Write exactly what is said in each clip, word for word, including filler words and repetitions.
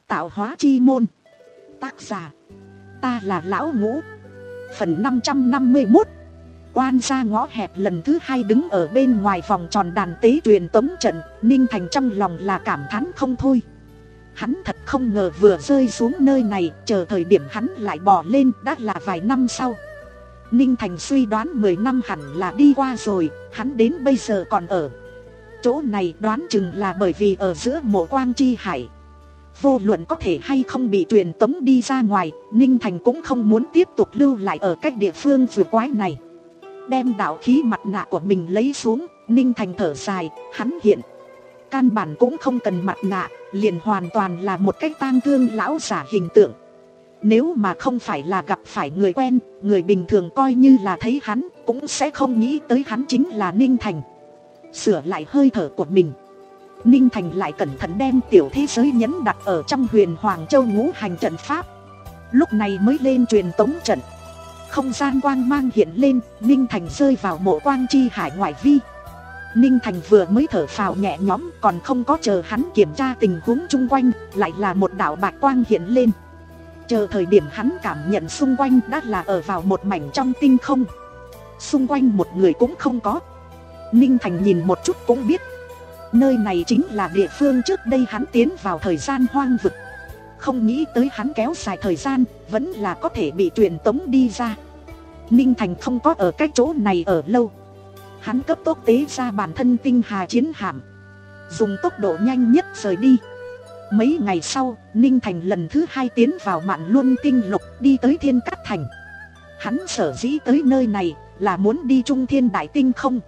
Tạo hóa chi môn. Tác giả, ta là Lão Ngũ. Phần năm trăm năm mươi mốt. Quan gia ngõ hẹp lần thứ hai đứng ở bên ngoài vòng tròn đàn tế truyền tống trận. Ninh Thành trong lòng là cảm thán không thôi. Hắn thật không ngờ vừa rơi xuống nơi này, chờ thời điểm hắn lại bò lên đã là vài năm sau. Ninh Thành suy đoán mười năm hẳn là đi qua rồi, hắn đến bây giờ còn ở chỗ này, đoán chừng là bởi vì ở giữa mộ Quang Chi Hải. Vô luận có thể hay không bị truyền tống đi ra ngoài, Ninh Thành cũng không muốn tiếp tục lưu lại ở cách địa phương vừa quái này. Đem đạo khí mặt nạ của mình lấy xuống, Ninh Thành thở dài, hắn hiện căn bản cũng không cần mặt nạ, liền hoàn toàn là một cái tang thương lão giả hình tượng. Nếu mà không phải là gặp phải người quen, người bình thường coi như là thấy hắn cũng sẽ không nghĩ tới hắn chính là Ninh Thành. Sửa lại hơi thở của mình, Ninh Thành lại cẩn thận đem tiểu thế giới nhấn đặt ở trong Huyền Hoàng Châu ngũ hành trận pháp. Lúc này mới lên truyền tống trận. Không gian quang mang hiện lên, Ninh Thành rơi vào mộ Quang Chi Hải ngoại vi. Ninh Thành vừa mới thở phào nhẹ nhõm, còn không có chờ hắn kiểm tra tình huống chung quanh, lại là một đạo bạch quang hiện lên. Chờ thời điểm hắn cảm nhận xung quanh đã là ở vào một mảnh trong tinh không. Xung quanh một người cũng không có. Ninh Thành nhìn một chút cũng biết nơi này chính là địa phương trước đây hắn tiến vào thời gian hoang vực. Không nghĩ tới hắn kéo dài thời gian, vẫn là có thể bị truyền tống đi ra. Ninh Thành không có ở cái chỗ này ở lâu. Hắn cấp tốc tế ra bản thân tinh hà chiến hạm, dùng tốc độ nhanh nhất rời đi. Mấy ngày sau, Ninh Thành lần thứ hai tiến vào Mạn Luân Tinh Lục, đi tới Thiên Cát Thành. Hắn sở dĩ tới nơi này là muốn đi Trung Thiên Đại Tinh không.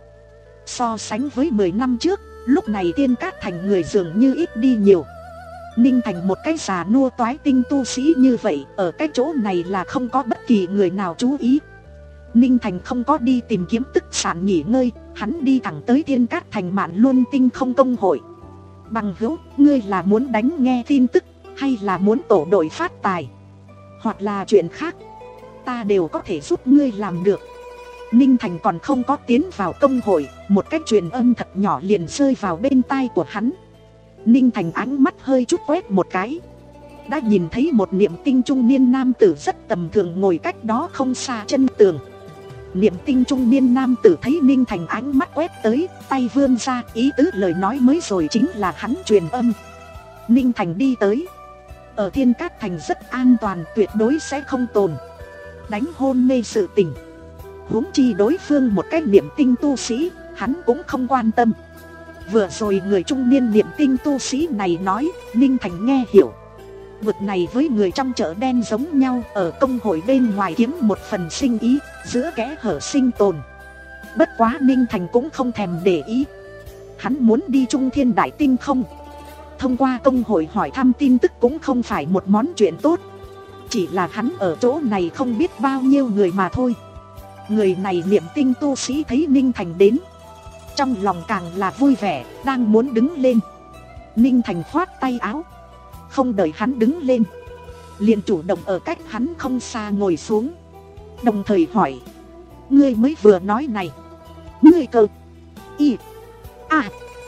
So sánh với mười năm trước, lúc này Thiên Cát Thành người dường như ít đi nhiều. Ninh Thành một cái già nua toái tinh tu sĩ như vậy, ở cái chỗ này là không có bất kỳ người nào chú ý. Ninh Thành không có đi tìm kiếm tức sản nghỉ ngơi, hắn đi thẳng tới Thiên Cát Thành Mạn Luân Tinh không công hội. Bằng hữu, ngươi là muốn đánh nghe tin tức, hay là muốn tổ đội phát tài, hoặc là chuyện khác, ta đều có thể giúp ngươi làm được. Ninh Thành còn không có tiến vào công hội, một cái truyền âm thật nhỏ liền rơi vào bên tai của hắn. Ninh Thành ánh mắt hơi chút quét một cái, đã nhìn thấy một niệm tinh trung niên nam tử rất tầm thường ngồi cách đó không xa chân tường. Niệm tinh trung niên nam tử thấy Ninh Thành ánh mắt quét tới, tay vươn ra, ý tứ lời nói mới rồi chính là hắn truyền âm. Ninh Thành đi tới. Ở Thiên Cát Thành rất an toàn, tuyệt đối sẽ không tồn đánh hôn mê sự tình. Huống chi đối phương một cái niệm tinh tu sĩ, hắn cũng không quan tâm. Vừa rồi người trung niên niệm tinh tu sĩ này nói, Ninh Thành nghe hiểu. Vực này với người trong chợ đen giống nhau, ở công hội bên ngoài kiếm một phần sinh ý, giữa kẽ hở sinh tồn. Bất quá Ninh Thành cũng không thèm để ý. Hắn muốn đi Trung Thiên Đại Tinh không. Thông qua công hội hỏi thăm tin tức cũng không phải một món chuyện tốt. Chỉ là hắn ở chỗ này không biết bao nhiêu người mà thôi. Người này niệm tinh tu sĩ thấy Ninh Thành đến, trong lòng càng là vui vẻ, đang muốn đứng lên. Ninh Thành khoát tay áo, không đợi hắn đứng lên, liền chủ động ở cách hắn không xa ngồi xuống, đồng thời hỏi: ngươi mới vừa nói này, ngươi cơ y à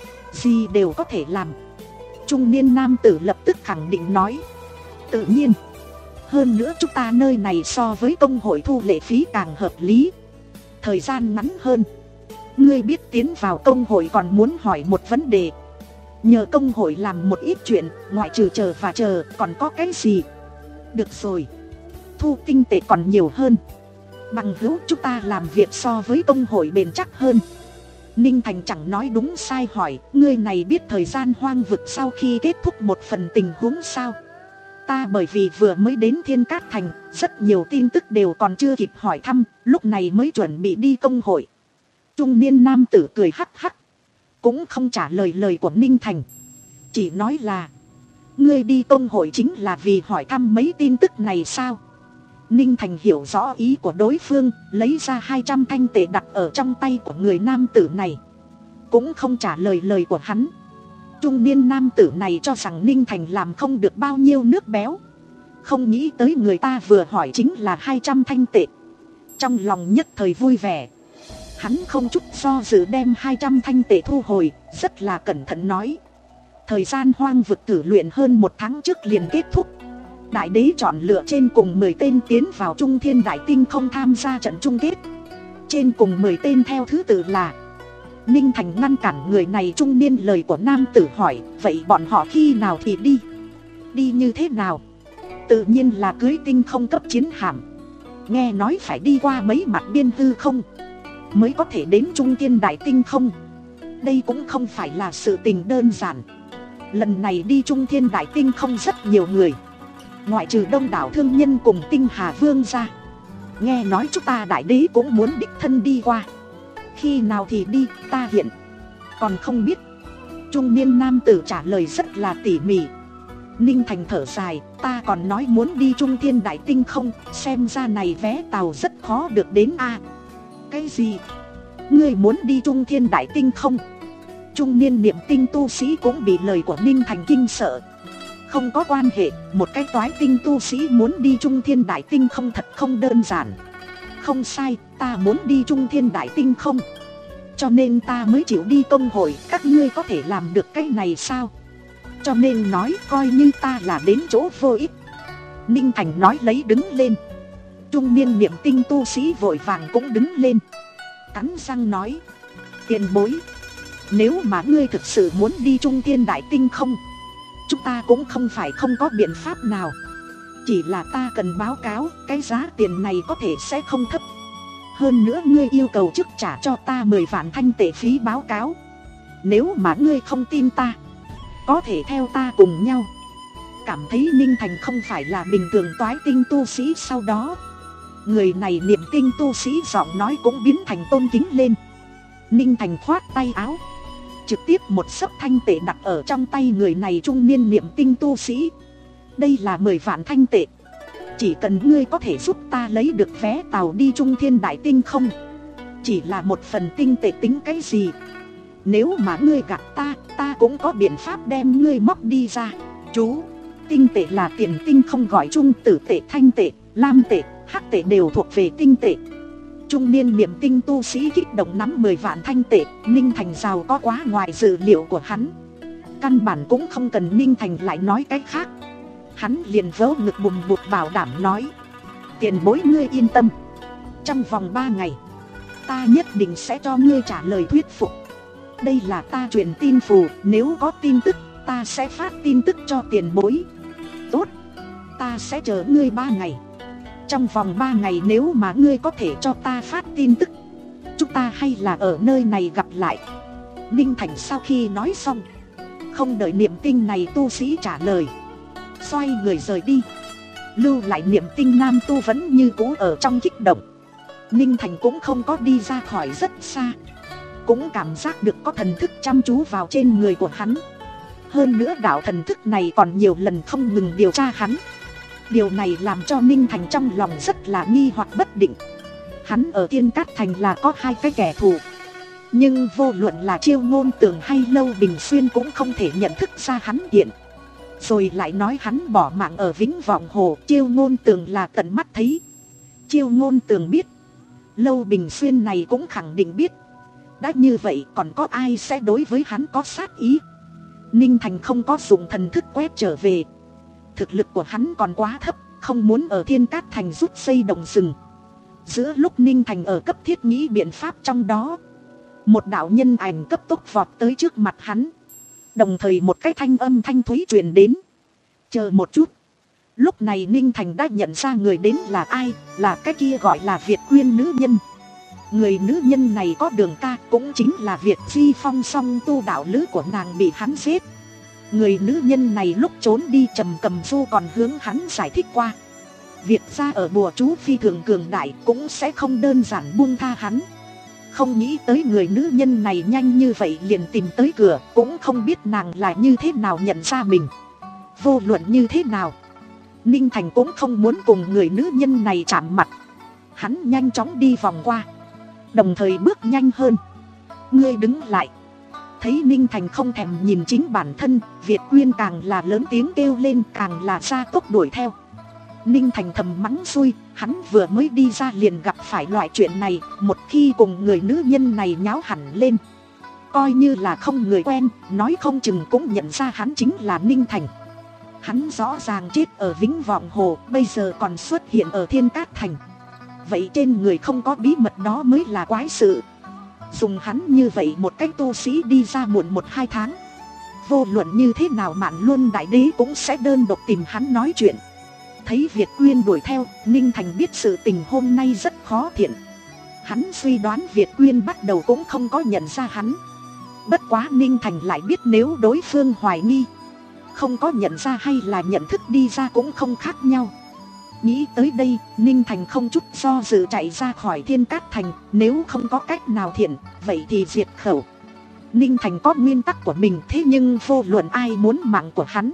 gì đều có thể làm? Trung niên nam tử lập tức khẳng định nói: tự nhiên, hơn nữa chúng ta nơi này so với công hội thu lệ phí càng hợp lý, thời gian ngắn hơn. Ngươi biết tiến vào công hội còn muốn hỏi một vấn đề, nhờ công hội làm một ít chuyện, ngoại trừ chờ và chờ còn có cái gì? Được rồi, thu tinh tệ còn nhiều hơn. Bằng hữu, chúng ta làm việc so với công hội bền chắc hơn. Ninh Thành chẳng nói đúng sai hỏi: ngươi này biết thời gian hoang vực sau khi kết thúc một phần tình huống sao? Ta bởi vì vừa mới đến Thiên Cát Thành, rất nhiều tin tức đều còn chưa kịp hỏi thăm, lúc này mới chuẩn bị đi công hội. Trung niên nam tử cười hắc hắc, cũng không trả lời lời của Ninh Thành, chỉ nói là: ngươi đi công hội chính là vì hỏi thăm mấy tin tức này sao? Ninh Thành hiểu rõ ý của đối phương, lấy ra hai trăm thanh tệ đặt ở trong tay của người nam tử này, cũng không trả lời lời của hắn. Trung niên nam tử này cho rằng Ninh Thành làm không được bao nhiêu nước béo, không nghĩ tới người ta vừa hỏi chính là hai trăm thanh tệ. Trong lòng nhất thời vui vẻ, hắn không chút do dự đem hai trăm thanh tệ thu hồi, rất là cẩn thận nói: Thời gian hoang vực thử luyện hơn một tháng trước liền kết thúc. Đại đế chọn lựa trên cùng mười tên tiến vào Trung Thiên Đại Tinh không tham gia trận chung kết. Trên cùng mười tên theo thứ tự là. Ninh Thành ngăn cản người này trung niên lời của nam tử hỏi, vậy bọn họ khi nào thì đi? Đi như thế nào? Tự nhiên là cưới tinh không cấp chiến hạm. Nghe nói phải đi qua mấy mặt biên hư không mới có thể đến Trung Thiên Đại Tinh không. Đây cũng không phải là sự tình đơn giản. Lần này đi Trung Thiên Đại Tinh không rất nhiều người, ngoại trừ đông đảo thương nhân cùng Tinh Hà Vương ra. Nghe nói chúng ta đại đế cũng muốn đích thân đi qua. Khi nào thì đi, ta hiện còn không biết. Trung niên nam tử trả lời rất là tỉ mỉ. Ninh Thành thở dài, ta còn nói muốn đi Trung Thiên Đại Tinh không, xem ra này vé tàu rất khó được đến a. Cái gì? Ngươi muốn đi Trung Thiên Đại Tinh không? Trung niên niệm tinh tu sĩ cũng bị lời của Ninh Thành kinh sợ. Không có quan hệ, một cái toái tinh tu sĩ muốn đi Trung Thiên Đại Tinh không thật không đơn giản. Không sai, ta muốn đi Trung Thiên Đại Tinh không, cho nên ta mới chịu đi công hội. Các ngươi có thể làm được cái này sao? Cho nên nói coi như ta là đến chỗ vô ích. Ninh Thành nói lấy đứng lên. Trung niên niệm tinh tu sĩ vội vàng cũng đứng lên, cắn răng nói, tiền bối, nếu mà ngươi thực sự muốn đi Trung Thiên Đại Tinh không, chúng ta cũng không phải không có biện pháp nào. Chỉ là ta cần báo cáo, cái giá tiền này có thể sẽ không thấp. Hơn nữa ngươi yêu cầu trước trả cho ta mười vạn thanh tệ phí báo cáo. Nếu mà ngươi không tin ta, có thể theo ta cùng nhau. Cảm thấy Ninh Thành không phải là bình thường toái tinh tu sĩ, sau đó người này niệm tinh tu sĩ giọng nói cũng biến thành tôn kính lên. Ninh Thành khoát tay áo, trực tiếp một xấp thanh tệ đặt ở trong tay người này trung niên niệm tinh tu sĩ. Đây là mười vạn thanh tệ. Chỉ cần ngươi có thể giúp ta lấy được vé tàu đi Trung Thiên Đại Tinh không, chỉ là một phần tinh tệ tính cái gì. Nếu mà ngươi gạt ta, ta cũng có biện pháp đem ngươi móc đi ra. Chú, tinh tệ là tiền tinh không gọi chung, tử tệ, thanh tệ, lam tệ, hắc tệ đều thuộc về tinh tệ. Trung niên niệm tinh tu sĩ kích động nắm mười vạn thanh tệ. Ninh Thành giàu có quá ngoài dự liệu của hắn. Căn bản cũng không cần Ninh Thành lại nói cái khác. Hắn liền vớ ngực bùm bụt bảo đảm nói, tiền bối ngươi yên tâm, trong vòng ba ngày ta nhất định sẽ cho ngươi trả lời thuyết phục. Đây là ta truyền tin phù, nếu có tin tức ta sẽ phát tin tức cho tiền bối. Tốt, ta sẽ chờ ngươi ba ngày. Trong vòng ba ngày nếu mà ngươi có thể cho ta phát tin tức, chúng ta hay là ở nơi này gặp lại. Ninh Thành sau khi nói xong, không đợi niệm tinh này tu sĩ trả lời, xoay người rời đi. Lưu lại niệm tinh nam tu vẫn như cũ ở trong kích động. Ninh Thành cũng không có đi ra khỏi rất xa, cũng cảm giác được có thần thức chăm chú vào trên người của hắn. Hơn nữa đạo thần thức này còn nhiều lần không ngừng điều tra hắn. Điều này làm cho Ninh Thành trong lòng rất là nghi hoặc bất định. Hắn ở Thiên Cát Thành là có hai cái kẻ thù, nhưng vô luận là Chiêu Ngôn Tường hay Lâu Bình Xuyên cũng không thể nhận thức ra hắn hiện. Rồi lại nói hắn bỏ mạng ở Vĩnh Vọng Hồ, Chiêu Ngôn Tường là tận mắt thấy. Chiêu Ngôn Tường biết, Lâu Bình Xuyên này cũng khẳng định biết. Đã như vậy còn có ai sẽ đối với hắn có sát ý. Ninh Thành không có dùng thần thức quét trở về. Thực lực của hắn còn quá thấp, không muốn ở Thiên Cát Thành rút dây động rừng. Giữa lúc Ninh Thành ở cấp thiết nghĩ biện pháp, trong đó một đạo nhân ảnh cấp tốc vọt tới trước mặt hắn. Đồng thời một cái thanh âm thanh thúy truyền đến, chờ một chút. Lúc này Ninh Thành đã nhận ra người đến là ai, là cái kia gọi là Việt Quyên nữ nhân. Người nữ nhân này có đường ca, cũng chính là Việt Di Phong song tu đạo lữ của nàng bị hắn giết. Người nữ nhân này lúc trốn đi trầm cầm du còn hướng hắn giải thích qua, Việt gia ở bùa chú phi thường cường đại, cũng sẽ không đơn giản buông tha hắn. Không nghĩ tới người nữ nhân này nhanh như vậy liền tìm tới cửa, cũng không biết nàng là như thế nào nhận ra mình. Vô luận như thế nào, Ninh Thành cũng không muốn cùng người nữ nhân này chạm mặt. Hắn nhanh chóng đi vòng qua, đồng thời bước nhanh hơn. Ngươi đứng lại. Thấy Ninh Thành không thèm nhìn chính bản thân, Việt Quyên càng là lớn tiếng kêu lên, càng là ra tốc đuổi theo. Ninh Thành thầm mắng xui, hắn vừa mới đi ra liền gặp phải loại chuyện này, một khi cùng người nữ nhân này nháo hẳn lên, Coi như là không người quen, nói không chừng cũng nhận ra hắn chính là Ninh Thành. Hắn rõ ràng chết ở Vĩnh Vọng Hồ, bây giờ còn xuất hiện ở Thiên Cát Thành. Vậy trên người không có bí mật đó mới là quái sự. Dùng hắn như vậy một cách tu sĩ đi ra muộn một hai tháng, vô luận như thế nào Mạn Luân Đại Đế cũng sẽ đơn độc tìm hắn nói chuyện. Thấy Việt Quyên đuổi theo, Ninh Thành biết sự tình hôm nay rất khó thiện. Hắn suy đoán Việt Quyên bắt đầu cũng không có nhận ra hắn. Bất quá Ninh Thành lại biết nếu đối phương hoài nghi, không có nhận ra hay là nhận thức đi ra cũng không khác nhau. Nghĩ tới đây, Ninh Thành không chút do dự chạy ra khỏi Thiên Cát Thành. Nếu không có cách nào thiện, vậy thì diệt khẩu. Ninh Thành có nguyên tắc của mình, thế nhưng vô luận ai muốn mạng của hắn,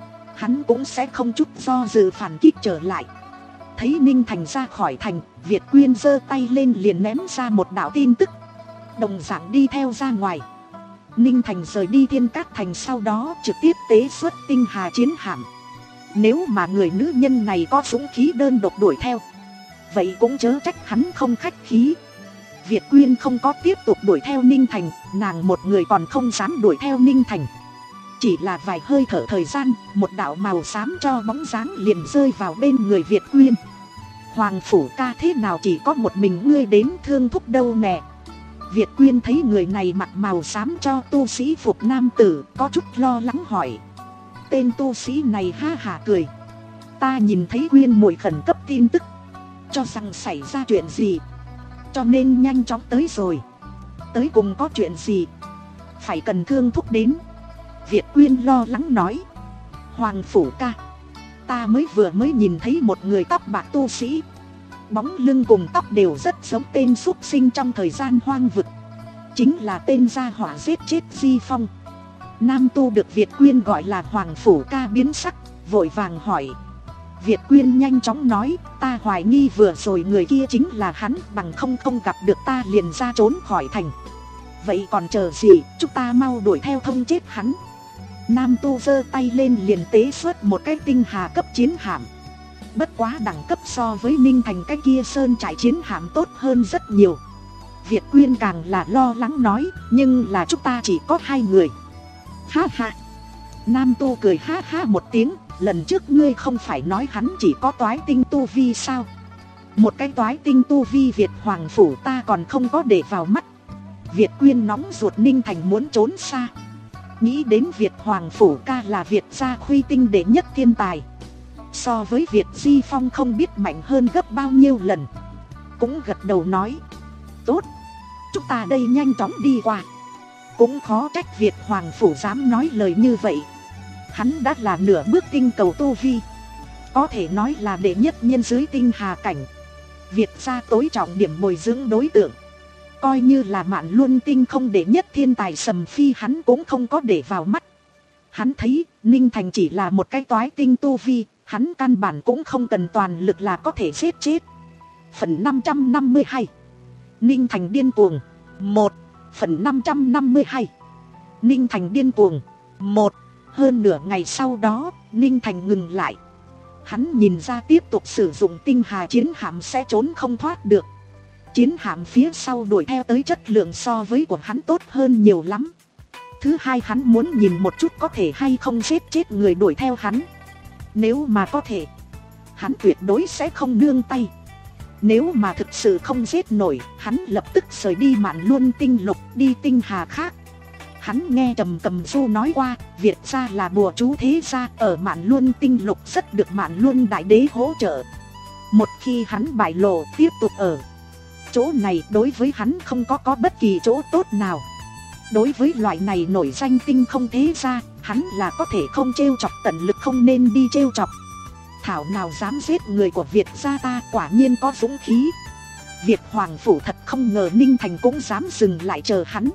hắn cũng sẽ không chút do dự phản kích trở lại. Thấy Ninh Thành ra khỏi thành, Việt Quyên giơ tay lên liền ném ra một đạo tin tức, đồng dạng đi theo ra ngoài. Ninh Thành rời đi Thiên Cát Thành, sau đó trực tiếp tế xuất tinh hà chiến hạm. Nếu mà người nữ nhân này có dũng khí đơn độc đuổi theo, vậy cũng chớ trách hắn không khách khí. Việt Quyên không có tiếp tục đuổi theo Ninh Thành, nàng một người còn không dám đuổi theo Ninh Thành. Chỉ là vài hơi thở thời gian, một đạo màu xám cho bóng dáng liền rơi vào bên người Việt Quyên. Hoàng phủ ca, thế nào chỉ có một mình ngươi đến thương thúc đâu nè? Việt Quyên thấy người này mặc màu xám cho tu sĩ phục nam tử, có chút lo lắng hỏi. Tên tu sĩ này ha hả cười. Ta nhìn thấy Quyên muội khẩn cấp tin tức, cho rằng xảy ra chuyện gì, cho nên nhanh chóng tới rồi. Tới cùng có chuyện gì? Phải cần thương thúc đến. Việt Quyên lo lắng nói. Hoàng phủ ca, ta mới vừa mới nhìn thấy một người tóc bạc tu sĩ, bóng lưng cùng tóc đều rất giống tên súc sinh trong thời gian hoang vực, chính là tên gia hỏa giết chết Di Phong. Nam tu được Việt Quyên gọi là Hoàng phủ ca biến sắc, vội vàng hỏi. Việt Quyên nhanh chóng nói, ta hoài nghi vừa rồi người kia chính là hắn, bằng không không gặp được ta liền ra trốn khỏi thành. Vậy còn chờ gì, chúng ta mau đuổi theo thông chết hắn. Nam tu giơ tay lên liền tế xuất một cái tinh hà cấp chiến hạm. Bất quá đẳng cấp so với Ninh Thành cái kia sơn trại chiến hạm tốt hơn rất nhiều. Việt Quyên càng là lo lắng nói, nhưng là chúng ta chỉ có hai người. Ha ha. Nam tu cười ha ha một tiếng, lần trước ngươi không phải nói hắn chỉ có toái tinh tu vi sao? Một cái toái tinh tu vi Việt Hoàng phủ ta còn không có để vào mắt. Việt Quyên nóng ruột, Ninh Thành muốn trốn xa. Nghĩ đến Việt Hoàng phủ ca là Việt gia khuy tinh đệ nhất thiên tài, so với Việt Di Phong không biết mạnh hơn gấp bao nhiêu lần, cũng gật đầu nói. Tốt, chúng ta đây nhanh chóng đi qua. Cũng khó trách Việt Hoàng phủ dám nói lời như vậy. Hắn đã là nửa bước tinh cầu tu vi, có thể nói là đệ nhất nhân dưới tinh hà cảnh. Việt gia tối trọng điểm bồi dưỡng đối tượng, coi như là Mạn Luân tinh không đệ nhất thiên tài Sầm Phi hắn cũng không có để vào mắt. Hắn thấy Ninh Thành chỉ là một cái toái tinh tu vi, hắn căn bản cũng không cần toàn lực là có thể giết chết. Phần năm trăm năm mươi hai, Ninh Thành điên cuồng một. Phần năm trăm năm mươi hai, Ninh Thành điên cuồng một. Hơn nửa ngày sau đó, Ninh Thành ngừng lại. Hắn nhìn ra tiếp tục sử dụng tinh hà chiến hạm sẽ trốn không thoát được. Chiến hạm phía sau đuổi theo tới chất lượng so với của hắn tốt hơn nhiều lắm. Thứ hai, hắn muốn nhìn một chút có thể hay không giết chết người đuổi theo hắn. Nếu mà có thể, hắn tuyệt đối sẽ không nương tay. Nếu mà thực sự không giết nổi, hắn lập tức rời đi Mạn Luân tinh lục, đi tinh hà khác. Hắn nghe Trầm Cầm Du nói qua, Việt gia là bùa chú thế gia, ở Mạn Luân tinh lục rất được Mạn Luân đại đế hỗ trợ. Một khi hắn bại lộ, tiếp tục ở chỗ này đối với hắn không có có bất kỳ chỗ tốt nào. Đối với loại này nổi danh tinh không thế gia, hắn là có thể không trêu chọc, tận lực không nên đi trêu chọc. Thảo nào dám giết người của Việt gia ta, quả nhiên có dũng khí. Việt Hoàng phủ thật không ngờ Ninh Thành cũng dám dừng lại chờ hắn.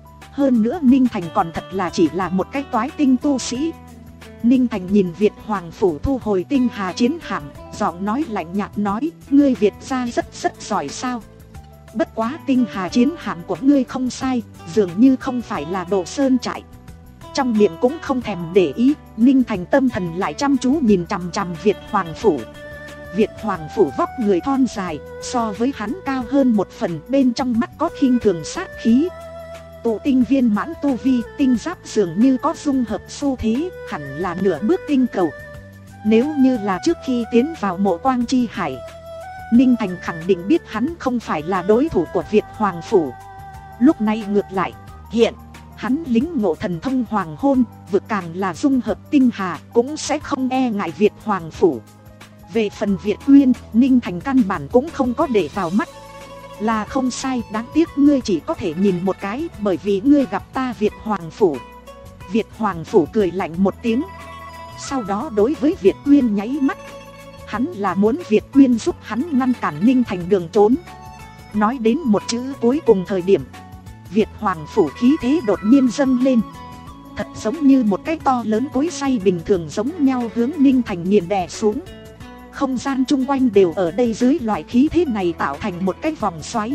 Hơn nữa Ninh Thành còn thật là chỉ là một cái toái tinh tu sĩ. Ninh Thành nhìn Việt Hoàng phủ thu hồi tinh hà chiến hạm, giọng nói lạnh nhạt nói, ngươi Việt gia rất rất giỏi sao? Bất quá tinh hà chiến hạm của ngươi không sai, dường như không phải là đồ sơn trại. Trong miệng cũng không thèm để ý, Ninh Thành tâm thần lại chăm chú nhìn chằm chằm Việt Hoàng phủ. Việt Hoàng phủ vóc người thon dài, so với hắn cao hơn một phần, bên trong mắt có khinh thường sát khí. Tụ tinh viên mãn tu vi, tinh giáp dường như có dung hợp xu thế, hẳn là nửa bước tinh cầu. Nếu như là trước khi tiến vào mộ quang chi hải, Ninh Thành khẳng định biết hắn không phải là đối thủ của Việt Hoàng Phủ. Lúc này ngược lại, hiện hắn lính ngộ thần thông hoàng hôn, vực càng là dung hợp tinh hà, cũng sẽ không e ngại Việt Hoàng Phủ. Về phần Việt Uyên, Ninh Thành căn bản cũng không có để vào mắt. Là không sai, đáng tiếc ngươi chỉ có thể nhìn một cái, bởi vì ngươi gặp ta Việt Hoàng Phủ. Việt Hoàng Phủ cười lạnh một tiếng, sau đó đối với Việt Uyên nháy mắt. Hắn là muốn Việt Uyên giúp hắn ngăn cản Ninh Thành đường trốn. Nói đến một chữ cuối cùng thời điểm, Việt Hoàng Phủ khí thế đột nhiên dâng lên, thật giống như một cái to lớn cối xay bình thường giống nhau hướng Ninh Thành nghiền đè xuống. Không gian chung quanh đều ở đây dưới loại khí thế này tạo thành một cái vòng xoáy,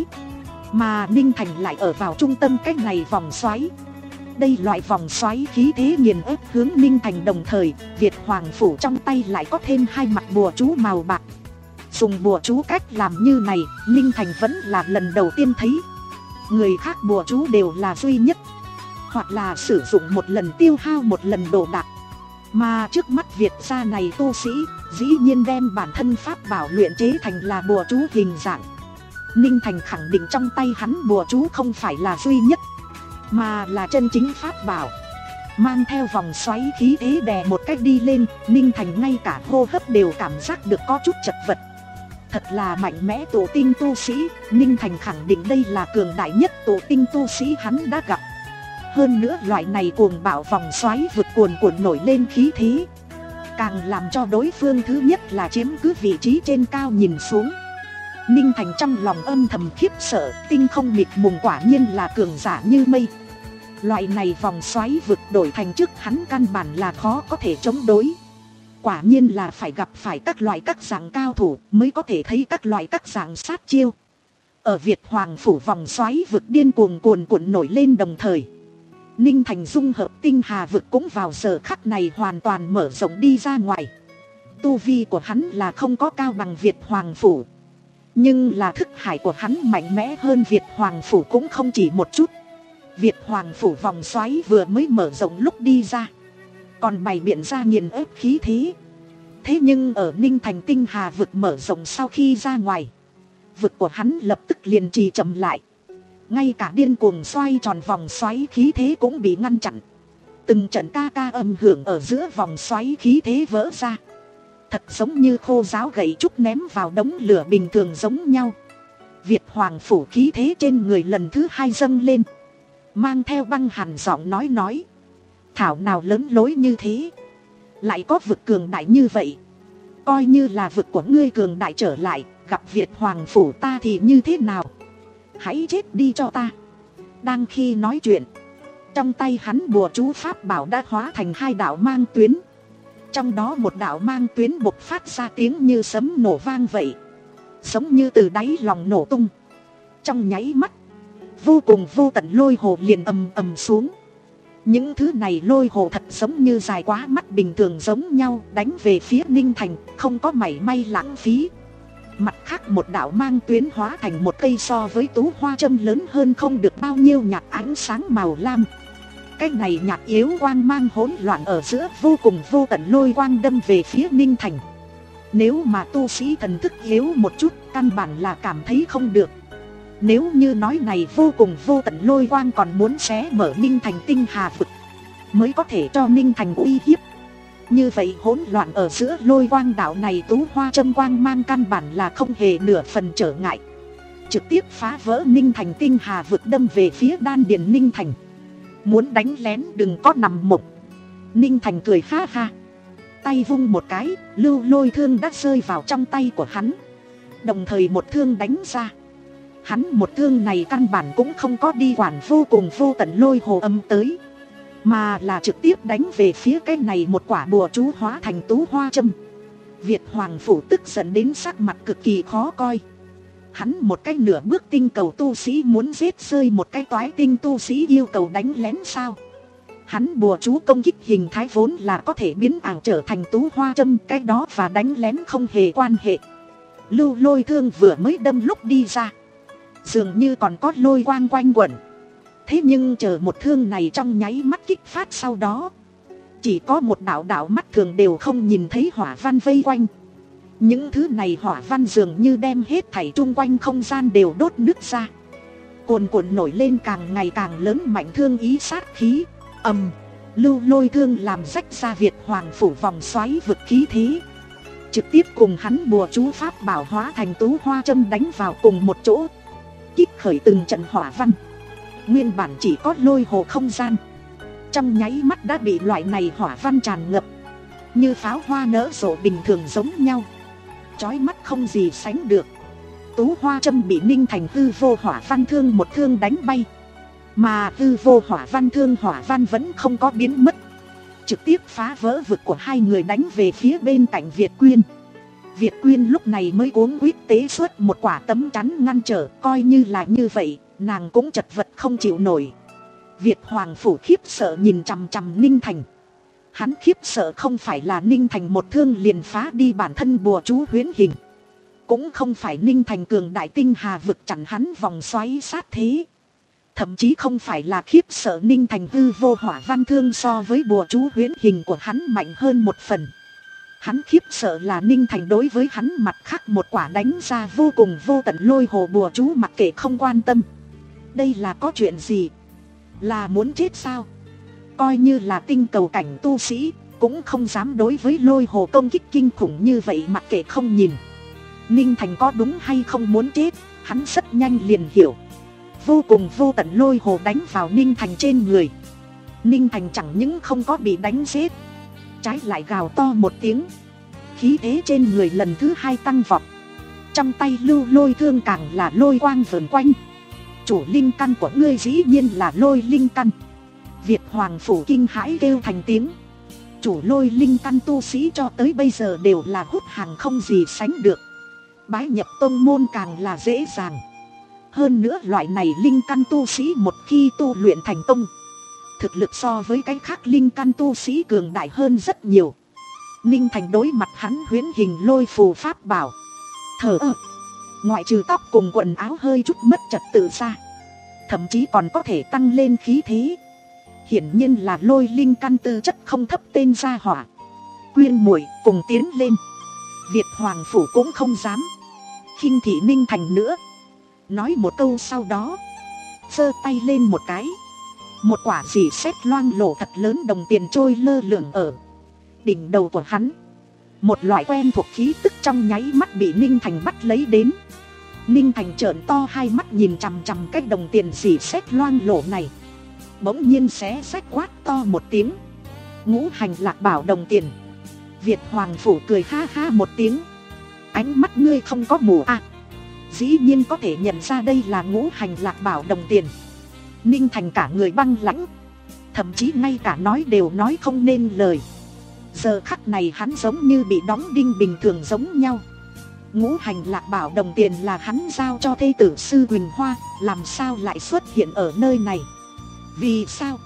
mà Ninh Thành lại ở vào trung tâm cái này vòng xoáy. Đây loại vòng xoáy khí thế nghiền ép hướng Ninh Thành, đồng thời Việt Hoàng Phủ trong tay lại có thêm hai mặt bùa chú màu bạc. Dùng bùa chú cách làm như này, Ninh Thành vẫn là lần đầu tiên thấy. Người khác bùa chú đều là duy nhất, hoặc là sử dụng một lần tiêu hao một lần đồ đạc. Mà trước mắt Việt gia này tu sĩ, dĩ nhiên đem bản thân pháp bảo luyện chế thành là bùa chú hình dạng. Ninh Thành khẳng định trong tay hắn bùa chú không phải là duy nhất, mà là chân chính pháp bảo. Mang theo vòng xoáy khí thế đè một cách đi lên, Ninh Thành ngay cả hô hấp đều cảm giác được có chút chật vật. Thật là mạnh mẽ tụ tinh tu sĩ, Ninh Thành khẳng định đây là cường đại nhất tụ tinh tu sĩ hắn đã gặp. Hơn nữa loại này cuồng bạo vòng xoáy vượt cuồn cuộn nổi lên khí thế, càng làm cho đối phương thứ nhất là chiếm cứ vị trí trên cao nhìn xuống. Ninh Thành trong lòng âm thầm khiếp sợ, tinh không mịt mùng quả nhiên là cường giả như mây. Loại này vòng xoáy vượt đổi thành trước hắn căn bản là khó có thể chống đối. Quả nhiên là phải gặp phải các loại các dạng cao thủ mới có thể thấy các loại các dạng sát chiêu. Ở Việt Hoàng Phủ vòng xoáy vực điên cuồng cuồn cuộn nổi lên đồng thời, Ninh Thành dung hợp tinh hà vực cũng vào giờ khắc này hoàn toàn mở rộng đi ra ngoài. Tu vi của hắn là không có cao bằng Việt Hoàng Phủ, nhưng là thức hải của hắn mạnh mẽ hơn Việt Hoàng Phủ cũng không chỉ một chút. Việt Hoàng Phủ vòng xoáy vừa mới mở rộng lúc đi ra, còn bày biện ra nghiền ép khí thế. Thế nhưng ở Ninh Thành tinh hà vực mở rộng sau khi ra ngoài, vực của hắn lập tức liền trì chậm lại. Ngay cả điên cuồng xoay tròn vòng xoáy khí thế cũng bị ngăn chặn. Từng trận ca ca âm hưởng ở giữa vòng xoáy khí thế vỡ ra, thật giống như khô giáo gậy trúc ném vào đống lửa bình thường giống nhau. Việt Hoàng Phủ khí thế trên người lần thứ hai dâng lên, mang theo băng hàn giọng nói nói: thảo nào lớn lối như thế, lại có vực cường đại như vậy. Coi như là vực của ngươi cường đại trở lại, gặp Việt Hoàng Phủ ta thì như thế nào? Hãy chết đi cho ta. Đang khi nói chuyện, trong tay hắn bùa chú pháp bảo đã hóa thành hai đạo mang tuyến. Trong đó một đạo mang tuyến bộc phát ra tiếng như sấm nổ vang vậy, giống như từ đáy lòng nổ tung. Trong nháy mắt, vô cùng vô tận lôi hồ liền ầm ầm xuống. Những thứ này lôi hồ thật giống như dài quá mắt bình thường giống nhau, đánh về phía Ninh Thành, không có mảy may lãng phí. Mặt khác một đạo mang tuyến hóa thành một cây so với tú hoa châm lớn hơn không được bao nhiêu nhạt ánh sáng màu lam. Cái này nhạt yếu quang mang hỗn loạn ở giữa vô cùng vô tận lôi quang đâm về phía Ninh Thành. Nếu mà tu sĩ thần thức yếu một chút, căn bản là cảm thấy không được. Nếu như nói này vô cùng vô tận lôi quang còn muốn xé mở Ninh Thành tinh hà vực, mới có thể cho Ninh Thành uy hiếp. Như vậy hỗn loạn ở giữa lôi quang đạo này tú hoa châm quang mang căn bản là không hề nửa phần trở ngại, trực tiếp phá vỡ Ninh Thành tinh hà vực đâm về phía đan điền Ninh Thành. Muốn đánh lén đừng có nằm mộng. Ninh Thành cười ha ha, tay vung một cái, lưu lôi thương đã rơi vào trong tay của hắn, đồng thời một thương đánh ra. Hắn một thương này căn bản cũng không có đi quản vô cùng vô tận lôi hồ âm tới, mà là trực tiếp đánh về phía cái này một quả bùa chú hóa thành tú hoa châm. Việt Hoàng Phủ tức giận đến sắc mặt cực kỳ khó coi. Hắn một cái nửa bước tinh cầu tu sĩ muốn giết rơi một cái toái tinh tu sĩ yêu cầu đánh lén sao? Hắn bùa chú công kích hình thái vốn là có thể biến ảo trở thành tú hoa châm, cái đó và đánh lén không hề quan hệ. Lưu lôi thương vừa mới đâm lúc đi ra, dường như còn có lôi quang quanh quẩn. Thế nhưng chờ một thương này trong nháy mắt kích phát sau đó, chỉ có một đạo đạo mắt thường đều không nhìn thấy hỏa văn vây quanh. Những thứ này hỏa văn dường như đem hết thảy chung quanh không gian đều đốt nứt ra, cuồn cuộn nổi lên càng ngày càng lớn mạnh thương ý sát khí. Ầm, lưu lôi thương làm rách ra Việt Hoàng phủ vòng xoáy vực khí thế, trực tiếp cùng hắn bùa chú pháp bảo hóa thành tú hoa châm đánh vào cùng một chỗ, kích khởi từng trận hỏa văn. Nguyên bản chỉ có lôi hồ không gian, trong nháy mắt đã bị loại này hỏa văn tràn ngập, như pháo hoa nở rộ bình thường giống nhau, chói mắt không gì sánh được. Tú hoa châm bị Ninh Thành hư vô hỏa văn thương một thương đánh bay, mà hư vô hỏa văn thương hỏa văn vẫn không có biến mất, trực tiếp phá vỡ vực của hai người đánh về phía bên cạnh Việt Quyên. Việt Quyên lúc này mới cuống quýt tế xuất một quả tấm chắn ngăn trở, coi như là như vậy, nàng cũng chật vật không chịu nổi. Việt Hoàng phủ khiếp sợ nhìn chằm chằm Ninh Thành. Hắn khiếp sợ không phải là Ninh Thành một thương liền phá đi bản thân bùa chú huyễn hình, cũng không phải Ninh Thành cường đại tinh hà vực chặn hắn vòng xoáy sát thế, thậm chí không phải là khiếp sợ Ninh Thành hư vô hỏa văn thương so với bùa chú huyễn hình của hắn mạnh hơn một phần. Hắn khiếp sợ là Ninh Thành đối với hắn mặt khác một quả đánh ra vô cùng vô tận lôi hồ bùa chú mặc kệ không quan tâm. Đây là có chuyện gì? Là muốn chết sao? Coi như là tinh cầu cảnh tu sĩ cũng không dám đối với lôi hồ công kích kinh khủng như vậy mặc kệ không nhìn. Ninh Thành có đúng hay không muốn chết, hắn rất nhanh liền hiểu. Vô cùng vô tận lôi hồ đánh vào Ninh Thành trên người. Ninh Thành chẳng những không có bị đánh giết, trái lại gào to một tiếng, khí thế trên người lần thứ hai tăng vọt. Trong tay lưu lôi thương càng là lôi quang vờn quanh. Chủ linh căn của ngươi dĩ nhiên là lôi linh căn. Việt Hoàng phủ kinh hãi kêu thành tiếng. Chủ lôi linh căn tu sĩ cho tới bây giờ đều là hút hàng không gì sánh được, bái nhập tông môn càng là dễ dàng. Hơn nữa loại này linh căn tu sĩ một khi tu luyện thành tông, thực lực so với cái khác linh căn tu sĩ cường đại hơn rất nhiều. Ninh Thành đối mặt hắn huyễn hình lôi phù pháp bảo, thở ơ, ngoại trừ tóc cùng quần áo hơi chút mất trật tự ra, thậm chí còn có thể tăng lên khí thế. Hiển nhiên là lôi linh căn tư chất không thấp tên gia hỏa. Quyên muội cùng tiến lên. Việt Hoàng phủ cũng không dám khinh thị Ninh Thành nữa, nói một câu sau đó giơ tay lên một cái, một quả dì sét loang lổ thật lớn đồng tiền trôi lơ lửng ở đỉnh đầu của hắn. Một loại quen thuộc khí tức trong nháy mắt bị Ninh Thành bắt lấy đến. Ninh Thành trợn to hai mắt nhìn chằm chằm cái đồng tiền dì sét loang lổ này, bỗng nhiên xé rách quát to một tiếng. Ngũ hành lạc bảo đồng tiền. Việt Hoàng phủ cười ha ha một tiếng. Ánh mắt ngươi không có mù à? Dĩ nhiên có thể nhận ra đây là ngũ hành lạc bảo đồng tiền. Ninh Thành cả người băng lãnh, thậm chí ngay cả nói đều nói không nên lời. Giờ khắc này hắn giống như bị đóng đinh bình thường giống nhau. Ngũ hành lạc bảo đồng tiền là hắn giao cho thê tử Sư Quỳnh Hoa, làm sao lại xuất hiện ở nơi này? Vì sao?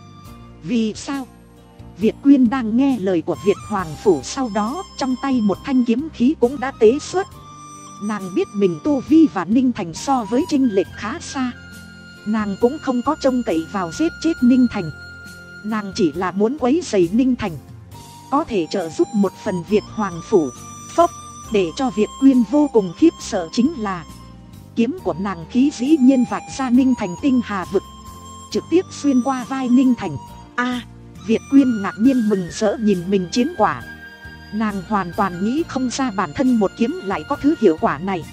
Vì sao? Việt Quyên đang nghe lời của Việt Hoàng phủ, sau đó trong tay một thanh kiếm khí cũng đã tế xuất. Nàng biết mình tu vi và Ninh Thành so với chênh lệch khá xa, nàng cũng không có trông cậy vào giết chết Ninh Thành. Nàng chỉ là muốn quấy rầy Ninh Thành, có thể trợ giúp một phần Việt Hoàng phủ. Phốc, để cho Việt Quyên vô cùng khiếp sợ chính là kiếm của nàng khí dĩ nhiên vạch ra Ninh Thành tinh hà vực, trực tiếp xuyên qua vai Ninh Thành. A, à, Việt Quyên ngạc nhiên mừng rỡ nhìn mình chiến quả. Nàng hoàn toàn nghĩ không ra bản thân một kiếm lại có thứ hiệu quả này.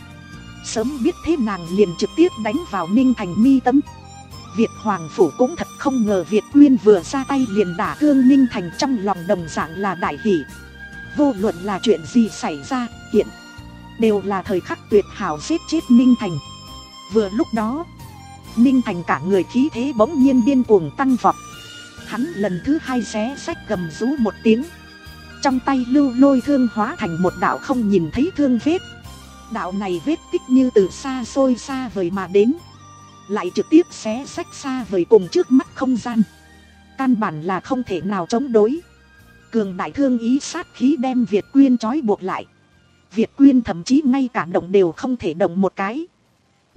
Sớm biết thế nàng liền trực tiếp đánh vào Ninh Thành mi tâm. Việt Hoàng phủ cũng thật không ngờ Việt Quyên vừa ra tay liền đả thương Ninh Thành, trong lòng đồng dạng là đại hỷ. Vô luận là chuyện gì xảy ra, hiện đều là thời khắc tuyệt hảo giết chết Ninh Thành. Vừa lúc đó, Ninh Thành cả người khí thế bỗng nhiên điên cuồng tăng vọt. Hắn lần thứ hai xé xách gầm rú một tiếng, trong tay lưu lôi thương hóa thành một đạo không nhìn thấy thương vết. Đạo này vết tích như từ xa xôi xa vời mà đến, lại trực tiếp xé xách xa vời cùng trước mắt không gian, căn bản là không thể nào chống đối. Cường đại thương ý sát khí đem Việt Quyên trói buộc lại. Việt Quyên thậm chí ngay cả động đều không thể động một cái.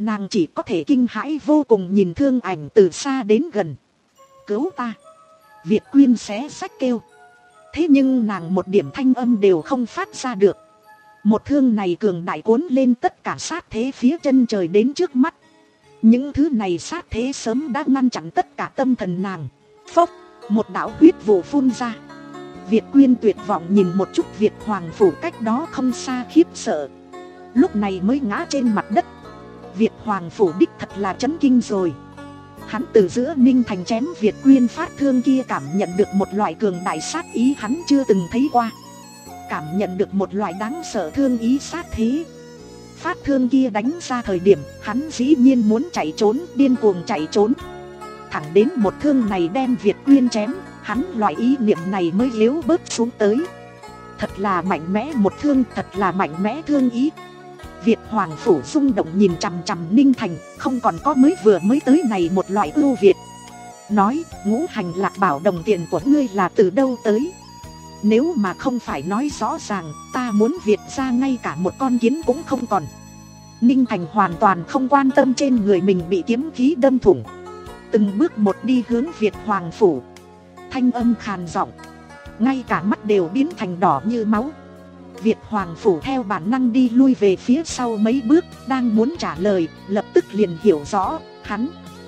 Nàng chỉ có thể kinh hãi vô cùng nhìn thương ảnh từ xa đến gần. Cứu ta! Việt Quyên xé xách kêu. Thế nhưng nàng một điểm thanh âm đều không phát ra được. Một thương này cường đại cuốn lên tất cả sát thế phía chân trời đến trước mắt. Những thứ này sát thế sớm đã ngăn chặn tất cả tâm thần nàng. Phốc! Một đạo huyết vụ phun ra. Việt Quyên tuyệt vọng nhìn một chút Việt Hoàng phủ cách đó không xa khiếp sợ. Lúc này mới ngã trên mặt đất. Việt Hoàng phủ đích thật là chấn kinh rồi. Hắn từ giữa Ninh Thành chém Việt Quyên phát thương kia cảm nhận được một loại cường đại sát ý hắn chưa từng thấy qua. Cảm nhận được một loại đáng sợ thương ý sát thế. Phát thương kia đánh ra thời điểm hắn dĩ nhiên muốn chạy trốn, điên cuồng chạy trốn. Thẳng đến một thương này đem Việt Quyên chém, hắn loại ý niệm này mới yếu bớt xuống tới. Thật là mạnh mẽ một thương, thật là mạnh mẽ thương ý. Việt Hoàng phủ rung động nhìn chằm chằm Ninh Thành, không còn có mới vừa mới tới này một loại ưu việt. Nói, ngũ hành lạc bảo đồng tiền của ngươi là từ đâu tới? Nếu mà không phải nói rõ ràng, ta muốn Việt ra ngay cả một con kiến cũng không còn. Ninh Thành hoàn toàn không quan tâm trên người mình bị kiếm khí đâm thủng. Từng bước một đi hướng Việt Hoàng phủ. Thanh âm khàn giọng, ngay cả mắt đều biến thành đỏ như máu. Việt Hoàng phủ theo bản năng đi lui về phía sau mấy bước, đang muốn trả lời, lập tức liền hiểu rõ, hắn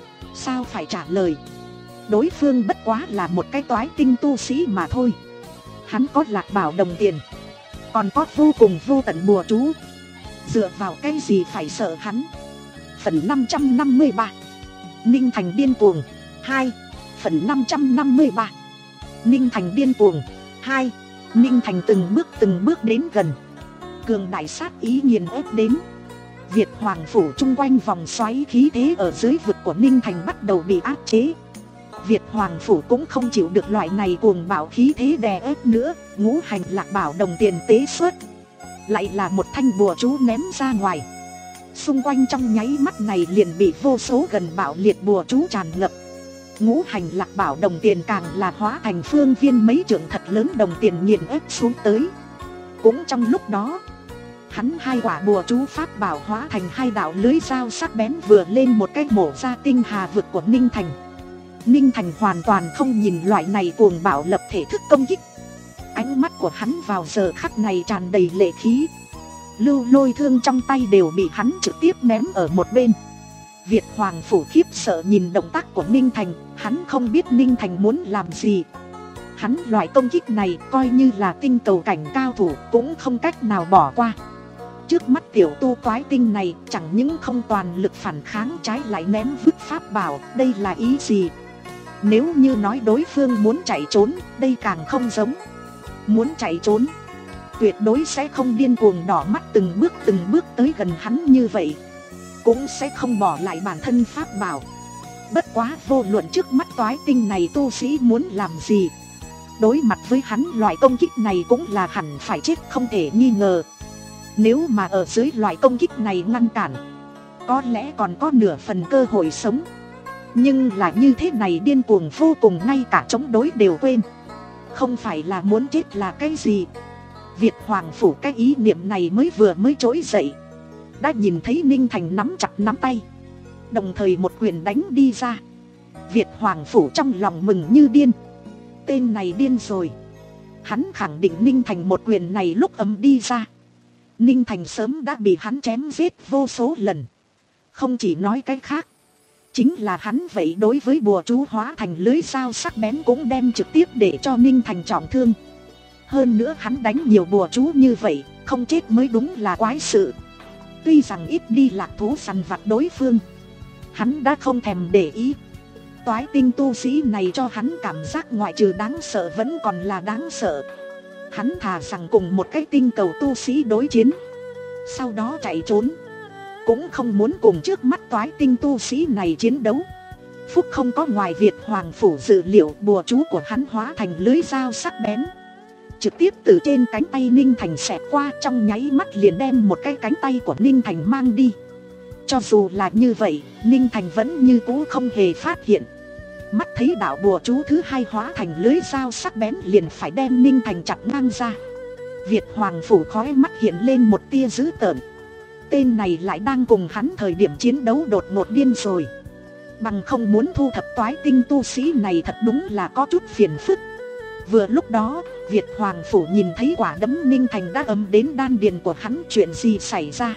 sao phải trả lời. Đối phương bất quá là một cái toái tinh tu sĩ mà thôi. Hắn có lạc bảo đồng tiền, còn có vô cùng vô tận bùa chú. Dựa vào cái gì phải sợ hắn? Phần năm trăm năm mươi ba Ninh Thành điên cuồng hai. Phần năm trăm năm mươi ba Ninh Thành điên cuồng hai. Ninh Thành từng bước từng bước đến gần. Cường đại sát ý nghiền ép đến. Việt Hoàng phủ chung quanh vòng xoáy khí thế ở dưới vực của Ninh Thành bắt đầu bị áp chế. Việt Hoàng phủ cũng không chịu được loại này cuồng bạo khí thế đè ép nữa. Ngũ hành lạc bảo đồng tiền tế xuất, lại là một thanh bùa chú ném ra ngoài. Xung quanh trong nháy mắt này liền bị vô số gần bạo liệt bùa chú tràn ngập. Ngũ hành lạc bảo đồng tiền càng là hóa thành phương viên mấy trượng thật lớn đồng tiền nghiền ép xuống tới. Cũng trong lúc đó, hắn hai quả bùa chú pháp bảo hóa thành hai đạo lưới dao sắc bén vừa lên một cái mổ ra tinh hà vực của Ninh Thành. Ninh Thành hoàn toàn không nhìn loại này cuồng bạo lập thể thức công kích. Ánh mắt của hắn vào giờ khắc này tràn đầy lệ khí. Lưu lôi thương trong tay đều bị hắn trực tiếp ném ở một bên. Việt Hoàng phủ khiếp sợ nhìn động tác của Ninh Thành, hắn không biết Ninh Thành muốn làm gì. Hắn loại công kích này coi như là tinh cầu cảnh cao thủ cũng không cách nào bỏ qua. Trước mắt tiểu tu toái tinh này chẳng những không toàn lực phản kháng, trái lại ném vứt pháp bảo, đây là ý gì? Nếu như nói đối phương muốn chạy trốn, đây càng không giống. Muốn chạy trốn, tuyệt đối sẽ không điên cuồng đỏ mắt từng bước từng bước tới gần hắn như vậy. Cũng sẽ không bỏ lại bản thân pháp bảo. Bất quá vô luận trước mắt toái tinh này tu sĩ muốn làm gì, đối mặt với hắn loại công kích này cũng là hẳn phải chết không thể nghi ngờ. Nếu mà ở dưới loại công kích này ngăn cản, có lẽ còn có nửa phần cơ hội sống. Nhưng là như thế này điên cuồng vô cùng, ngay cả chống đối đều quên. Không phải là muốn chết là cái gì. Việt Hoàng phủ cái ý niệm này mới vừa mới trỗi dậy, đã nhìn thấy Ninh Thành nắm chặt nắm tay, đồng thời một quyền đánh đi ra. Việt Hoàng phủ trong lòng mừng như điên. Tên này điên rồi. Hắn khẳng định Ninh Thành một quyền này lúc ấm đi ra, Ninh Thành sớm đã bị hắn chém giết vô số lần. Không chỉ nói cái khác, chính là hắn vậy đối với bùa chú hóa thành lưới dao sắc bén cũng đem trực tiếp để cho Ninh Thành trọng thương. Hơn nữa hắn đánh nhiều bùa chú như vậy, không chết mới đúng là quái sự. Tuy rằng ít đi lạc thú săn vặt đối phương, hắn đã không thèm để ý. Toái tinh tu sĩ này cho hắn cảm giác ngoại trừ đáng sợ vẫn còn là đáng sợ. Hắn thà rằng cùng một cái tinh cầu tu sĩ đối chiến, sau đó chạy trốn, cũng không muốn cùng trước mắt toái tinh tu sĩ này chiến đấu. Phúc không có ngoài Việt Hoàng phủ dự liệu, bùa chú của hắn hóa thành lưới dao sắc bén, trực tiếp từ trên cánh tay Ninh Thành xẹt qua, trong nháy mắt liền đem một cái cánh tay của Ninh Thành mang đi. Cho dù là như vậy, Ninh Thành vẫn như cũ không hề phát hiện. Mắt thấy đạo bùa chú thứ hai hóa thành lưới dao sắc bén liền phải đem Ninh Thành chặt ngang ra. Việt Hoàng phủ khói mắt hiện lên một tia dữ tợn. Tên này lại đang cùng hắn thời điểm chiến đấu đột ngột điên rồi. Bằng không muốn thu thập toái tinh tu sĩ này thật đúng là có chút phiền phức. Vừa lúc đó, Việt Hoàng Phủ nhìn thấy quả đấm Ninh Thành đã ấm đến đan điền của hắn. Chuyện gì xảy ra?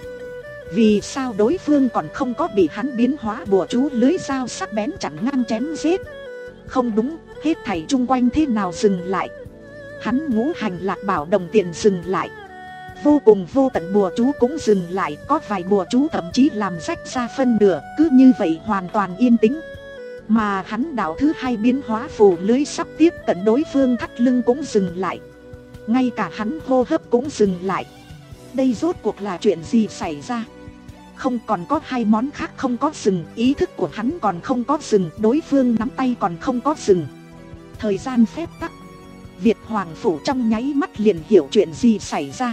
Vì sao đối phương còn không có bị hắn biến hóa bùa chú lưới dao sắc bén chặn ngang chém giết? Không đúng, hết thảy chung quanh thế nào dừng lại? Hắn ngũ hành lạc bảo đồng tiền dừng lại. Vô cùng vô tận bùa chú cũng dừng lại. Có vài bùa chú thậm chí làm rách ra phân nửa. Cứ như vậy hoàn toàn yên tĩnh. Mà hắn đạo thứ hai biến hóa phù lưới sắp tiếp cận đối phương thắt lưng cũng dừng lại. Ngay cả hắn hô hấp cũng dừng lại. Đây rốt cuộc là chuyện gì xảy ra? Không còn có hai món khác không có dừng. Ý thức của hắn còn không có dừng. Đối phương nắm tay còn không có dừng. Thời gian phép tắc. Việt Hoàng Phủ trong nháy mắt liền hiểu chuyện gì xảy ra.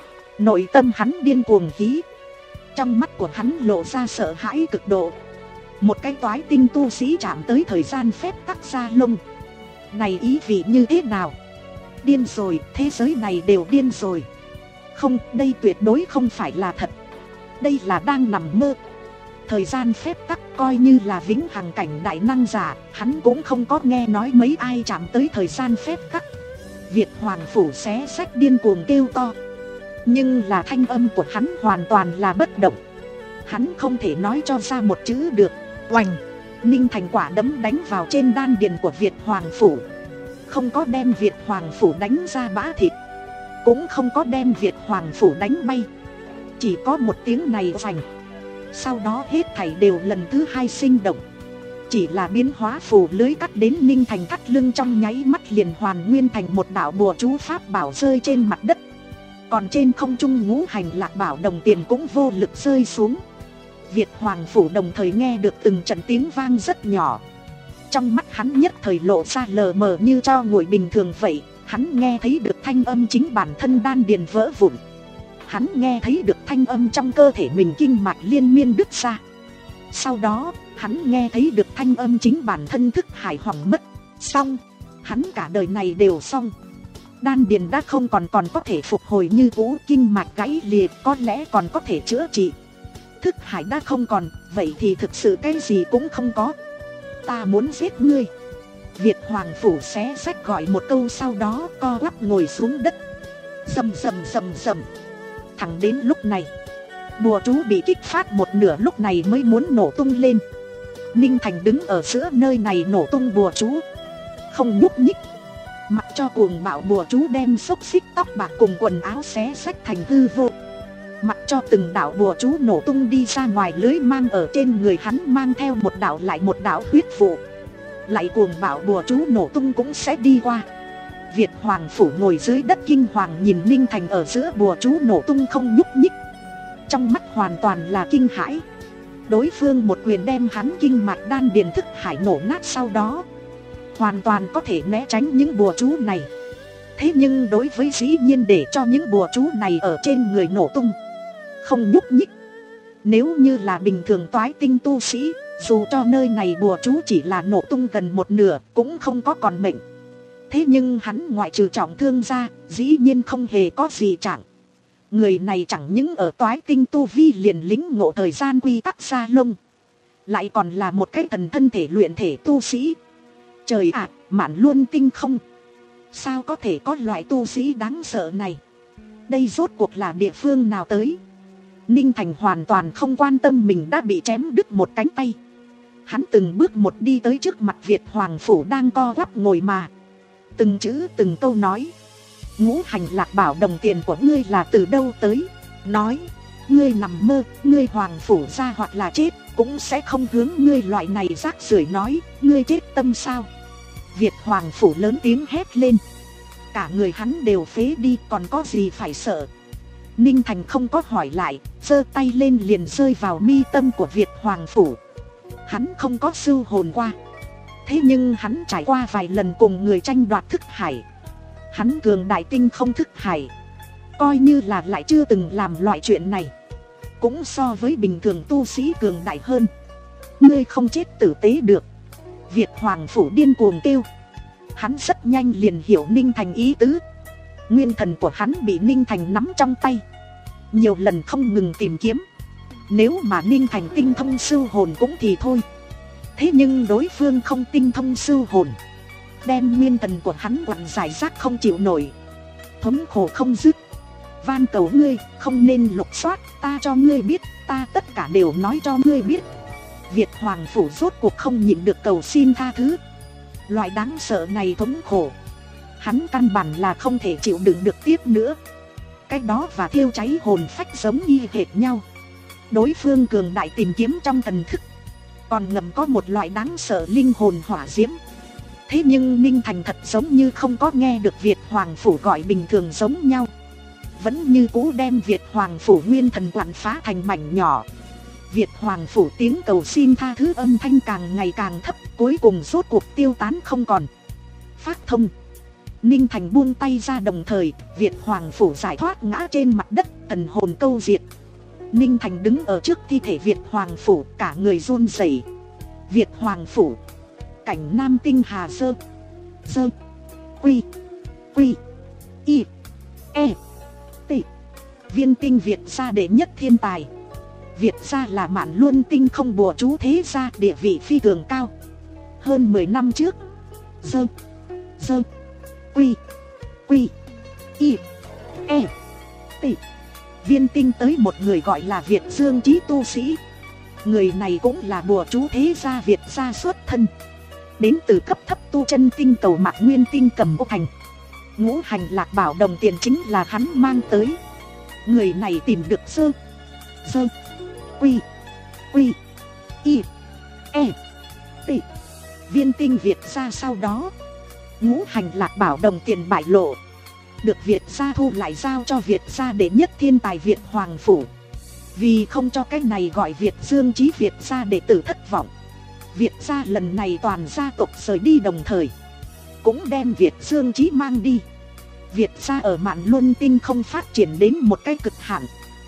Nội tâm hắn điên cuồng hí. Trong mắt của hắn lộ ra sợ hãi cực độ. Một cái toái tinh tu sĩ chạm tới thời gian phép tắc ra lông. Này ý vị như thế nào? Điên rồi, thế giới này đều điên rồi. Không, đây tuyệt đối không phải là thật. Đây là đang nằm mơ. Thời gian phép tắc coi như là vĩnh hằng cảnh đại năng giả. Hắn cũng không có nghe nói mấy ai chạm tới thời gian phép tắc. Việt Hoàng Phủ xé xách điên cuồng kêu to. Nhưng là thanh âm của hắn hoàn toàn là bất động. Hắn không thể nói cho ra một chữ được. Oành! Ninh Thành quả đấm đánh vào trên đan điền của Việt Hoàng Phủ. Không có đem Việt Hoàng Phủ đánh ra bã thịt. Cũng không có đem Việt Hoàng Phủ đánh bay. Chỉ có một tiếng này oành. Sau đó hết thảy đều lần thứ hai sinh động. Chỉ là biến hóa phù lưới cắt đến Ninh Thành cắt lưng trong nháy mắt liền hoàn nguyên thành một đạo bùa chú pháp bảo rơi trên mặt đất. Còn trên không trung ngũ hành lạc bảo đồng tiền cũng vô lực rơi xuống. Việt Hoàng Phủ đồng thời nghe được từng trận tiếng vang rất nhỏ. Trong mắt hắn nhất thời lộ ra lờ mờ như tro nguội bình thường vậy. Hắn nghe thấy được thanh âm chính bản thân đan điền vỡ vụn. Hắn nghe thấy được thanh âm trong cơ thể mình kinh mạch liên miên đứt ra. Sau đó, hắn nghe thấy được thanh âm chính bản thân thức hải hỏng mất. Xong, hắn cả đời này đều xong. Đan điền đã không còn còn có thể phục hồi như cũ, kinh mạch gãy liệt có lẽ còn có thể chữa trị. Thức hải đã không còn, vậy thì thực sự cái gì cũng không có. Ta muốn giết ngươi. Việt Hoàng Phủ xé xách gọi một câu, sau đó co quắp ngồi xuống đất. Rầm rầm rầm rầm. Thẳng đến lúc này, bùa chú bị kích phát một nửa lúc này mới muốn nổ tung lên. Ninh Thành đứng ở giữa nơi này nổ tung bùa chú, không nhúc nhích. Mặc cho cuồng bạo bùa chú đem xốc xích tóc bạc cùng quần áo xé xách thành hư vô. Mặc cho từng đạo bùa chú nổ tung đi ra ngoài, lưới mang ở trên người hắn mang theo một đạo lại một đạo huyết vụ. Lại cuồng bạo bùa chú nổ tung cũng sẽ đi qua. Việt Hoàng Phủ ngồi dưới đất kinh hoàng nhìn Ninh Thành ở giữa bùa chú nổ tung không nhúc nhích. Trong mắt hoàn toàn là kinh hãi. Đối phương một quyền đem hắn kinh mạch đan điền thức hải nổ nát, sau đó hoàn toàn có thể né tránh những bùa chú này. Thế nhưng đối với dĩ nhiên để cho những bùa chú này ở trên người nổ tung không nhúc nhích. Nếu như là bình thường toái tinh tu sĩ, dù cho nơi này bùa chú chỉ là nổ tung gần một nửa cũng không có còn mệnh. Thế nhưng hắn ngoại trừ trọng thương ra, dĩ nhiên không hề có gì trạng. Người này chẳng những ở toái tinh tu vi liền lính ngộ thời gian quy tắc xa lông, lại còn là một cái thần thân thể luyện thể tu sĩ. Trời ạ, mạn luôn tinh không. Sao có thể có loại tu sĩ đáng sợ này? Đây rốt cuộc là địa phương nào tới? Ninh Thành hoàn toàn không quan tâm mình đã bị chém đứt một cánh tay. Hắn từng bước một đi tới trước mặt Việt Hoàng Phủ đang co quắp ngồi mà từng chữ từng câu nói. Ngũ hành lạc bảo đồng tiền của ngươi là từ đâu tới? Nói, ngươi nằm mơ, ngươi Hoàng Phủ ra hoặc là chết cũng sẽ không hướng ngươi loại này rác rưởi nói, ngươi chết tâm sao? Việt Hoàng Phủ lớn tiếng hét lên. Cả người hắn đều phế đi, còn có gì phải sợ? Ninh Thành không có hỏi lại, giơ tay lên liền rơi vào mi tâm của Việt Hoàng Phủ. Hắn không có sưu hồn qua. Thế nhưng hắn trải qua vài lần cùng người tranh đoạt thức hải. Hắn cường đại tinh không thức hải, coi như là lại chưa từng làm loại chuyện này, cũng so với bình thường tu sĩ cường đại hơn. Ngươi không chết tử tế được. Việt Hoàng Phủ điên cuồng kêu. Hắn rất nhanh liền hiểu Ninh Thành ý tứ. Nguyên thần của hắn bị Ninh Thành nắm trong tay. nhiều lần không ngừng tìm kiếm. Nếu mà Ninh Thành tinh thông sưu hồn cũng thì thôi, thế nhưng đối phương không tinh thông sưu hồn, đem nguyên thần của hắn quặn giải rác không chịu nổi, thống khổ không dứt. Van cầu ngươi không nên lục soát, ta cho ngươi biết, ta tất cả đều nói cho ngươi biết. Việt Hoàng Phủ rốt cuộc không nhịn được cầu xin tha thứ. Loại đáng sợ này thống khổ, hắn căn bản là không thể chịu đựng được tiếp nữa. Cái đó và thiêu cháy hồn phách giống y hệt nhau. Đối phương cường đại tìm kiếm trong thần thức, còn ngầm có một loại đáng sợ linh hồn hỏa diễm. Thế nhưng Ninh Thành thật giống như không có nghe được Việt Hoàng Phủ gọi bình thường giống nhau, vẫn như cũ đem Việt Hoàng Phủ nguyên thần quặn phá thành mảnh nhỏ. Việt Hoàng Phủ tiếng cầu xin tha thứ âm thanh càng ngày càng thấp, cuối cùng rốt cuộc tiêu tán không còn. Phát thông. Ninh Thành buông tay ra, đồng thời Việt Hoàng Phủ giải thoát ngã trên mặt đất, thần hồn câu diệt. Ninh Thành đứng ở trước thi thể Việt Hoàng Phủ, cả người run rẩy. Việt Hoàng Phủ, cảnh Nam Tinh Hà Sơ Sơ Quy Quy Y E T. Viên tinh Việt gia đệ nhất thiên tài. Việt gia là Mạn Luân tinh không bùa chú thế gia, địa vị phi thường cao. Hơn mười năm trước, Sơ Sơ Quy Quy Y E T, viên tinh tới một người gọi là Việt Dương Chí tu sĩ. Người này cũng là bùa chú thế gia Việt gia xuất thân, đến từ cấp thấp tu chân tinh cầu Mạc Nguyên tinh Cầm Ô Thành. Ngũ hành lạc bảo đồng tiền chính là hắn mang tới. Người này tìm được Sơ Sơ Quy Quy Y E T, viên tinh Việt gia. Sau đó ngũ hành lạc bảo đồng tiền bại lộ, được Việt gia thu lại giao cho Việt gia đệ nhất thiên tài Việt Hoàng Phủ. Vì không cho cái này gọi Việt Dương Chí Việt gia đệ tử thất vọng, Việt gia lần này toàn gia tộc rời đi, đồng thời cũng đem Việt Dương Chí mang đi. Việt gia ở Mạn Luân tinh không phát triển đến một cái cực hạn.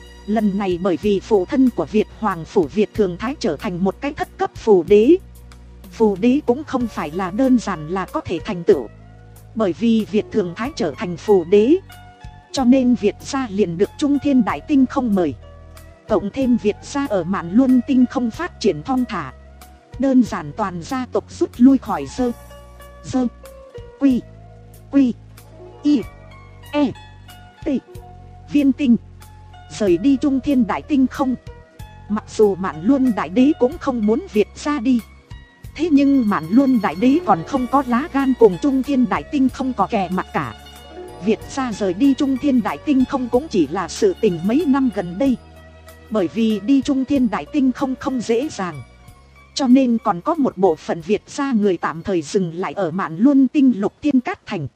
Lần này bởi vì phụ thân của Việt Hoàng Phủ Việt Thường Thái trở thành một cái thất cấp phù đế. Phù đế cũng không phải là đơn giản là có thể thành tựu. Bởi vì Việt Thường Thái trở thành phù đế, cho nên Việt gia liền được Trung Thiên Đại Tinh không mời. Cộng thêm Việt gia ở Mạn Luân tinh không phát triển thong thả, đơn giản toàn gia tộc rút lui khỏi Sơ Sơ Quy Quy Y E T, viên tinh, rời đi Trung Thiên Đại Tinh không. Mặc dù Mạn Luân Đại Đế cũng không muốn Việt gia đi, thế nhưng Mạn Luân Đại Đế còn không có lá gan cùng Trung Thiên Đại Tinh không có kè mặt cả. Việt gia rời đi Trung Thiên Đại Tinh không cũng chỉ là sự tình mấy năm gần đây. Bởi vì đi Trung Thiên Đại Tinh không không dễ dàng, cho nên còn có một bộ phận Việt gia người tạm thời dừng lại ở Mạn Luân tinh lục Thiên Cát Thành.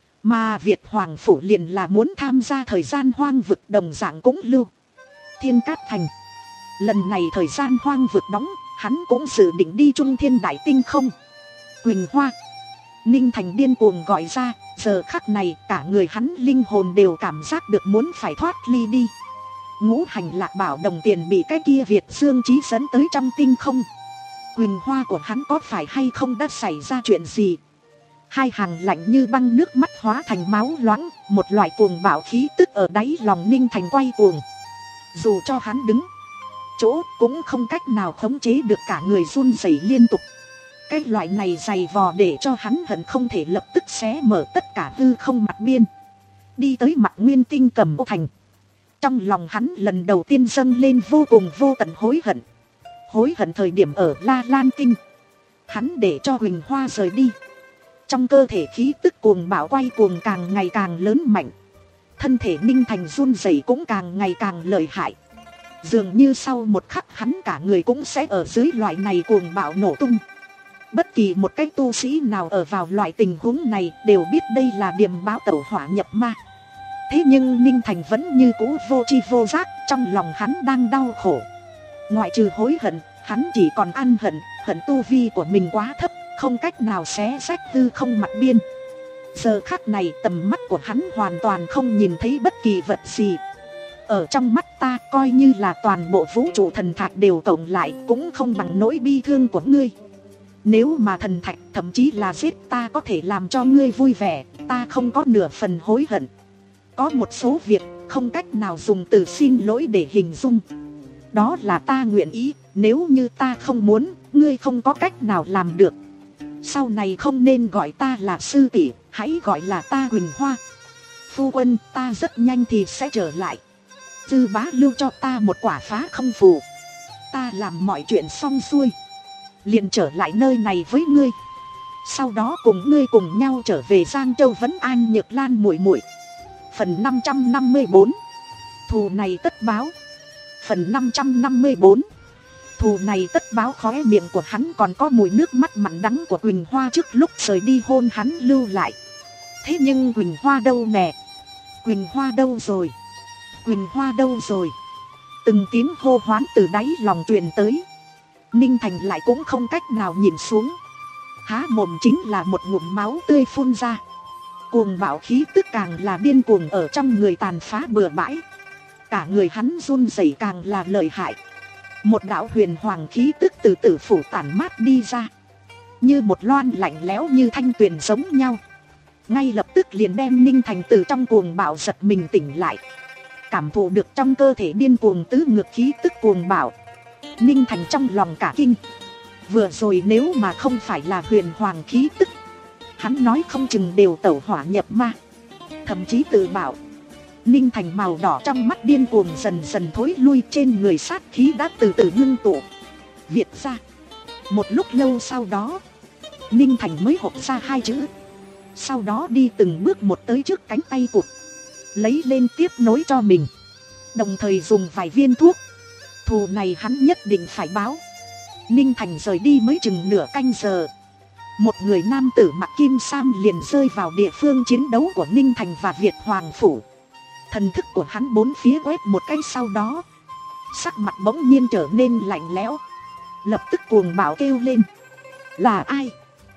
Mà Việt Hoàng Phủ liền là muốn tham gia thời gian hoang vực, đồng dạng cũng lưu Thiên Cát Thành. Lần này thời gian hoang vực đóng, hắn cũng dự định đi Trung Thiên Đại Tinh không. Quỳnh Hoa, Ninh Thành điên cuồng gọi ra. Giờ khắc này cả người hắn linh hồn đều cảm giác được muốn phải thoát ly đi. Ngũ hành lạc bảo đồng tiền bị cái kia Việt Dương Chí dẫn tới trong tinh không. Quỳnh Hoa của hắn có phải hay không đã xảy ra chuyện gì? Hai hàng lạnh như băng nước mắt hóa thành máu loãng, một loại cuồng bạo khí tức ở đáy lòng Ninh Thành quay cuồng. Dù cho hắn đứng chỗ cũng không cách nào khống chế được, cả người run rẩy liên tục. Cái loại này dày vò để cho hắn hận không thể lập tức xé mở tất cả hư không mặt biên, đi tới Mạc Nguyên tinh Cầm Ô Thành. Trong lòng hắn lần đầu tiên dâng lên vô cùng vô tận hối hận. Hối hận thời điểm ở La Lan Tinh, hắn để cho Huỳnh Hoa rời đi. Trong cơ thể khí tức cuồng bạo quay cuồng càng ngày càng lớn mạnh. Thân thể Ninh Thành run rẩy cũng càng ngày càng lợi hại. Dường như sau một khắc hắn cả người cũng sẽ ở dưới loại này cuồng bạo nổ tung. Bất kỳ một cái tu sĩ nào ở vào loại tình huống này đều biết đây là điềm báo tẩu hỏa nhập ma. Thế nhưng Ninh Thành vẫn như cũ vô tri vô giác, trong lòng hắn đang đau khổ. Ngoại trừ hối hận, hắn chỉ còn ăn hận, hận tu vi của mình quá thấp, không cách nào xé rách hư không mặt biên. Giờ khắc này tầm mắt của hắn hoàn toàn không nhìn thấy bất kỳ vật gì. Ở trong mắt ta, coi như là toàn bộ vũ trụ thần thạch đều cộng lại cũng không bằng nỗi bi thương của ngươi. Nếu mà thần thạch thậm chí là giết ta có thể làm cho ngươi vui vẻ, ta không có nửa phần hối hận. Có một số việc không cách nào dùng từ xin lỗi để hình dung. Đó là ta nguyện ý, nếu như ta không muốn, ngươi không có cách nào làm được. Sau này không nên gọi ta là sư tỷ, hãy gọi là ta Quỳnh Hoa. Phu quân, ta rất nhanh thì sẽ trở lại. Dư bá lưu cho ta một quả phá không phù. Ta làm mọi chuyện xong xuôi, liền trở lại nơi này với ngươi. Sau đó cùng ngươi cùng nhau trở về Giang Châu Vấn An Nhược Lan muội muội. Phần năm trăm năm mươi bốn. Thù này tất báo. Phần năm trăm năm mươi bốn. Thù này tất báo. Khóe miệng của hắn còn có mùi nước mắt mặn đắng của Quỳnh Hoa trước lúc rời đi hôn hắn lưu lại. Thế nhưng Quỳnh Hoa đâu nè? Quỳnh Hoa đâu rồi? Quỳnh Hoa đâu rồi? Từng tiếng hô hoán từ đáy lòng truyền tới. Ninh Thành lại cũng không cách nào nhìn xuống. Há mồm chính là một ngụm máu tươi phun ra. Cuồng bạo khí tức càng là điên cuồng ở trong người tàn phá bừa bãi. Cả người hắn run rẩy càng là lợi hại. Một đạo huyền hoàng khí tức từ tử phủ tản mát đi ra, như một loan lạnh lẽo như thanh tuyền giống nhau. Ngay lập tức liền đem Ninh Thành từ trong cuồng bạo giật mình tỉnh lại. Cảm thụ được trong cơ thể điên cuồng tứ ngược khí tức cuồng bạo, Ninh Thành trong lòng cả kinh. Vừa rồi nếu mà không phải là huyền hoàng khí tức, hắn nói không chừng đều tẩu hỏa nhập ma, thậm chí tự bảo. Ninh Thành màu đỏ trong mắt điên cuồng dần dần thối lui, trên người sát khí đã từ từ ngưng tụ. Việt gia. Một lúc lâu sau đó, Ninh Thành mới hộc ra hai chữ. Sau đó đi từng bước một tới trước cánh tay cụt, lấy lên tiếp nối cho mình, đồng thời dùng vài viên thuốc. Thù này hắn nhất định phải báo. Ninh Thành rời đi mới chừng nửa canh giờ, một người nam tử mặc kim sam liền rơi vào địa phương chiến đấu của Ninh Thành và Việt Hoàng Phủ. Thần thức của hắn bốn phía quét một cái, sau đó sắc mặt bỗng nhiên trở nên lạnh lẽo, lập tức cuồng bạo kêu lên. Là ai?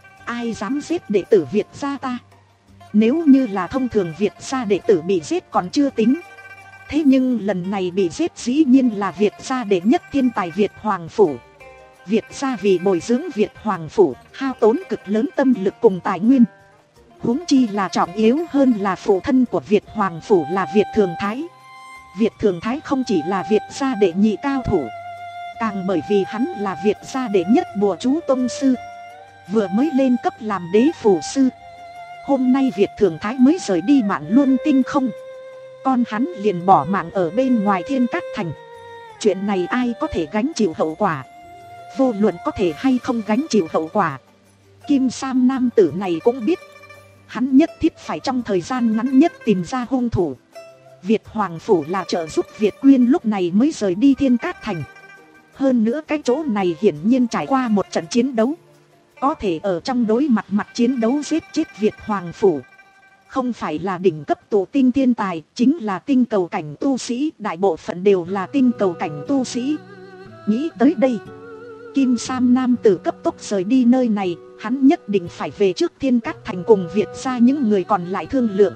Ai dám giết đệ tử Việt gia ta? Nếu như là thông thường Việt gia đệ tử bị giết còn chưa tính, thế nhưng lần này bị giết dĩ nhiên là Việt gia đệ nhất thiên tài Việt Hoàng Phủ. Việt gia vì bồi dưỡng Việt Hoàng Phủ hao tốn cực lớn tâm lực cùng tài nguyên. Huống chi là trọng yếu hơn là phụ thân của Việt Hoàng Phủ là Việt Thường Thái. Việt Thường Thái không chỉ là Việt gia đệ nhị cao thủ, càng bởi vì hắn là Việt gia đệ nhất bùa chú tông sư, vừa mới lên cấp làm đế phủ sư. Hôm nay Việt Thường Thái mới rời đi Mạn Luân Tinh không, con hắn liền bỏ mạng ở bên ngoài Thiên Cát Thành. Chuyện này ai có thể gánh chịu hậu quả? Vô luận có thể hay không gánh chịu hậu quả, Kim Sam nam tử này cũng biết, hắn nhất thiết phải trong thời gian ngắn nhất tìm ra hung thủ. Việt Hoàng Phủ là trợ giúp Việt Quyên lúc này mới rời đi Thiên Cát Thành. Hơn nữa cái chỗ này hiển nhiên trải qua một trận chiến đấu, có thể ở trong đối mặt mặt chiến đấu giết chết Việt Hoàng Phủ. Không phải là đỉnh cấp tụ tinh thiên tài, chính là tinh cầu cảnh tu sĩ, đại bộ phận đều là tinh cầu cảnh tu sĩ. Nghĩ tới đây, Kim Sam nam tử cấp tốc rời đi nơi này. Hắn nhất định phải về trước Thiên Cát Thành cùng Việt gia những người còn lại thương lượng.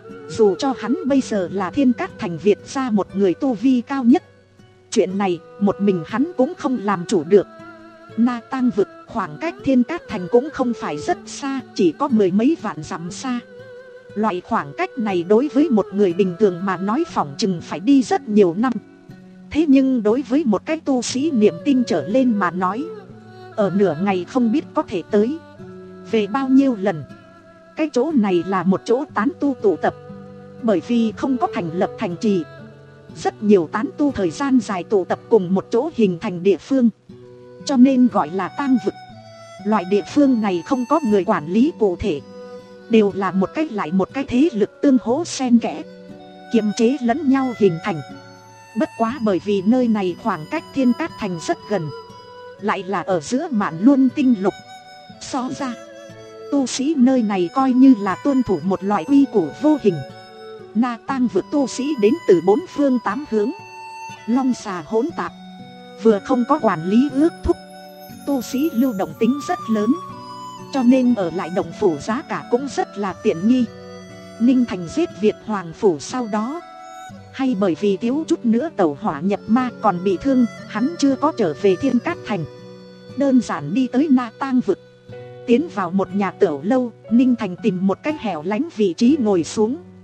Dù cho hắn bây giờ là Thiên Cát Thành Việt gia một người tu vi cao nhất, chuyện này một mình hắn cũng không làm chủ được. Na Tang vực khoảng cách Thiên Cát Thành cũng không phải rất xa, chỉ có mười mấy vạn dặm xa. Loại khoảng cách này đối với một người bình thường mà nói phỏng chừng phải đi rất nhiều năm. Thế nhưng đối với một cái tu sĩ niệm tinh trở lên mà nói, ở nửa ngày không biết có thể tới về bao nhiêu lần. Cái chỗ này là một chỗ tán tu tụ tập, bởi vì không có thành lập thành trì, rất nhiều tán tu thời gian dài tụ tập cùng một chỗ hình thành địa phương, cho nên gọi là tang vực. Loại địa phương này không có người quản lý cụ thể, đều là một cách lại một cái thế lực tương hỗ xen kẽ, kiềm chế lẫn nhau hình thành. Bất quá bởi vì nơi này khoảng cách Thiên Cát Thành rất gần, lại là ở giữa Mạn Luân Tinh lục, so ra tu sĩ nơi này coi như là tuân thủ một loại quy củ vô hình. Na Tang vực tu sĩ đến từ bốn phương tám hướng, long xà hỗn tạp, vừa không có quản lý ước thúc, tu sĩ lưu động tính rất lớn, cho nên ở lại động phủ giá cả cũng rất là tiện nghi. Ninh Thành giết Việt Hoàng Phủ sau đó, hay bởi vì thiếu chút nữa tẩu hỏa nhập ma còn bị thương, hắn chưa có trở về Thiên Cát Thành, đơn giản đi tới Na Tang vực. Tiến vào một nhà tửu lâu, Ninh Thành tìm một cách hẻo lánh vị trí ngồi xuống.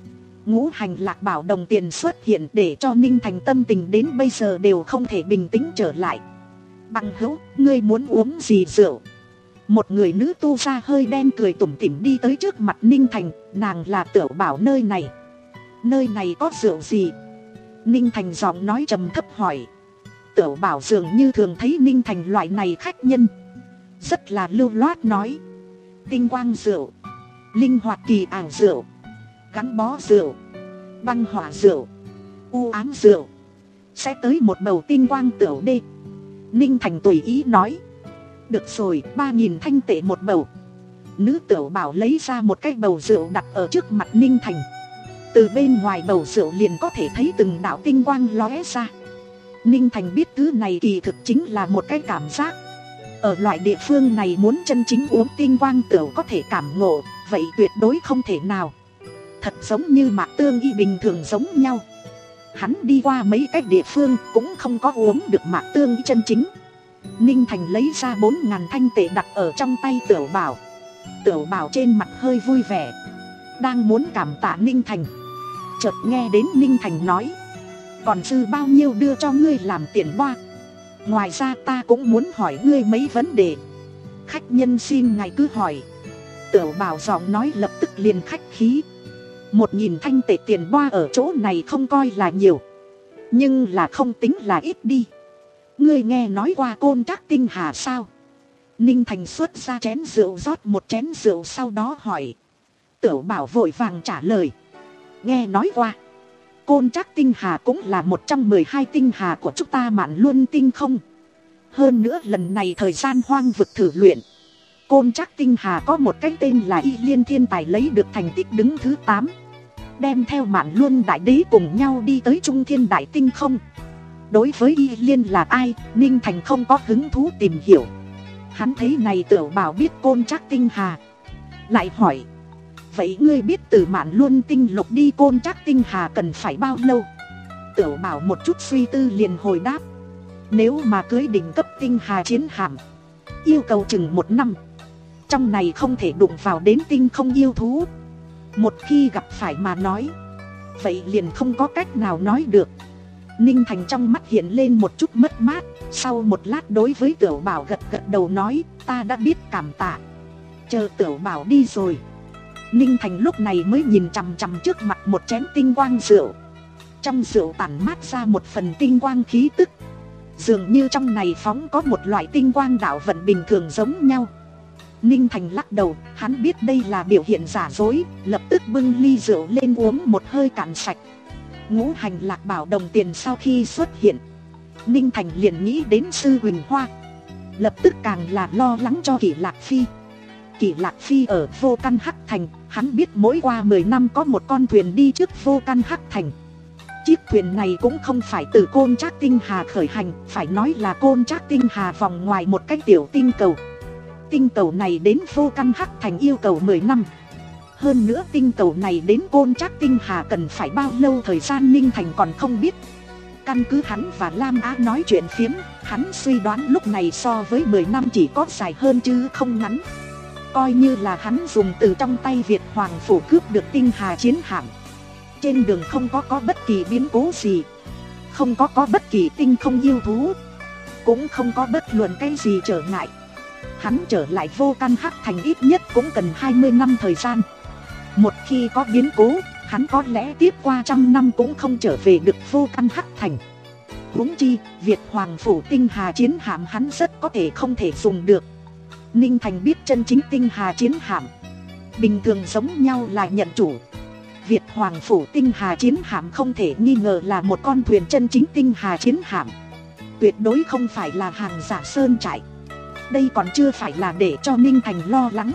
Ngũ hành lạc bảo đồng tiền xuất hiện để cho Ninh Thành tâm tình đến bây giờ đều không thể bình tĩnh trở lại. Bằng hữu, ngươi muốn uống gì rượu? Một người nữ tu ra hơi đen cười tủm tỉm đi tới trước mặt Ninh Thành. Nàng là Tửu Bảo nơi này. Nơi này có rượu gì? Ninh Thành giọng nói trầm thấp hỏi. Tửu Bảo dường như thường thấy Ninh Thành loại này khách nhân, rất là lưu loát nói. Tinh quang rượu, linh hoạt kỳ ảo rượu, gắn bó rượu, băng hỏa rượu, u ám rượu, sẽ tới một bầu tinh quang tửu đê. Ninh Thành tùy ý nói. Được rồi, ba nghìn thanh tệ một bầu. Nữ Tửu Bảo lấy ra một cái bầu rượu đặt ở trước mặt Ninh Thành. Từ bên ngoài bầu rượu liền có thể thấy từng đạo tinh quang lóe ra. Ninh Thành biết thứ này kỳ thực chính là một cái cảm giác. Ở loại địa phương này muốn chân chính uống tinh quang tửu có thể cảm ngộ, vậy tuyệt đối không thể nào. Thật giống như Mạc Tương Y bình thường giống nhau. Hắn đi qua mấy cái địa phương cũng không có uống được Mạc Tương Y chân chính. Ninh Thành lấy ra bốn ngàn thanh tệ đặt ở trong tay Tửu Bảo. Tửu Bảo trên mặt hơi vui vẻ, đang muốn cảm tạ Ninh Thành, chợt nghe đến Ninh Thành nói. Còn dư bao nhiêu đưa cho ngươi làm tiền boa? Ngoài ra ta cũng muốn hỏi ngươi mấy vấn đề. Khách nhân xin ngài cứ hỏi. Tửu Bảo giọng nói lập tức liền khách khí. Một nghìn thanh tệ tiền boa ở chỗ này không coi là nhiều, nhưng là không tính là ít đi. Ngươi nghe nói qua Côn Trác Tinh Hà sao? Ninh Thành xuất ra chén rượu rót một chén rượu sau đó hỏi. Tửu Bảo vội vàng trả lời. Nghe nói qua. Côn Trác Tinh Hà cũng là một trong mười hai tinh hà của chúng ta Mạn Luân Tinh không. Hơn nữa lần này thời gian hoang vực thử luyện, Côn Trác Tinh Hà có một cái tên là Y Liên Thiên Tài lấy được thành tích đứng thứ tám, đem theo Mạn Luân Đại Đế cùng nhau đi tới Trung Thiên Đại Tinh không. Đối với Y Liên là ai, Ninh Thành không có hứng thú tìm hiểu. Hắn thấy này Tửu Bảo biết Côn Trác Tinh Hà, lại hỏi. Vậy ngươi biết từ Mạn Luân Tinh lục đi Côn Trác Tinh Hà cần phải bao lâu? Tửu Bảo một chút suy tư liền hồi đáp. Nếu mà cưới đỉnh cấp tinh hà chiến hạm, yêu cầu chừng một năm. Trong này không thể đụng vào đến tinh không yêu thú. Một khi gặp phải mà nói, vậy liền không có cách nào nói được. Ninh Thành trong mắt hiện lên một chút mất mát. Sau một lát đối với Tửu Bảo gật gật đầu nói. Ta đã biết, cảm tạ. Chờ Tửu Bảo đi rồi, Ninh Thành lúc này mới nhìn chằm chằm trước mặt một chén tinh quang rượu. Trong rượu tản mát ra một phần tinh quang khí tức, dường như trong này phóng có một loại tinh quang đạo vận bình thường giống nhau. Ninh Thành lắc đầu, hắn biết đây là biểu hiện giả dối, lập tức bưng ly rượu lên uống một hơi cạn sạch. Ngũ hành lạc bảo đồng tiền sau khi xuất hiện, Ninh Thành liền nghĩ đến Sư Huỳnh Hoa, lập tức càng là lo lắng cho Kỷ Lạc Phi. Kỷ Lạc Phi ở Vô Căn Hắc Thành, hắn biết mỗi qua mười năm có một con thuyền đi trước Vô Căn Hắc Thành. Chiếc thuyền này cũng không phải từ Côn Trác Tinh Hà khởi hành, phải nói là Côn Trác Tinh Hà vòng ngoài một cái tiểu tinh cầu. Tinh cầu này đến Vô Căn Hắc Thành yêu cầu mười năm. Hơn nữa tinh cầu này đến Côn Trác Tinh Hà cần phải bao lâu thời gian Ninh Thành còn không biết. Căn cứ hắn và Lam Á nói chuyện phiếm, hắn suy đoán lúc này so với mười năm chỉ có dài hơn chứ không ngắn. Coi như là hắn dùng từ trong tay Việt Hoàng Phủ cướp được tinh hà chiến hạm, trên đường không có có bất kỳ biến cố gì, không có có bất kỳ tinh không yêu thú, cũng không có bất luận cái gì trở ngại. Hắn trở lại Vô Căn Hắc Thành ít nhất cũng cần hai mươi năm thời gian. Một khi có biến cố, hắn có lẽ tiếp qua trăm năm cũng không trở về được Vô Căn Hắc Thành. Huống chi, Việt Hoàng Phủ tinh hà chiến hạm hắn rất có thể không thể dùng được. Ninh Thành biết chân chính tinh hà chiến hạm bình thường giống nhau là nhận chủ. Việt Hoàng Phủ tinh hà chiến hạm không thể nghi ngờ là một con thuyền chân chính tinh hà chiến hạm, tuyệt đối không phải là hàng giả sơn trại. Đây còn chưa phải là để cho Ninh Thành lo lắng.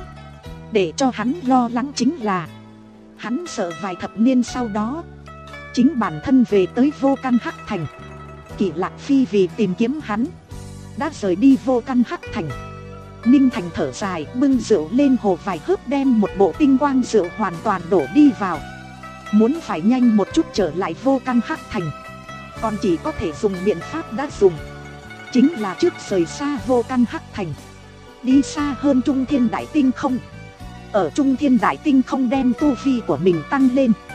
Để cho hắn lo lắng chính là hắn sợ vài thập niên sau đó, chính bản thân về tới Vô Căn Hắc Thành, Kỷ Lạc Phi vì tìm kiếm hắn đã rời đi Vô Căn Hắc Thành. Ninh Thành thở dài, bưng rượu lên hồ vài hớp đem một bộ tinh quang rượu hoàn toàn đổ đi vào. Muốn phải nhanh một chút trở lại Vô Căn Hắc Thành, còn chỉ có thể dùng biện pháp đã dùng, chính là trước rời xa Vô Căn Hắc Thành, đi xa hơn Trung Thiên Đại Tinh không. Ở Trung Thiên Đại Tinh không đem tu vi của mình tăng lên,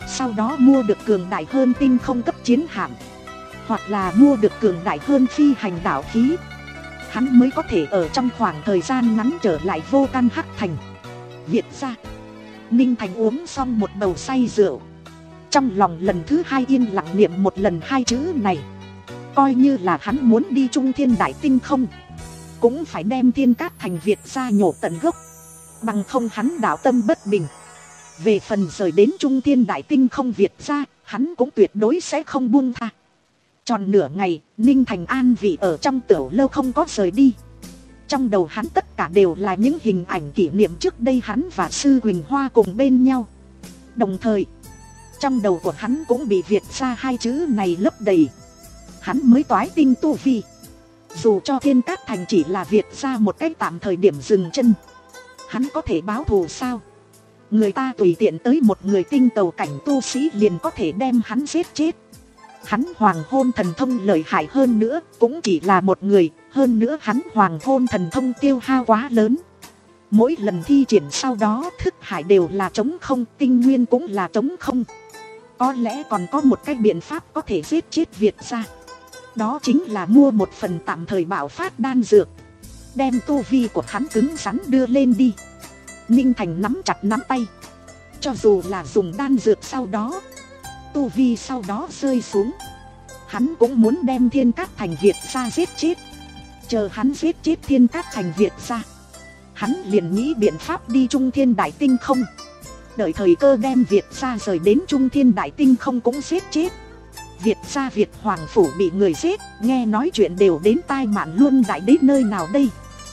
sau đó mua được cường đại hơn tinh không cấp chiến hạm, hoặc là mua được cường đại hơn phi hành đạo khí, hắn mới có thể ở trong khoảng thời gian ngắn trở lại Vô Căn Hắc Thành. Việt gia. Ninh Thành uống xong một bầu say rượu, trong lòng lần thứ hai yên lặng niệm một lần hai chữ này. Coi như là hắn muốn đi Trung Thiên Đại Tinh Không, cũng phải đem Thiên Cát Thành Việt gia nhổ tận gốc, bằng không hắn đạo tâm bất bình. Về phần rời đến Trung Thiên Đại Tinh Không Việt gia, hắn cũng tuyệt đối sẽ không buông tha. Tròn nửa ngày, Ninh Thành an vị ở trong tiểu lâu không có rời đi. Trong đầu hắn tất cả đều là những hình ảnh kỷ niệm trước đây hắn và Sư Huỳnh Hoa cùng bên nhau. Đồng thời, trong đầu của hắn cũng bị Việt gia hai chữ này lấp đầy. Hắn mới toái tinh tu vi. Dù cho Thiên Cát Thành chỉ là Việt gia một cách tạm thời điểm dừng chân, hắn có thể báo thù sao? Người ta tùy tiện tới một người tinh tàu cảnh tu sĩ liền có thể đem hắn giết chết. Hắn hoàng hôn thần thông lợi hại hơn nữa, cũng chỉ là một người. Hơn nữa hắn hoàng hôn thần thông tiêu hao quá lớn. Mỗi lần thi triển sau đó thức hải đều là trống không, tinh nguyên cũng là trống không. Có lẽ còn có một cái biện pháp có thể giết chết Việt gia. Đó chính là mua một phần tạm thời bạo phát đan dược, đem tu vi của hắn cứng rắn đưa lên đi. Ninh Thành nắm chặt nắm tay. Cho dù là dùng đan dược sau đó, tu vi sau đó rơi xuống, hắn cũng muốn đem Thiên Cát Thành Việt gia giết chết. Chờ hắn giết chết Thiên Cát Thành Việt gia, hắn liền nghĩ biện pháp đi Trung Thiên Đại Tinh Không. Đợi thời cơ đem Việt gia rời đến Trung Thiên Đại Tinh Không cũng giết chết. Việt gia Việt Hoàng Phủ bị người giết, nghe nói chuyện đều đến tai Mạn Luân Đại Đế nơi nào đây.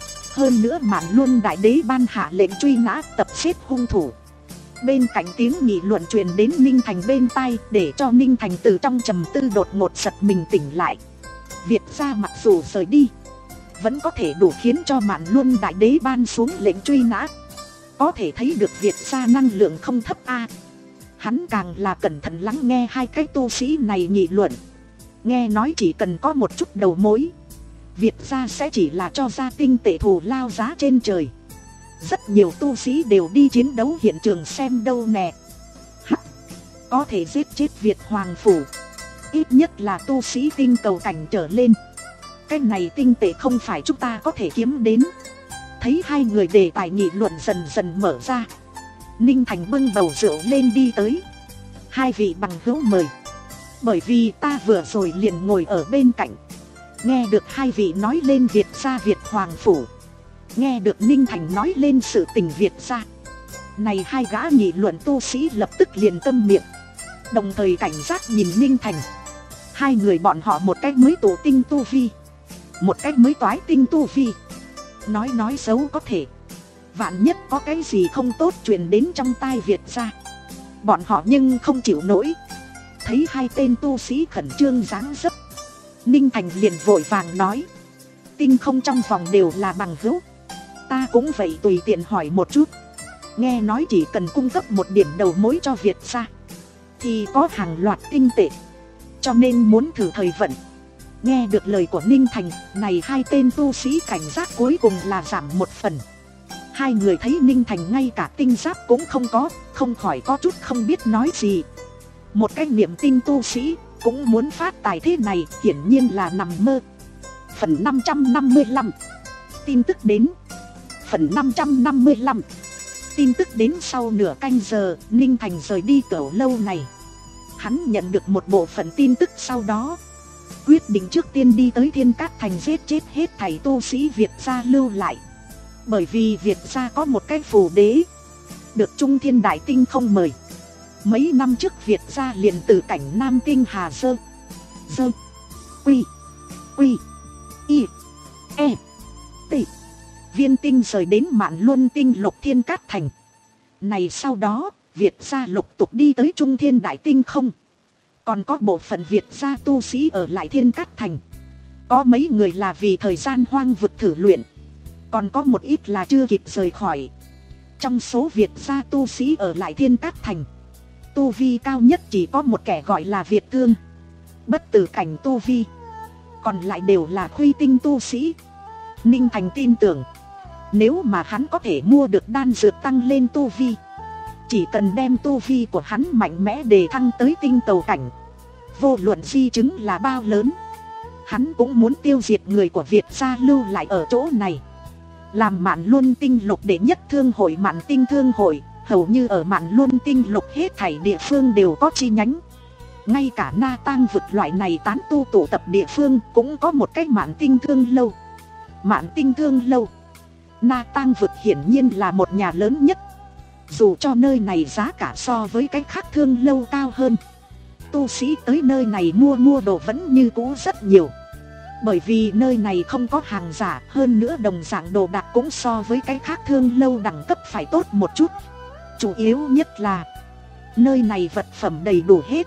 Hơn nữa Mạn Luân Đại Đế ban hạ lệnh truy nã tập giết hung thủ. Bên cạnh tiếng nghị luận truyền đến Ninh Thành bên tai, để cho Ninh Thành từ trong trầm tư đột ngột giật mình tỉnh lại. Việt gia mặc dù rời đi, vẫn có thể đủ khiến cho Mạn Luân Đại Đế ban xuống lệnh truy nã. Có thể thấy được Việt gia năng lượng không thấp a. À. Hắn càng là cẩn thận lắng nghe hai cái tu sĩ này nghị luận. Nghe nói chỉ cần có một chút đầu mối, Việt gia sẽ chỉ là cho ra tinh tệ thù lao giá trên trời. Rất nhiều tu sĩ đều đi chiến đấu hiện trường xem đâu nè. Hắc, có thể giết chết Việt Hoàng Phủ, ít nhất là tu sĩ tinh cầu cảnh trở lên. Cái này tinh tệ không phải chúng ta có thể kiếm đến. Thấy hai người đề tài nghị luận dần dần mở ra, Ninh Thành bưng bầu rượu lên đi tới. Hai vị bằng hữu mời. Bởi vì ta vừa rồi liền ngồi ở bên cạnh, nghe được hai vị nói lên Việt gia Việt Hoàng Phủ, nghe được Ninh Thành nói lên sự tình Việt gia. Này hai gã nghị luận tu sĩ lập tức liền câm miệng, đồng thời cảnh giác nhìn Ninh Thành. Hai người bọn họ một cách mới tụ tinh tu vi, một cách mới toái tinh tu vi. Nói nói xấu có thể, vạn nhất có cái gì không tốt truyền đến trong tai Việt gia, bọn họ nhưng không chịu nổi. Thấy hai tên tu sĩ khẩn trương dáng dấp, Ninh Thành liền vội vàng nói: tinh không trong vòng đều là bằng hữu, ta cũng vậy tùy tiện hỏi một chút. Nghe nói chỉ cần cung cấp một điểm đầu mối cho Việt gia thì có hàng loạt tinh tệ, cho nên muốn thử thời vận. Nghe được lời của Ninh Thành, này hai tên tu sĩ cảnh giác cuối cùng là giảm một phần. Hai người thấy Ninh Thành ngay cả tinh giáp cũng không có, không khỏi có chút không biết nói gì. Một cái niệm tinh tu sĩ cũng muốn phát tài thế này, hiển nhiên là nằm mơ. Phần năm trăm năm mươi lăm. Tin tức đến. Phần năm trăm năm mươi lăm. Tin tức đến sau nửa canh giờ, Ninh Thành rời đi tiểu lâu này. Hắn nhận được một bộ phận tin tức sau đó, quyết định trước tiên đi tới Thiên Cát Thành giết chết hết thảy tu sĩ Việt gia lưu lại. Bởi vì Việt gia có một cái phù đế, được Trung Thiên Đại Tinh Không mời. Mấy năm trước Việt gia liền từ cảnh Nam Tinh Hà Sơ Sơ Quy Quy Y E T Viên tinh rời đến Mạn Luân Tinh lục Thiên Cát Thành. Này sau đó, Việt gia lục tục đi tới Trung Thiên Đại Tinh Không. Còn có bộ phận Việt gia tu sĩ ở lại Thiên Cát Thành. Có mấy người là vì thời gian hoang vực thử luyện, còn có một ít là chưa kịp rời khỏi. Trong số Việt gia tu sĩ ở lại Thiên Cát Thành, tu vi cao nhất chỉ có một kẻ gọi là Việt Cương, bất tử cảnh tu vi. Còn lại đều là khuy tinh tu sĩ. Ninh Thành tin tưởng, nếu mà hắn có thể mua được đan dược tăng lên tu vi, Chỉ cần đem tu vi của hắn mạnh mẽ đề thăng tới tinh tầu cảnh, vô luận di chứng là bao lớn, hắn cũng muốn tiêu diệt người của Việt gia lưu lại ở chỗ này. Làm Mạn Luân Tinh Lục đệ nhất thương hội Mạn Tinh Thương hội, hầu như ở Mạn Luân Tinh Lục hết thảy địa phương đều có chi nhánh. Ngay cả Na Tang vực loại này tán tu tụ tập địa phương cũng có một cái Mạn Tinh Thương lâu. Mạn Tinh Thương lâu, Na Tang vực hiển nhiên là một nhà lớn nhất. Dù cho nơi này giá cả so với cái khác thương lâu cao hơn, tu sĩ tới nơi này mua mua đồ vẫn như cũ rất nhiều. Bởi vì nơi này không có hàng giả, hơn nữa đồng dạng đồ đạc cũng so với cái khác thương lâu đẳng cấp phải tốt một chút. Chủ yếu nhất là nơi này vật phẩm đầy đủ hết.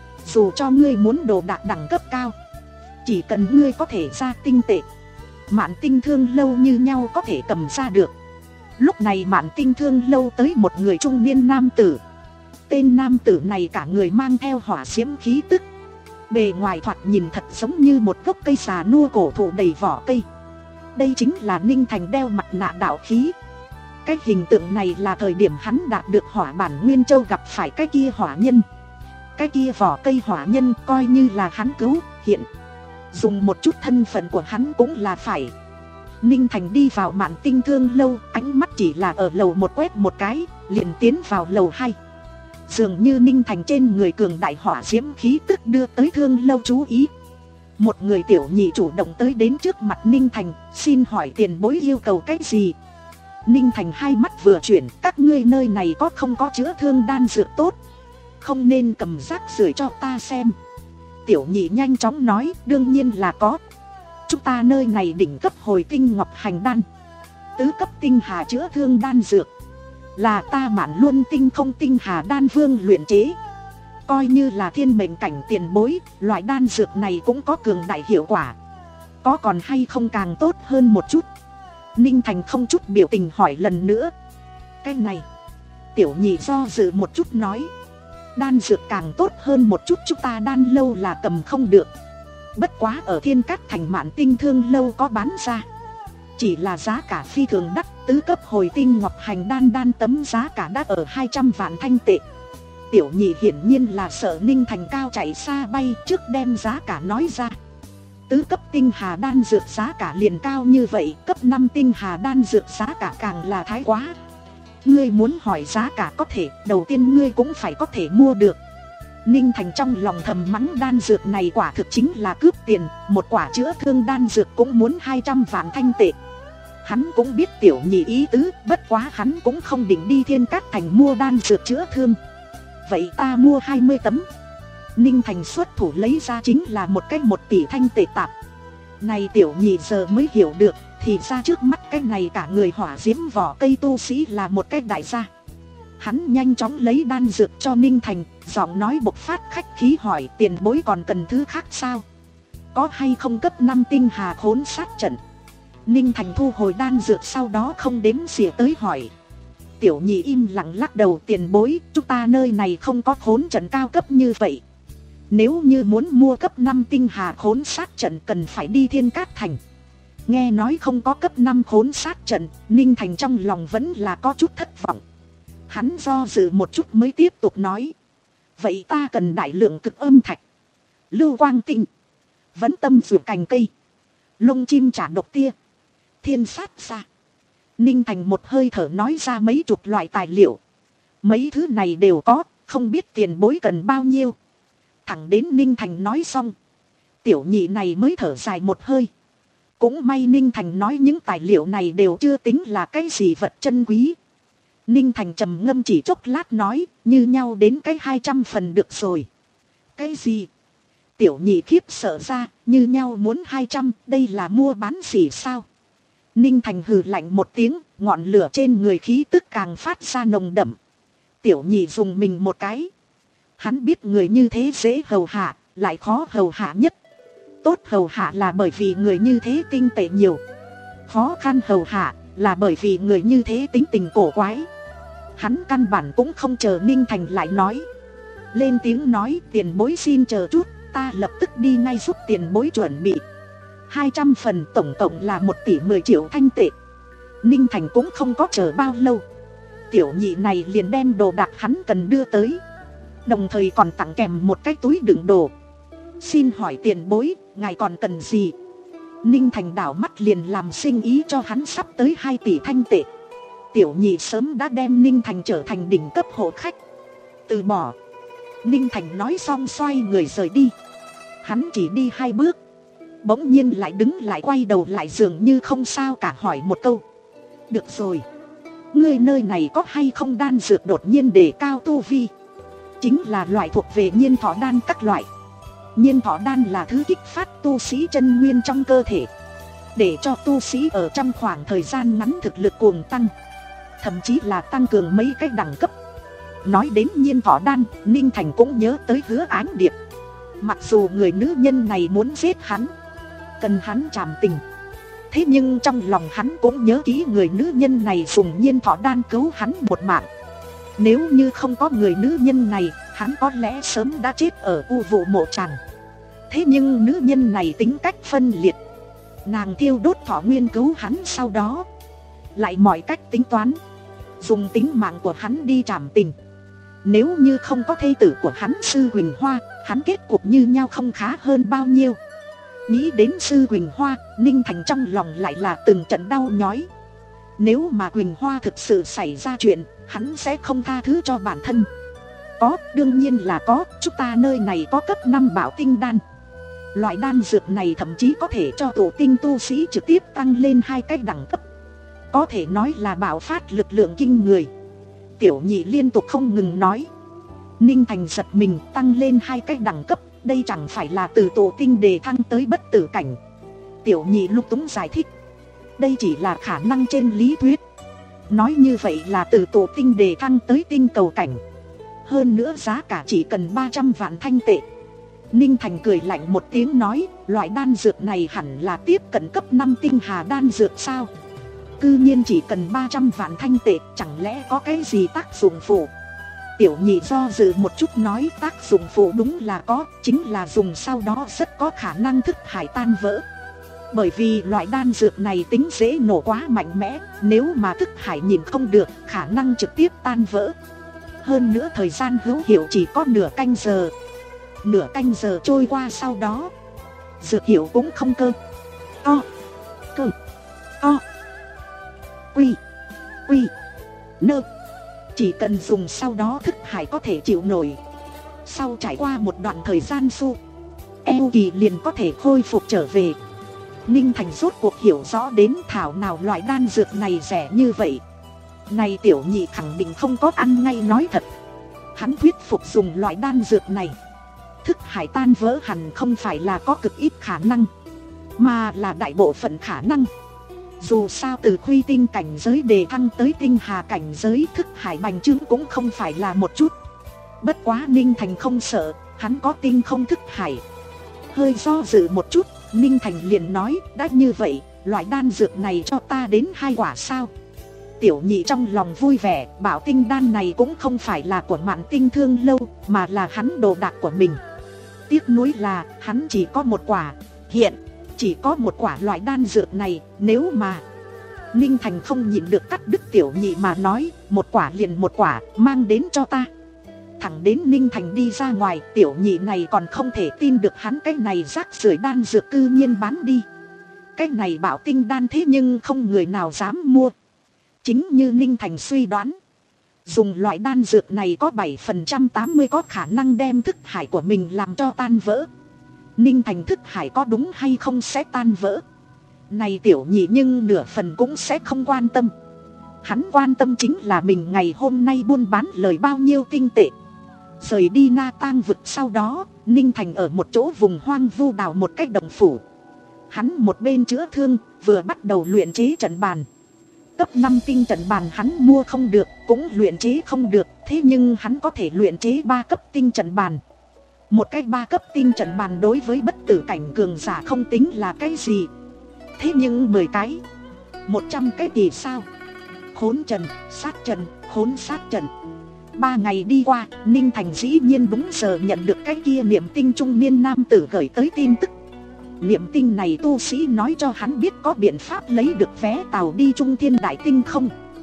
Dù cho ngươi muốn đồ đạc đẳng cấp cao, chỉ cần ngươi có thể ra tinh tệ, Mạn Tinh Thương lâu như nhau có thể cầm ra được. Lúc này Mạn Tinh Thương lâu tới một người trung niên nam tử. Tên nam tử này cả người mang theo hỏa diễm khí tức, bề ngoài thoạt nhìn thật giống như một gốc cây già nua cổ thụ đầy vỏ cây. Đây chính là Ninh Thành đeo mặt nạ đạo khí. Cái hình tượng này là thời điểm hắn đạt được hỏa bản Nguyên Châu gặp phải cái kia hỏa nhân. Cái kia vỏ cây hỏa nhân coi như là hắn cứu hiện. Dùng một chút thân phận của hắn cũng là phải. Ninh Thành đi vào Mạn Tinh Thương lâu, ánh mắt chỉ là ở lầu một quét một cái, liền tiến vào lầu hai. Dường như Ninh Thành trên người cường đại hỏa diễm khí tức đưa tới thương lâu chú ý. Một người tiểu nhị chủ động tới đến trước mặt Ninh Thành, xin hỏi tiền bối yêu cầu cái gì. Ninh Thành hai mắt vừa chuyển, các ngươi nơi này có không có chữa thương đan dược tốt, không nên cầm rác rưởi cho ta xem. Tiểu nhị nhanh chóng nói, đương nhiên là có. Chúng ta nơi này đỉnh cấp hồi tinh ngọc hành đan, tứ cấp tinh hà chữa thương đan dược, là ta Mạn Luân Tinh không tinh hà đan vương luyện chế. Coi như là thiên mệnh cảnh tiền bối, loại đan dược này cũng có cường đại hiệu quả. Có còn hay không càng tốt hơn một chút? Ninh Thành không chút biểu tình hỏi lần nữa. Cái này, tiểu nhị do dự một chút nói, đan dược càng tốt hơn một chút chúng ta đan lâu là cầm không được. Bất quá ở Thiên Cát Thành Mạn Tinh Thương lâu có bán ra. Chỉ là giá cả phi thường đắt, tứ cấp hồi tinh ngọc hành đan đan tấm giá cả đã ở hai trăm vạn thanh tệ. Tiểu nhị hiển nhiên là sợ Ninh Thành cao chạy xa bay, trước đem giá cả nói ra. Tứ cấp tinh hà đan dược giá cả liền cao như vậy, cấp năm tinh hà đan dược giá cả càng là thái quá. Ngươi muốn hỏi giá cả có thể, đầu tiên ngươi cũng phải có thể mua được. Ninh Thành trong lòng thầm mắng đan dược này quả thực chính là cướp tiền, một quả chữa thương đan dược cũng muốn hai trăm vạn thanh tệ. Hắn cũng biết tiểu nhị ý tứ, bất quá hắn cũng không định đi Thiên Cát Thành mua đan dược chữa thương. Vậy ta mua hai mươi tấm. Ninh Thành xuất thủ lấy ra chính là một cái một tỷ thanh tệ tạp. Này tiểu nhị giờ mới hiểu được, thì ra trước mắt cái này cả người hỏa diễm vỏ cây tu sĩ là một cái đại gia. Hắn nhanh chóng lấy đan dược cho Ninh Thành, giọng nói bộc phát khách khí hỏi tiền bối còn cần thứ khác sao? Có hay không cấp năm tinh hà khốn sát trận? Ninh Thành thu hồi đan dược sau đó không đếm xỉa tới hỏi. Tiểu nhị im lặng lắc đầu, tiền bối, chúng ta nơi này không có khốn trận cao cấp như vậy. Nếu như muốn mua cấp năm tinh hà khốn sát trận cần phải đi Thiên Cát Thành. Nghe nói không có cấp năm khốn sát trận, Ninh Thành trong lòng vẫn là có chút thất vọng. Hắn do dự một chút mới tiếp tục nói. Vậy ta cần đại lượng cực âm thạch, lưu quang tinh, vẫn tâm ruột cành cây, lông chim trả độc tia, thiên sát xa. Ninh Thành một hơi thở nói ra mấy chục loại tài liệu. Mấy thứ này đều có, không biết tiền bối cần bao nhiêu. Thẳng đến Ninh Thành nói xong, tiểu nhị này mới thở dài một hơi. Cũng may Ninh Thành nói những tài liệu này đều chưa tính là cái gì vật chân quý. Ninh Thành trầm ngâm chỉ chốc lát nói, như nhau đến cái hai trăm phần được rồi. Cái gì? Tiểu nhị khiếp sợ ra, như nhau muốn hai trăm, đây là mua bán gì sao? Ninh Thành hừ lạnh một tiếng, ngọn lửa trên người khí tức càng phát ra nồng đậm. Tiểu nhị dùng mình một cái. Hắn biết người như thế dễ hầu hạ, lại khó hầu hạ nhất. Tốt hầu hạ là bởi vì người như thế tinh tệ nhiều. Khó khăn hầu hạ là bởi vì người như thế tính tình cổ quái. Hắn căn bản cũng không chờ Ninh Thành lại nói. Lên tiếng nói, tiền bối xin chờ chút, ta lập tức đi ngay giúp tiền bối chuẩn bị. Hai trăm phần tổng cộng là một tỷ mười triệu thanh tệ. Ninh Thành cũng không có chờ bao lâu. tiểu nhị này liền đem đồ đạc hắn cần đưa tới, đồng thời còn tặng kèm một cái túi đựng đồ. Xin hỏi tiền bối, ngài còn cần gì? Ninh Thành đảo mắt liền làm sinh ý cho hắn sắp tới hai tỷ thanh tệ. Tiểu nhị sớm đã đem Ninh Thành trở thành đỉnh cấp hộ khách. Từ bỏ. Ninh Thành nói xong xoay người rời đi. Hắn chỉ đi hai bước, bỗng nhiên lại đứng lại, quay đầu lại dường như không sao cả, hỏi một câu. Được rồi, ngươi nơi này có hay không đan dược đột nhiên đề cao tu vi? Chính là loại thuộc về nhiên thọ đan các loại. Nhiên thọ đan là thứ kích phát tu sĩ chân nguyên trong cơ thể, để cho tu sĩ ở trong khoảng thời gian ngắn thực lực cuồng tăng, thậm chí là tăng cường mấy cái đẳng cấp. Nói đến nhiên thọ đan, Ninh Thành cũng nhớ tới Hứa Ánh Điệp. Mặc dù người nữ nhân này muốn giết hắn, cần hắn trảm tình, thế nhưng trong lòng hắn cũng nhớ kỹ người nữ nhân này dùng nhiên thọ đan cứu hắn một mạng. Nếu như không có người nữ nhân này, hắn có lẽ sớm đã chết ở u vụ mộ tràng. Thế nhưng nữ nhân này tính cách phân liệt, nàng thiêu đốt thọ nguyên cứu hắn, sau đó lại mọi cách tính toán, dùng tính mạng của hắn đi trảm tình. Nếu như không có thê tử của hắn Sư Huỳnh Hoa, hắn kết cục như nhau không khá hơn bao nhiêu. Nghĩ đến Sư Huỳnh Hoa, Ninh Thành trong lòng lại là từng trận đau nhói. Nếu mà Huỳnh Hoa thực sự xảy ra chuyện, hắn sẽ không tha thứ cho bản thân. Có, đương nhiên là có, chúng ta nơi này có cấp năm bảo tinh đan. Loại đan dược này thậm chí có thể cho tổ tinh tu sĩ trực tiếp tăng lên hai cái đẳng cấp, có thể nói là bạo phát lực lượng kinh người. Tiểu nhị liên tục không ngừng nói. Ninh Thành giật mình, tăng lên hai cái đẳng cấp, đây chẳng phải là từ tổ tinh đề thăng tới bất tử cảnh. Tiểu nhị lúng túng giải thích, đây chỉ là khả năng trên lý thuyết. Nói như vậy là từ tổ tinh đề thăng tới tinh cầu cảnh. Hơn nữa giá cả chỉ cần ba trăm vạn thanh tệ. Ninh Thành cười lạnh một tiếng nói, loại đan dược này hẳn là tiếp cận cấp năm tinh hà đan dược sao? Cư nhiên chỉ cần ba trăm vạn thanh tệ, chẳng lẽ có cái gì tác dụng phụ? Tiểu nhị do dự một chút nói, tác dụng phụ đúng là có, chính là dùng sau đó rất có khả năng thức hải tan vỡ. Bởi vì loại đan dược này tính dễ nổ quá mạnh mẽ, nếu mà thức hải nhìn không được, khả năng trực tiếp tan vỡ. Hơn nữa thời gian hữu hiệu chỉ có nửa canh giờ. Nửa canh giờ trôi qua sau đó, dược hiệu cũng không cơ to cơ to quy quy nơ, chỉ cần dùng sau đó thức hải có thể chịu nổi. Sau trải qua một đoạn thời gian su eo kỳ liền có thể khôi phục trở về. Ninh Thành rốt cuộc hiểu rõ đến thảo nào loại đan dược này rẻ như vậy. Này tiểu nhị khẳng định không có ăn ngay nói thật. Hắn thuyết phục dùng loại đan dược này, thức hải tan vỡ hẳn không phải là có cực ít khả năng, mà là đại bộ phận khả năng. Dù sao từ khuy tinh cảnh giới đề thăng tới tinh hà cảnh giới, thức hải bành trướng cũng không phải là một chút. Bất quá Ninh Thành không sợ, hắn có tinh không thức hải. Hơi do dự một chút, Ninh Thành liền nói, đã như vậy, loại đan dược này cho ta đến hai quả sao? Tiểu nhị trong lòng vui vẻ, bảo tinh đan này cũng không phải là của Mạn Tinh Thương Lâu, mà là hắn đồ đạc của mình. Tiếc nuối là hắn chỉ có một quả, hiện chỉ có một quả loại đan dược này. Nếu mà Ninh Thành không nhịn được cắt đứt tiểu nhị mà nói, một quả liền một quả, mang đến cho ta. Thẳng đến Ninh Thành đi ra ngoài, tiểu nhị này còn không thể tin được hắn cái này rác rưởi đan dược cư nhiên bán đi. Cái này bảo tinh đan thế nhưng không người nào dám mua. Chính như Ninh Thành suy đoán, dùng loại đan dược này có bảy phần trăm tám mươi có khả năng đem thức hải của mình làm cho tan vỡ. Ninh Thành thức hải có đúng hay không sẽ tan vỡ, này tiểu nhị nhưng nửa phần cũng sẽ không quan tâm. Hắn quan tâm chính là mình ngày hôm nay buôn bán lời bao nhiêu tinh tệ. Rời đi Na Tang vực sau đó, Ninh Thành ở một chỗ vùng hoang vu đào một cái động phủ. Hắn một bên chữa thương, vừa bắt đầu luyện chế trận bàn. Cấp năm tinh trận bàn hắn mua không được, cũng luyện chế không được, thế nhưng hắn có thể luyện chế ba cấp tinh trận bàn. Một cái ba cấp tinh trận bàn đối với bất tử cảnh cường giả không tính là cái gì. Thế nhưng mười cái, một trăm cái thì sao? Khốn trận, sát trận, khốn sát trận. Ba ngày đi qua, Ninh Thành dĩ nhiên đúng giờ nhận được cái kia niệm tinh trung niên nam tử gửi tới tin tức. Niệm tinh này tu sĩ nói cho hắn biết có biện pháp lấy được vé tàu đi Trung Thiên Đại Tinh không.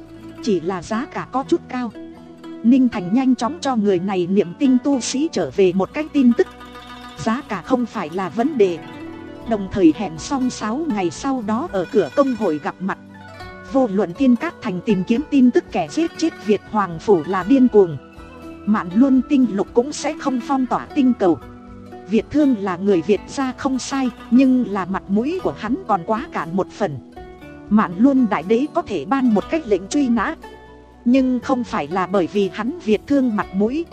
chỉ là giá cả có chút cao. Ninh Thành nhanh chóng cho người này niệm tinh tu sĩ trở về một cái tin tức. Giá cả không phải là vấn đề. Đồng thời hẹn xong sáu ngày sau đó ở cửa công hội gặp mặt. Vô luận Tiên Cát Thành tìm kiếm tin tức kẻ giết chết Việt Hoàng Phủ là điên cuồng, Mạn Luân tinh lục cũng sẽ không phong tỏa tinh cầu. Việt Thương là người Việt gia không sai, nhưng là mặt mũi của hắn còn quá cạn một phần. Mạn Luân đại đế có thể ban một cách lệnh truy nã, nhưng không phải là bởi vì hắn Việt Thương mặt mũi,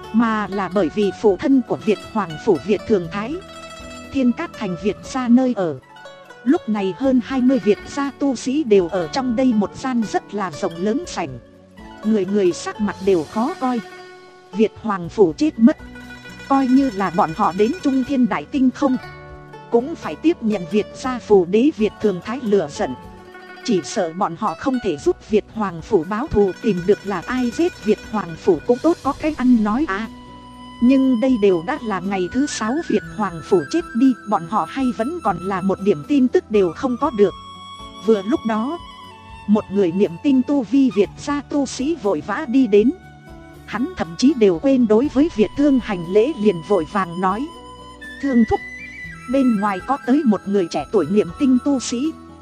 mà là bởi vì phụ thân của Việt Hoàng Phủ Việt Thường Thái, Thiên Cát Thành Việt gia nơi ở. Lúc này hơn hai mươi Việt gia tu sĩ đều ở trong đây một gian rất là rộng lớn sảnh. Người người sắc mặt đều khó coi. Việt Hoàng Phủ chết mất, coi như là bọn họ đến Trung Thiên Đại Tinh không, cũng phải tiếp nhận Việt gia Phủ đế Việt Thường Thái lửa giận. Chỉ sợ bọn họ không thể giúp Việt Hoàng Phủ báo thù, tìm được là ai giết Việt Hoàng Phủ cũng tốt có cái ăn nói à. Nhưng đây đều đã là ngày thứ sáu Việt Hoàng Phủ chết đi, bọn họ hay vẫn còn là một điểm tin tức đều không có được. Vừa lúc đó, một người niệm tinh tu vi Việt gia tu sĩ vội vã đi đến. Hắn thậm chí đều quên đối với Việt Thương hành lễ, liền vội vàng nói: Thương thúc, bên ngoài có tới một người trẻ tuổi niệm tinh tu sĩ.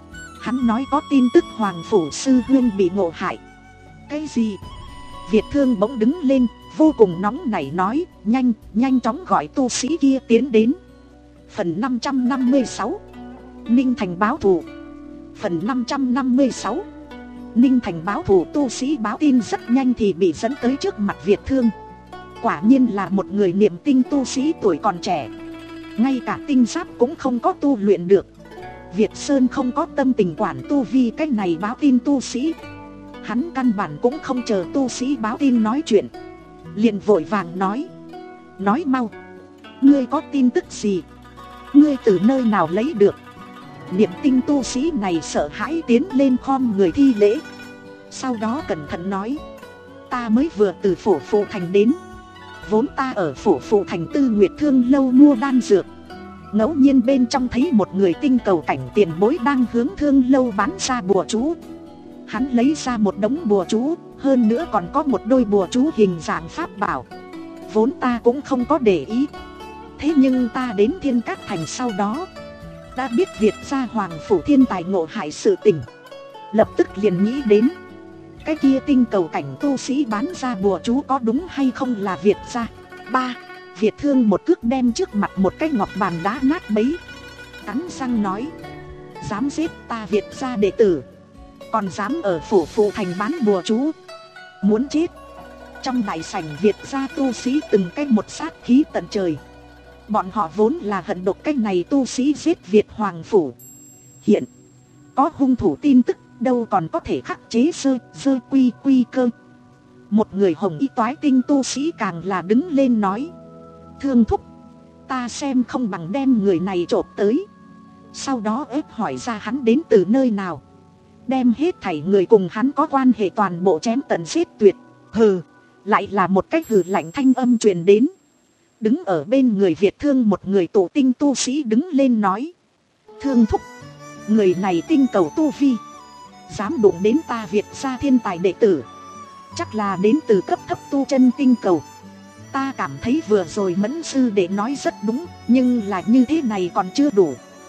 Hắn nói có tin tức Hoàng Phủ sư huynh bị ngộ hại. Cái gì? Việt Thương bỗng đứng lên, vô cùng nóng nảy nói: Nhanh, nhanh chóng gọi tu sĩ kia tiến đến. Phần năm trăm năm mươi sáu, Ninh Thành báo thù. Phần năm trăm năm mươi sáu, Ninh Thành báo thù. Tu sĩ báo tin rất nhanh thì bị dẫn tới trước mặt Việt Thương. Quả nhiên là một người niệm tinh tu sĩ tuổi còn trẻ, ngay cả tinh giáp cũng không có tu luyện được. Việt Sơn không có tâm tình quản tu vi cách này báo tin tu sĩ. Hắn căn bản cũng không chờ tu sĩ báo tin nói chuyện, liền vội vàng nói: Nói mau, ngươi có tin tức gì? Ngươi từ nơi nào lấy được? Niệm tinh tu sĩ này sợ hãi tiến lên khom người thi lễ. Sau đó cẩn thận nói: Ta mới vừa từ Phủ Phụ Thành đến. Vốn ta ở Phủ Phụ Thành Tư Nguyệt Thương lâu mua đan dược, ngẫu nhiên bên trong thấy một người tinh cầu cảnh tiền bối đang hướng thương lâu bán ra bùa chú. Hắn lấy ra một đống bùa chú, hơn nữa còn có một đôi bùa chú hình dạng pháp bảo. Vốn ta cũng không có để ý. Thế nhưng ta đến Thiên Cát Thành sau đó, đã biết Việt gia Hoàng Phủ thiên tài ngộ hại sự tình. Lập tức liền nghĩ đến, cái kia tinh cầu cảnh tu sĩ bán ra bùa chú có đúng hay không là Việt gia. Ba, Việt Thương một cước đem trước mặt một cái ngọc bàn đá nát bấy, cắn răng nói: Dám giết ta Việt gia đệ tử, còn dám ở Phủ Phụ Thành bán bùa chú, muốn chết. Trong đại sảnh Việt gia tu sĩ từng cái một sát khí tận trời. Bọn họ vốn là hận độc cái này tu sĩ giết Việt Hoàng Phủ. Hiện có hung thủ tin tức, đâu còn có thể khắc chế sơ sơ quy quy cơ. Một người hồng y toái tinh tu sĩ càng là đứng lên nói: Thương thúc, ta xem không bằng đem người này trộm tới, sau đó ép hỏi ra hắn đến từ nơi nào, đem hết thảy người cùng hắn có quan hệ toàn bộ chém tận giết tuyệt. Hừ. Lại là một cách hừ lạnh thanh âm truyền đến. Đứng ở bên người Việt Thương một người tổ tinh tu sĩ đứng lên nói: Thương thúc, người này tinh cầu tu vi, dám đụng đến ta Việt gia thiên tài đệ tử, chắc là đến từ cấp thấp tu chân tinh cầu. Ta cảm thấy vừa rồi Mẫn sư đệ nói rất đúng, nhưng là như thế này còn chưa đủ.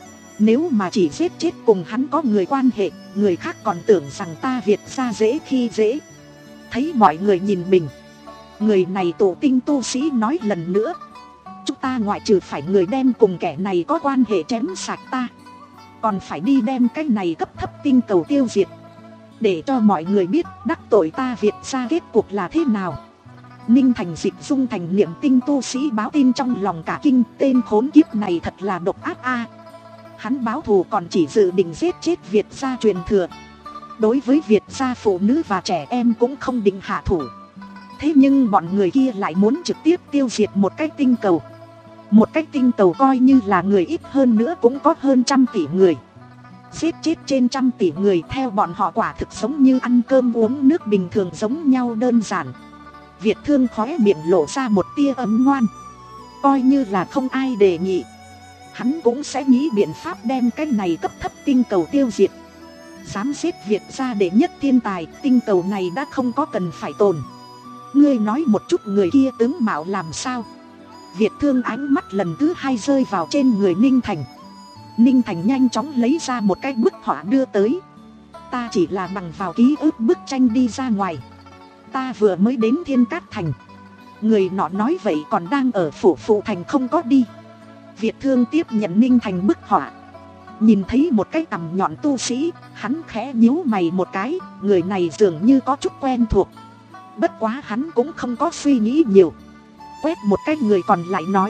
Nếu mà chỉ giết chết cùng hắn có người quan hệ, người khác còn tưởng rằng ta Việt gia dễ khi dễ. Thấy mọi người nhìn mình, người này tổ tinh tu sĩ nói lần nữa: Chúng ta ngoại trừ phải người đem cùng kẻ này có quan hệ chém sạch ta, còn phải đi đem cái này cấp thấp tinh cầu tiêu diệt, để cho mọi người biết đắc tội ta Việt gia kết cục là thế nào. Ninh Thành Dịch Dung thành niệm tinh tu sĩ báo tin trong lòng cả kinh, tên khốn kiếp này thật là độc ác a. Hắn báo thù còn chỉ dự định giết chết Việt gia truyền thừa, đối với Việt gia phụ nữ và trẻ em cũng không định hạ thủ. Thế nhưng bọn người kia lại muốn trực tiếp tiêu diệt một cái tinh cầu. Một cái tinh cầu coi như là người ít hơn nữa cũng có hơn trăm tỷ người. Giết chết trên trăm tỷ người theo bọn họ quả thực giống như ăn cơm uống nước bình thường giống nhau đơn giản. Việt Thương khóe miệng lộ ra một tia ấm ngoan. Coi như là không ai đề nghị, hắn cũng sẽ nghĩ biện pháp đem cái này cấp thấp tinh cầu tiêu diệt. dám giết Việt gia đệ nhất thiên tài, tinh cầu này đã không có cần phải tồn. Ngươi nói một chút người kia tướng mạo làm sao? Việt Thương ánh mắt lần thứ hai rơi vào trên người Ninh Thành. Ninh Thành nhanh chóng lấy ra một cái bức họa đưa tới. Ta chỉ là bằng vào ký ức bức tranh đi ra ngoài. Ta vừa mới đến Thiên Cát Thành. Người nọ nói vậy còn đang ở phủ phụ thành không có đi. Việt Thương tiếp nhận Ninh Thành bức họa. Nhìn thấy một cái cằm nhọn tu sĩ, hắn khẽ nhíu mày một cái. Người này dường như có chút quen thuộc. Bất quá hắn cũng không có suy nghĩ nhiều. Quét một cái người còn lại nói,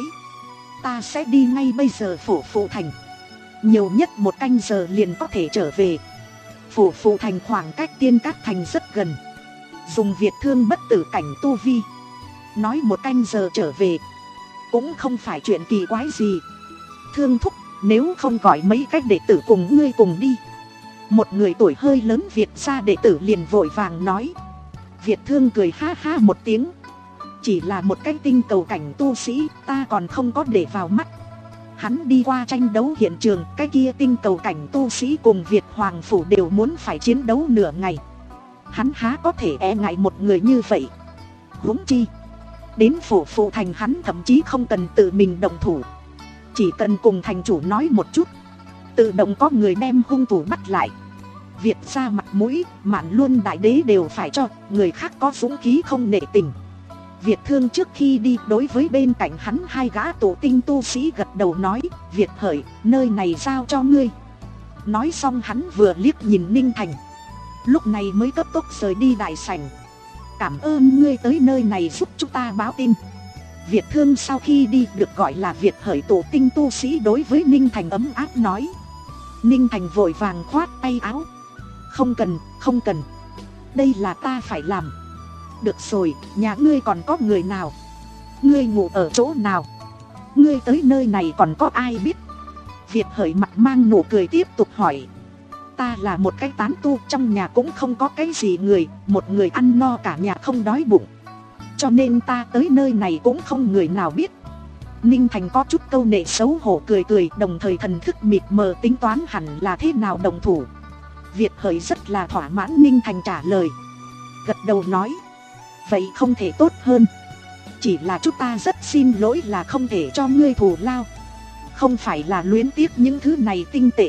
ta sẽ đi ngay bây giờ phủ phụ thành. Nhiều nhất một canh giờ liền có thể trở về. Phủ phụ thành khoảng cách Thiên Cát Thành rất gần. Dùng Việt Thương bất tử cảnh tu vi, nói một canh giờ trở về cũng không phải chuyện kỳ quái gì. Thương thúc, nếu không gọi mấy cách đệ tử cùng ngươi cùng đi. Một người tuổi hơi lớn Việt gia đệ tử liền vội vàng nói. Việt Thương cười ha ha một tiếng. Chỉ là một cái tinh cầu cảnh tu sĩ, ta còn không có để vào mắt. Hắn đi qua tranh đấu hiện trường, cái kia tinh cầu cảnh tu sĩ cùng Việt Hoàng Phủ đều muốn phải chiến đấu nửa ngày. Hắn há có thể e ngại một người như vậy. Huống chi, đến phủ phụ thành hắn thậm chí không cần tự mình động thủ. Chỉ cần cùng thành chủ nói một chút, tự động có người đem hung thủ bắt lại. Việt ra mặt mũi, Mạn Luân đại đế đều phải cho, người khác có dũng khí không nể tình. Việt Thương trước khi đi đối với bên cạnh hắn hai gã tổ tinh tu sĩ gật đầu nói, Việt Hởi, nơi này giao cho ngươi. Nói xong hắn vừa liếc nhìn Ninh Thành, lúc này mới cấp tốc rời đi đại sảnh. Cảm ơn ngươi tới nơi này giúp chúng ta báo tin. Việt Thương sau khi đi được gọi là Việt Hởi tổ tinh tu sĩ đối với Ninh Thành ấm áp nói. Ninh Thành vội vàng khoát tay áo. Không cần, không cần. Đây là ta phải làm. Được rồi, nhà ngươi còn có người nào? Ngươi ngủ ở chỗ nào? Ngươi tới nơi này còn có ai biết? Việt Hởi mặt mang nụ cười tiếp tục hỏi. Ta là một cái tán tu, trong nhà cũng không có cái gì người. Một người ăn no cả nhà không đói bụng, cho nên ta tới nơi này cũng không người nào biết. Ninh Thành có chút câu nệ xấu hổ cười cười, đồng thời thần thức mịt mờ tính toán hẳn là thế nào đồng thủ. Việt Hởi rất là thỏa mãn Ninh Thành trả lời, gật đầu nói. Vậy không thể tốt hơn. Chỉ là chúng ta rất xin lỗi là không thể cho ngươi thù lao. Không phải là luyến tiếc những thứ này tinh tệ,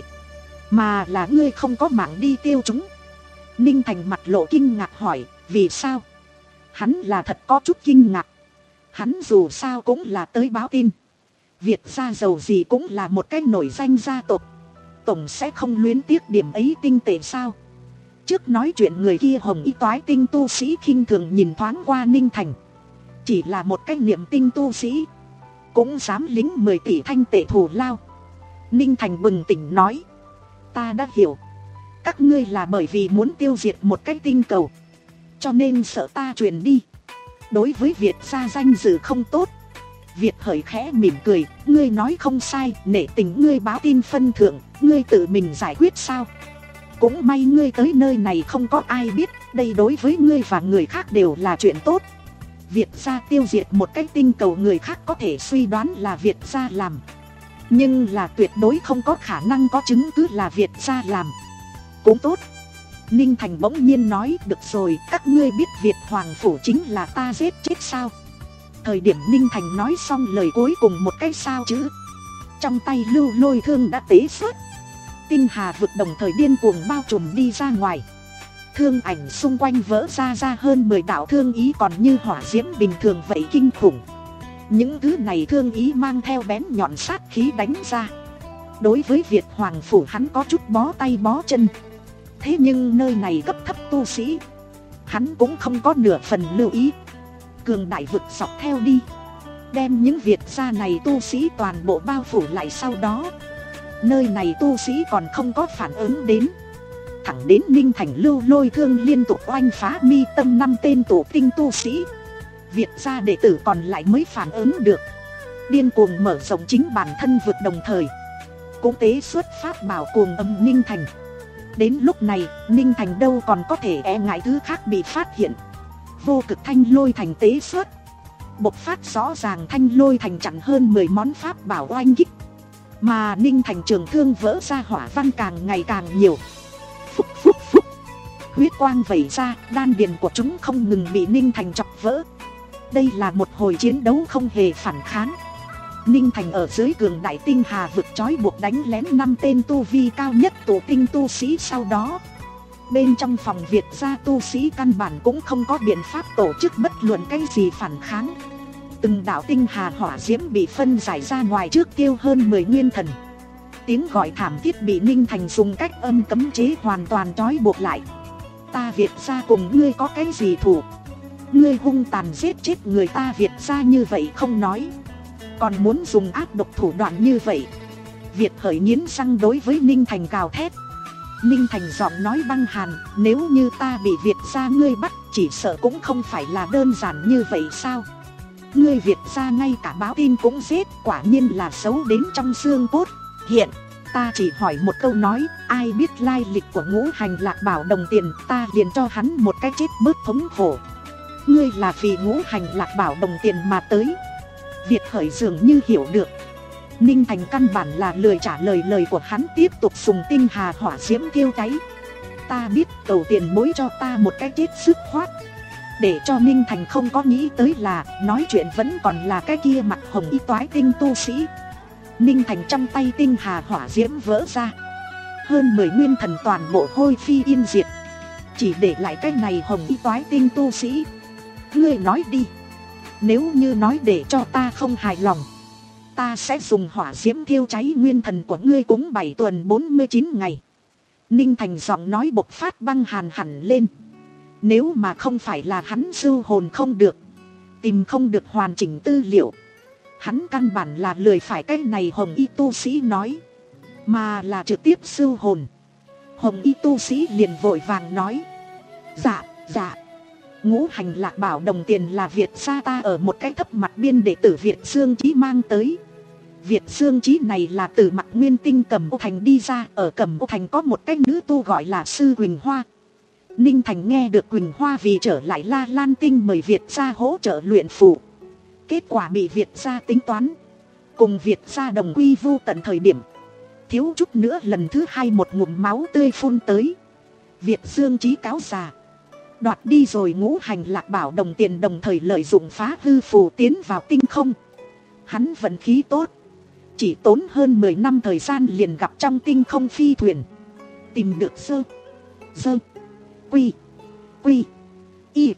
mà là ngươi không có mạng đi tiêu chúng. Ninh Thành mặt lộ kinh ngạc hỏi, vì sao? Hắn là thật có chút kinh ngạc. Hắn dù sao cũng là tới báo tin. Việt gia giàu gì cũng là một cái nổi danh gia tộc, tổng sẽ không luyến tiếc điểm ấy tinh tệ sao? Trước nói chuyện người kia hồng y toái tinh tu sĩ khinh thường nhìn thoáng qua Ninh Thành. Chỉ là một cái niệm tinh tu sĩ, cũng dám lính mười tỷ thanh tệ thù lao. Ninh Thành bừng tỉnh nói, ta đã hiểu. Các ngươi là bởi vì muốn tiêu diệt một cái tinh cầu, cho nên sợ ta truyền đi. Đối với Việt gia danh dự không tốt. Việt Hởi khẽ mỉm cười, ngươi nói không sai, nể tình ngươi báo tin phân thượng, ngươi tự mình giải quyết sao? Cũng may ngươi tới nơi này không có ai biết, đây đối với ngươi và người khác đều là chuyện tốt. Việt gia tiêu diệt một cái tinh cầu, người khác có thể suy đoán là Việt gia làm, nhưng là tuyệt đối không có khả năng có chứng cứ là Việt gia làm. Cũng tốt. Ninh Thành bỗng nhiên nói, được rồi, các ngươi biết Việt Hoàng Phủ chính là ta giết chết sao? Thời điểm Ninh Thành nói xong lời cuối cùng một cái sao chữ, trong tay lưu lôi thương đã tế xuất. Tinh hà vực đồng thời điên cuồng bao trùm đi ra ngoài. Thương ảnh xung quanh vỡ ra ra hơn mười đạo thương ý còn như hỏa diễm bình thường vậy kinh khủng. Những thứ này thương ý mang theo bén nhọn sát khí đánh ra. Đối với Việt Hoàng Phủ hắn có chút bó tay bó chân. Thế nhưng nơi này cấp thấp tu sĩ, hắn cũng không có nửa phần lưu ý. Cường đại vực dọc theo đi, đem những Việt gia này tu sĩ toàn bộ bao phủ lại. Sau đó nơi này tu sĩ còn không có phản ứng đến, thẳng đến Ninh Thành lưu lôi thương liên tục oanh phá mi tâm năm tên tổ tinh tu sĩ. Việt gia đệ tử còn lại mới phản ứng được, điên cuồng mở rộng chính bản thân vực, đồng thời cũng tế xuất pháp bảo cuồng âm Ninh Thành. Đến lúc này Ninh Thành đâu còn có thể e ngại thứ khác bị phát hiện. Vô cực thanh lôi thành tế xuất, bộc phát rõ ràng thanh lôi thành chặn hơn mười món pháp bảo oanh kích. Mà Ninh Thành trường thương vỡ ra hỏa văn càng ngày càng nhiều. phúc phúc phúc. Huyết quang vẩy ra, đan điền của chúng không ngừng bị Ninh Thành chọc vỡ. Đây là một hồi chiến đấu không hề phản kháng. Ninh Thành ở dưới cường đại tinh hà vực trói buộc đánh lén năm tên tu vi cao nhất tụ tinh tu sĩ. Sau đó bên trong phòng Việt gia tu sĩ căn bản cũng không có biện pháp tổ chức bất luận cái gì phản kháng. Từng đạo tinh hà hỏa diễm bị phân giải ra ngoài trước tiêu hơn mười nguyên thần. Tiếng gọi thảm thiết bị Ninh Thành dùng cách âm cấm chế hoàn toàn trói buộc lại. Ta Việt gia cùng ngươi có cái gì thù? Ngươi hung tàn giết chết người ta Việt gia như vậy không nói, còn muốn dùng ác độc thủ đoạn như vậy. Việt Khởi nghiến răng đối với Ninh Thành gào thét. Ninh Thành giọng nói băng hàn, nếu như ta bị Việt gia ngươi bắt, chỉ sợ cũng không phải là đơn giản như vậy sao? Ngươi Việt gia ngay cả báo tin cũng giết, quả nhiên là xấu đến trong xương cốt. Hiện ta chỉ hỏi một câu nói, ai biết lai lịch của Ngũ Hành Lạc Bảo đồng tiền, ta liền cho hắn một cái chết bớt thống khổ. Ngươi là vì Ngũ Hành Lạc Bảo đồng tiền mà tới. Việt Khởi dường như hiểu được. Ninh Thành căn bản là lười trả lời lời của hắn, tiếp tục dùng tinh hà hỏa diễm thiêu cháy. Ta biết, cầu tiền bối cho ta một cái chết dứt khoát. Để cho Ninh Thành không có nghĩ tới là nói chuyện vẫn còn là cái kia mặt hồng y toái tinh tu sĩ. Ninh Thành trong tay tinh hà hỏa diễm vỡ ra, hơn mười nguyên thần toàn bộ hôi phi yên diệt, chỉ để lại cái này hồng y toái tinh tu sĩ. Ngươi nói đi, nếu như nói để cho ta không hài lòng, ta sẽ dùng hỏa diễm thiêu cháy nguyên thần của ngươi cúng bảy tuần bốn mươi chín ngày. Ninh Thành giọng nói bộc phát băng hàn hẳn lên. Nếu mà không phải là hắn sưu hồn không được, tìm không được hoàn chỉnh tư liệu, hắn căn bản là lười phải cái này hồng y tu sĩ nói, mà là trực tiếp sưu hồn. Hồng y tu sĩ liền vội vàng nói, dạ, dạ. Ngũ Hành Lạc Bảo đồng tiền là Việt gia ta ở một cái thấp mặt biên đệ tử Việt Dương Chí mang tới. Việt Dương Chí này là từ Mặc Nguyên Tinh Cẩm Ô Thành đi ra. Ở Cẩm Ô Thành có một cái nữ tu gọi là Sư Quỳnh Hoa. Ninh Thành nghe được Quỳnh Hoa vì trở lại La Lan Tinh mời Việt gia hỗ trợ luyện phù. Kết quả bị Việt gia tính toán, cùng Việt gia đồng quy vu tận thời điểm, thiếu chút nữa lần thứ hai một ngụm máu tươi phun tới. Việt Dương Chí cáo già, đoạt đi rồi Ngũ Hành Lạc Bảo đồng tiền, đồng thời lợi dụng phá hư phù tiến vào tinh không. Hắn vận khí tốt, chỉ tốn hơn mười năm thời gian liền gặp trong tinh không phi thuyền, tìm được sơ sơ quy quy y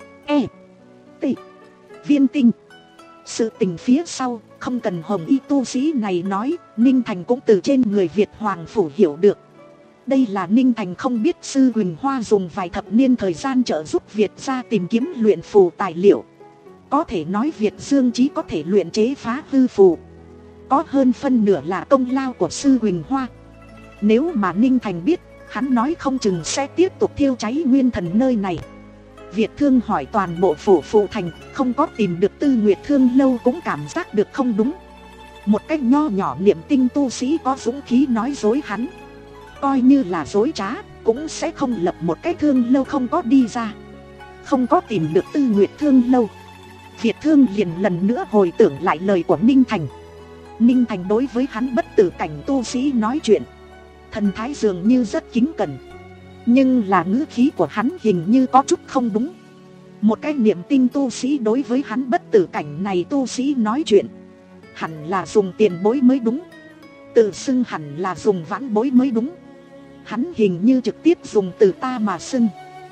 e t viên tinh. Sự tình phía sau không cần hồng y tu sĩ này nói, Ninh Thành cũng từ trên người Việt Hoàng Phủ hiểu được. Đây là Ninh Thành không biết Sư Quỳnh Hoa dùng vài thập niên thời gian trợ giúp Việt gia tìm kiếm luyện phù tài liệu. Có thể nói Việt Dương Chí có thể luyện chế phá hư phù, có hơn phân nửa là công lao của Sư Quỳnh Hoa. Nếu mà Ninh Thành biết, hắn nói không chừng sẽ tiếp tục thiêu cháy nguyên thần nơi này. Việt Thương hỏi toàn bộ phủ phụ thành, không có tìm được Tư Nguyệt Thương lâu cũng cảm giác được không đúng. Một cách nho nhỏ niệm tinh tu sĩ có dũng khí nói dối hắn, coi như là dối trá, cũng sẽ không lập một cái thương lâu không có đi ra. Không có tìm được Tư Nguyệt Thương lâu, Việt Thương liền lần nữa hồi tưởng lại lời của Ninh Thành. Ninh Thành đối với hắn bất tử cảnh tu sĩ nói chuyện, thần thái dường như rất kính cẩn, nhưng là ngữ khí của hắn hình như có chút không đúng. Một cái niệm tinh tu sĩ đối với hắn bất tử cảnh này tu sĩ nói chuyện, hẳn là dùng tiền bối mới đúng, tự xưng hẳn là dùng vãn bối mới đúng. Hắn hình như trực tiếp dùng từ ta mà xưng,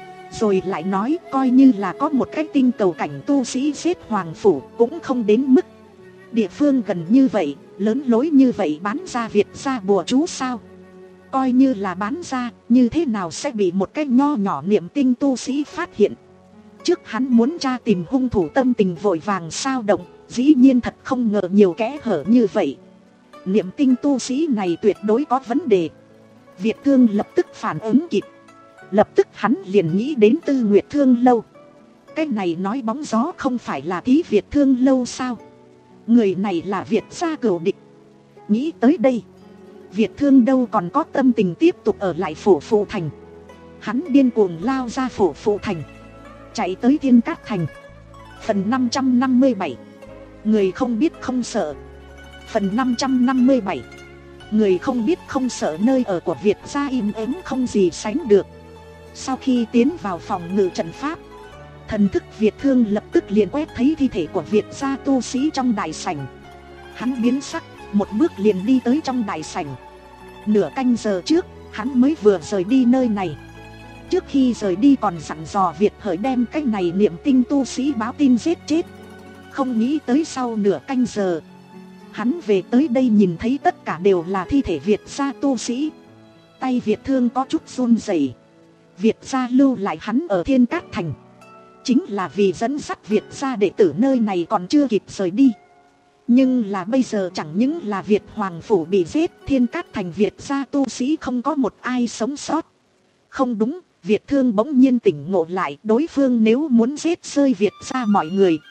rồi lại nói coi như là có một cái tinh cầu cảnh tu sĩ giết Hoàng Phủ cũng không đến mức. Địa phương gần như vậy, lớn lối như vậy bán ra Việt gia bùa chú sao? Coi như là bán ra, như thế nào sẽ bị một cái nho nhỏ niệm tinh tu sĩ phát hiện? Trước hắn muốn tra tìm hung thủ, tâm tình vội vàng sao động, dĩ nhiên thật không ngờ nhiều kẽ hở như vậy. Niệm tinh tu sĩ này tuyệt đối có vấn đề. Việt Thương lập tức phản ứng kịp, lập tức hắn liền nghĩ đến Tư Nguyệt Thương lâu. Cái này nói bóng gió không phải là Thí Việt Thương lâu sao? Người này là Việt gia cửu địch. Nghĩ tới đây, Việt Thương đâu còn có tâm tình tiếp tục ở lại phủ phụ thành. Hắn điên cuồng lao ra phủ phụ thành, chạy tới Thiên Cát Thành. Phần năm trăm năm mươi bảy, người không biết không sợ. Phần năm trăm năm mươi bảy, Người không biết không sợ nơi ở của Việt gia im ắng không gì sánh được. Sau khi tiến vào phòng ngự trận pháp, thần thức Việt Thương lập tức liền quét thấy thi thể của Việt gia tu sĩ trong đại sảnh. Hắn biến sắc, một bước liền đi tới trong đại sảnh. Nửa canh giờ trước, hắn mới vừa rời đi nơi này. Trước khi rời đi còn dặn dò Việt Hởi đem cái này niệm tinh tu sĩ báo tin giết chết. Không nghĩ tới sau nửa canh giờ, hắn về tới đây nhìn thấy tất cả đều là thi thể Việt gia tu sĩ. Tay Việt Thương có chút run rẩy. Việt gia lưu lại hắn ở Thiên Cát Thành, chính là vì dẫn dắt Việt gia đệ tử nơi này còn chưa kịp rời đi. Nhưng là bây giờ chẳng những là Việt Hoàng Phủ bị giết, Thiên Cát Thành Việt gia tu sĩ không có một ai sống sót. Không đúng, Việt Thương bỗng nhiên tỉnh ngộ lại, đối phương nếu muốn giết rơi Việt gia mọi người,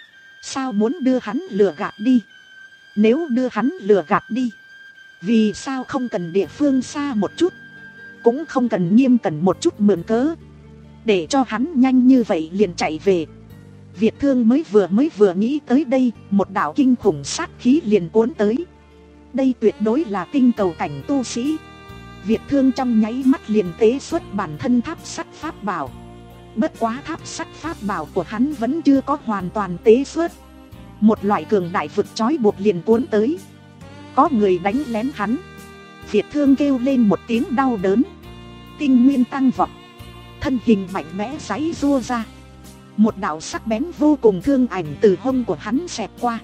sao muốn đưa hắn lừa gạt đi? Nếu đưa hắn lừa gạt đi, vì sao không cần địa phương xa một chút, cũng không cần nghiêm cẩn một chút mượn cớ, để cho hắn nhanh như vậy liền chạy về? Việt Thương mới vừa mới vừa nghĩ tới đây, một đạo kinh khủng sát khí liền cuốn tới. Đây tuyệt đối là tinh cầu cảnh tu sĩ. Việt Thương trong nháy mắt liền tế xuất bản thân tháp sắt pháp bảo. Bất quá tháp sắt pháp bảo của hắn vẫn chưa có hoàn toàn tế xuất. Một loại cường đại vực trói buộc liền cuốn tới. Có người đánh lén hắn. Việt Thương kêu lên một tiếng đau đớn. Tinh nguyên tăng vọt, thân hình mạnh mẽ giãy giụa ra. Một đạo sắc bén vô cùng thương ảnh từ hông của hắn xẹt qua.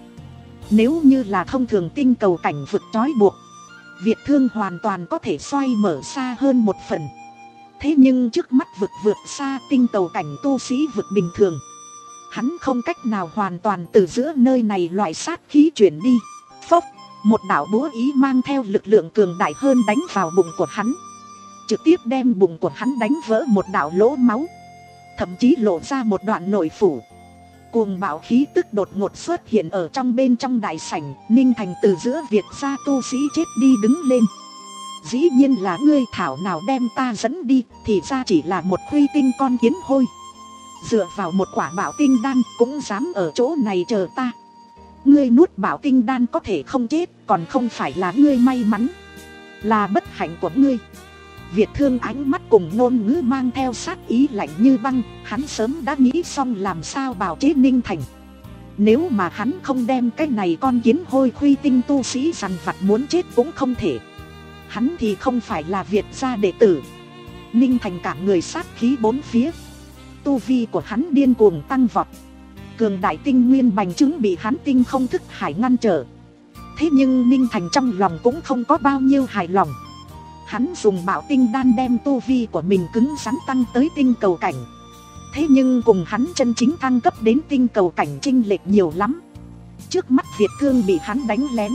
Nếu như là thông thường tinh cầu cảnh vực trói buộc, Việt Thương hoàn toàn có thể xoay mở xa hơn một phần. Thế nhưng trước mắt vực vượt xa tinh cầu cảnh tu sĩ vực bình thường, hắn không cách nào hoàn toàn từ giữa nơi này loại sát khí chuyển đi. Phốc, một đạo búa ý mang theo lực lượng cường đại hơn đánh vào bụng của hắn, trực tiếp đem bụng của hắn đánh vỡ một đạo lỗ máu, thậm chí lộ ra một đoạn nội phủ. Cuồng bạo khí tức đột ngột xuất hiện ở trong bên trong đại sảnh. Ninh Thành từ giữa Việt gia tu sĩ chết đi đứng lên. Dĩ nhiên là ngươi, thảo nào đem ta dẫn đi, thì ra chỉ là một huy tinh con kiến hôi. Dựa vào một quả bảo tinh đan cũng dám ở chỗ này chờ ta. Ngươi nuốt bảo tinh đan có thể không chết, còn không phải là ngươi may mắn, là bất hạnh của ngươi. Việt Thương ánh mắt cùng ngôn ngữ mang theo sát ý lạnh như băng. Hắn sớm đã nghĩ xong làm sao bào chế Ninh Thành. Nếu mà hắn không đem cái này con kiến hôi khuy tinh tu sĩ dằn vặt muốn chết cũng không thể. Hắn thì không phải là Việt gia đệ tử. Ninh Thành cả người sát khí bốn phía. Tu vi của hắn điên cuồng tăng vọt. Cường đại tinh nguyên bành trướng bị hắn tinh không thức hải ngăn trở. Thế nhưng Ninh Thành trong lòng cũng không có bao nhiêu hài lòng. Hắn dùng bảo tinh đan đem tu vi của mình cứng rắn tăng tới tinh cầu cảnh. Thế nhưng cùng hắn chân chính thăng cấp đến tinh cầu cảnh chênh lệch nhiều lắm. Trước mắt Việt Thương bị hắn đánh lén,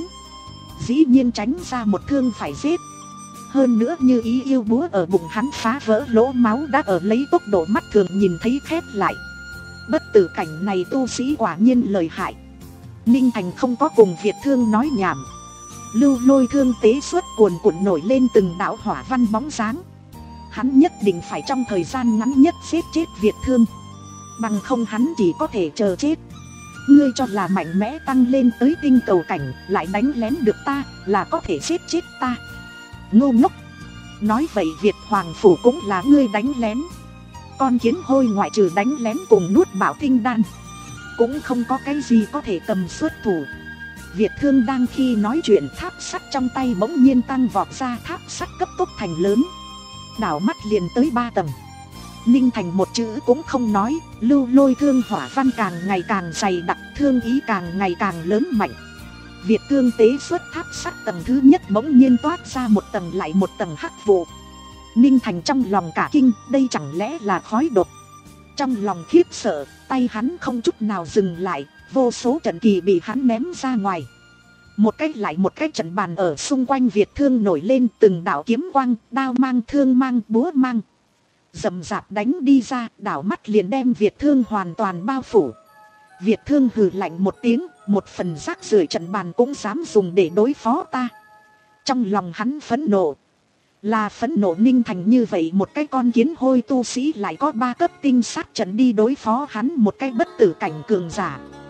dĩ nhiên tránh ra một thương phải giết. Hơn nữa như ý yêu búa ở bụng hắn phá vỡ lỗ máu đã ở lấy tốc độ mắt thường nhìn thấy khép lại. Bất tử cảnh này tu sĩ quả nhiên lợi hại. Ninh Thành không có cùng Việt Thương nói nhảm. Lưu lôi thương tế suốt cuồn cuộn nổi lên từng đạo hỏa văn bóng dáng. Hắn nhất định phải trong thời gian ngắn nhất giết chết Việt Thương, bằng không hắn chỉ có thể chờ chết. Ngươi cho là mạnh mẽ tăng lên tới tinh cầu cảnh lại đánh lén được ta là có thể giết chết ta? Ngu ngốc. Nói vậy Việt Hoàng Phủ cũng là ngươi đánh lén. Con kiến hôi ngoại trừ đánh lén cùng nuốt bảo tinh đan, cũng không có cái gì có thể cầm xuất thủ. Việt Thương đang khi nói chuyện, tháp sắt trong tay bỗng nhiên tăng vọt ra, tháp sắt cấp tốc thành lớn, đảo mắt liền tới ba tầng. Ninh Thành một chữ cũng không nói, lưu lôi thương hỏa văn càng ngày càng dày đặc, thương ý càng ngày càng lớn mạnh. Việt Thương tế xuất tháp sắt tầng thứ nhất bỗng nhiên toát ra một tầng lại một tầng hắc vụ. Ninh Thành trong lòng cả kinh, đây chẳng lẽ là khói độc? Trong lòng khiếp sợ, tay hắn không chút nào dừng lại, vô số trận kỳ bị hắn ném ra ngoài. Một cách lại một cách trận bàn ở xung quanh Việt Thương nổi lên, từng đạo kiếm quang, đao mang, thương mang, búa mang rầm rạp đánh đi ra, đảo mắt liền đem Việt Thương hoàn toàn bao phủ. Việt Thương hừ lạnh một tiếng, một phần rác rưởi trận bàn cũng dám dùng để đối phó ta. Trong lòng hắn phẫn nộ, là phẫn nộ Ninh Thành như vậy một cái con kiến hôi tu sĩ lại có ba cấp tinh sát trận đi đối phó hắn một cái bất tử cảnh cường giả.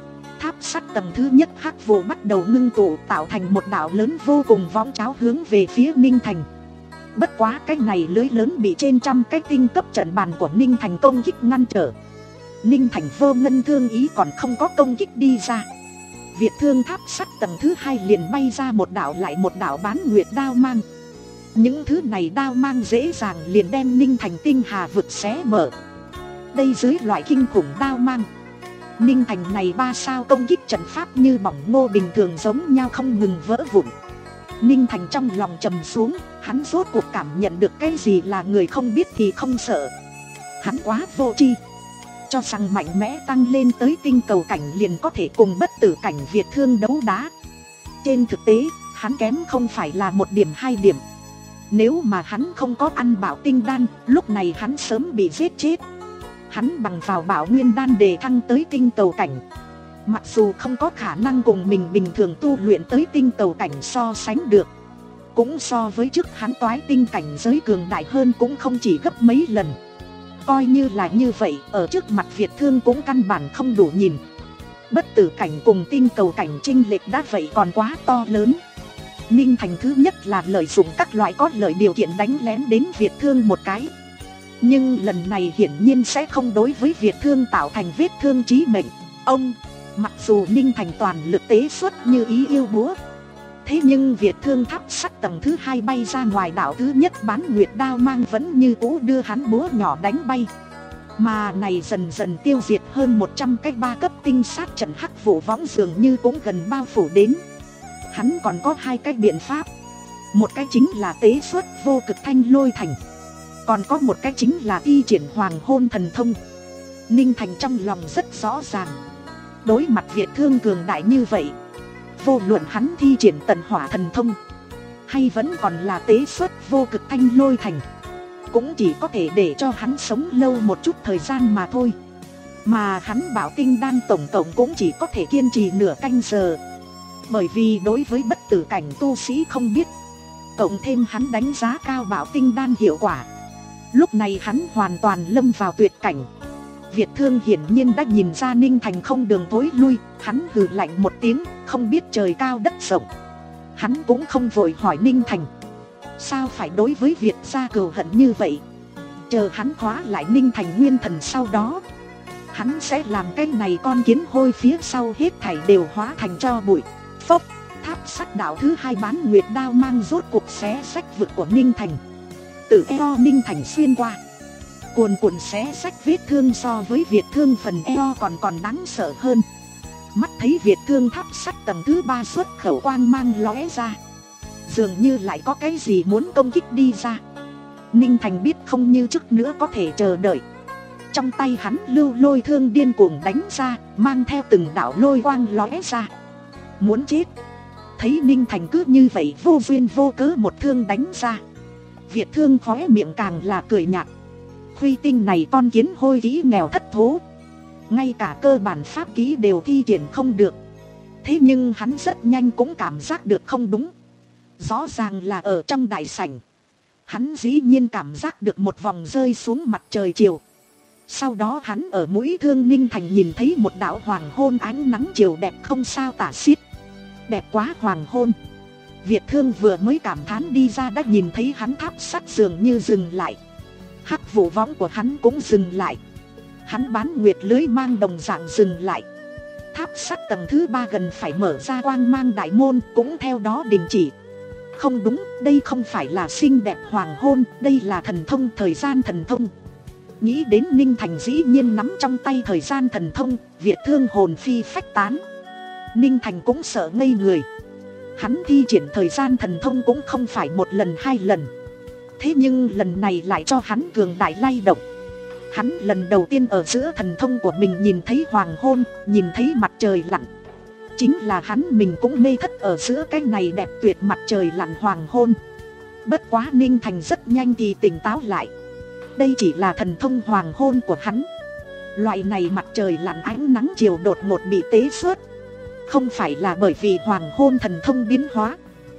tháp sắt tầng thứ nhất hắc vụ bắt đầu ngưng tụ tạo thành một đảo lớn vô cùng võng cháo hướng về phía Ninh Thành. Bất quá cái này lưới lớn bị trên trăm cái tinh cấp trận bàn của Ninh Thành công kích ngăn trở. Ninh Thành Vô Ngân Thương Ý còn không có công kích đi ra, Việt Thương tháp sắt tầng thứ hai liền bay ra một đảo lại một đảo bán nguyệt đao mang. Những thứ này đao mang dễ dàng liền đem Ninh Thành tinh hà vực xé mở. Đây dưới loại kinh khủng đao mang, Ninh Thành này ba sao công kích trận pháp như bỏng ngô bình thường giống nhau không ngừng vỡ vụn. Ninh Thành trong lòng trầm xuống, hắn rốt cuộc cảm nhận được cái gì là người không biết thì không sợ. Hắn quá vô tri, cho rằng mạnh mẽ tăng lên tới tinh cầu cảnh liền có thể cùng bất tử cảnh Việt Thương đấu đá. Trên thực tế, hắn kém không phải là một điểm hai điểm. Nếu mà hắn không có ăn bảo tinh đan, lúc này hắn sớm bị giết chết. Hắn bằng vào bảo nguyên đan đề thăng tới tinh cầu cảnh, mặc dù không có khả năng cùng mình bình thường tu luyện tới tinh cầu cảnh so sánh được, cũng so với trước hắn toái tinh cảnh giới cường đại hơn cũng không chỉ gấp mấy lần. Coi như là như vậy, ở trước mặt Việt Thương cũng căn bản không đủ nhìn. Bất tử cảnh cùng tinh cầu cảnh chênh lệch đã vậy còn quá to lớn. Ninh Thành thứ nhất là lợi dụng các loại có lợi điều kiện đánh lén đến Việt Thương một cái, nhưng lần này hiển nhiên sẽ không đối với Việt Thương tạo thành vết thương chí mệnh. Ông, mặc dù Ninh Thành toàn lực tế xuất như ý yêu búa, thế nhưng Việt Thương tháp sắt tầng thứ hai bay ra ngoài đảo thứ nhất bán nguyệt đao mang vẫn như cũ đưa hắn búa nhỏ đánh bay. Mà này dần dần tiêu diệt hơn một trăm cái ba cấp tinh sát trận hắc vụ võng dường như cũng gần bao phủ đến. Hắn còn có hai cái biện pháp, một cái chính là tế xuất vô cực thanh lôi thành, còn có một cái chính là thi triển hoàng hôn thần thông. Ninh Thành trong lòng rất rõ ràng, đối mặt Việt Thương cường đại như vậy, vô luận hắn thi triển tần hỏa thần thông hay vẫn còn là tế xuất vô cực thanh lôi thành, cũng chỉ có thể để cho hắn sống lâu một chút thời gian mà thôi. Mà hắn bảo tinh đan tổng tổng cũng chỉ có thể kiên trì nửa canh giờ, bởi vì đối với bất tử cảnh tu sĩ không biết, cộng thêm hắn đánh giá cao bảo tinh đan hiệu quả, lúc này hắn hoàn toàn lâm vào tuyệt cảnh. Việt Thương hiển nhiên đã nhìn ra Ninh Thành không đường thối lui, hắn hừ lạnh một tiếng, không biết trời cao đất rộng. Hắn cũng không vội hỏi Ninh Thành sao phải đối với Việt gia cừu hận như vậy. Chờ hắn khóa lại Ninh Thành nguyên thần sau đó, hắn sẽ làm cái này con kiến hôi phía sau hết thảy đều hóa thành tro bụi. Phốc, tháp sắt đảo thứ hai bán nguyệt đao mang rốt cuộc xé rách vực của Ninh Thành, từ eo Ninh Thành xuyên qua, cuồn cuộn xé rách vết thương so với Việt Thương phần eo còn còn đáng sợ hơn. Mắt thấy Việt Thương tháp sắt tầng thứ ba xuất khẩu quang mang lóe ra, dường như lại có cái gì muốn công kích đi ra. Ninh Thành biết không như trước nữa có thể chờ đợi, trong tay hắn lưu lôi thương điên cuồng đánh ra, mang theo từng đạo lôi quang lóe ra. Muốn chết. Thấy Ninh Thành cứ như vậy vô duyên vô cớ một thương đánh ra, Việt Thương khóe miệng càng là cười nhạt. Khuy tinh này con kiến hôi kỹ nghèo thất thố, ngay cả cơ bản pháp kỹ đều thi triển không được. Thế nhưng hắn rất nhanh cũng cảm giác được không đúng. Rõ ràng là ở trong đại sảnh, hắn dĩ nhiên cảm giác được một vòng rơi xuống mặt trời chiều. Sau đó hắn ở mũi thương Ninh Thành nhìn thấy một đạo hoàng hôn ánh nắng chiều đẹp không sao tả xiết. Đẹp quá hoàng hôn. Việt Thương vừa mới cảm thán đi ra đã nhìn thấy hắn tháp sắt dường như dừng lại, hắc vụ võng của hắn cũng dừng lại, hắn bán nguyệt lưới mang đồng dạng dừng lại. Tháp sắt tầng thứ ba gần phải mở ra quang mang đại môn cũng theo đó đình chỉ. Không đúng, đây không phải là xinh đẹp hoàng hôn, đây là thần thông, thời gian thần thông. Nghĩ đến Ninh Thành dĩ nhiên nắm trong tay thời gian thần thông, Việt Thương hồn phi phách tán. Ninh Thành cũng sợ ngây người. Hắn thi triển thời gian thần thông cũng không phải một lần hai lần, thế nhưng lần này lại cho hắn cường đại lay động. Hắn lần đầu tiên ở giữa thần thông của mình nhìn thấy hoàng hôn, nhìn thấy mặt trời lặn. Chính là hắn mình cũng mê thất ở giữa cái này đẹp tuyệt mặt trời lặn hoàng hôn. Bất quá Ninh Thành rất nhanh thì tỉnh táo lại. Đây chỉ là thần thông hoàng hôn của hắn. Loại này mặt trời lặn ánh nắng chiều đột ngột bị tế xuất, không phải là bởi vì hoàng hôn thần thông biến hóa,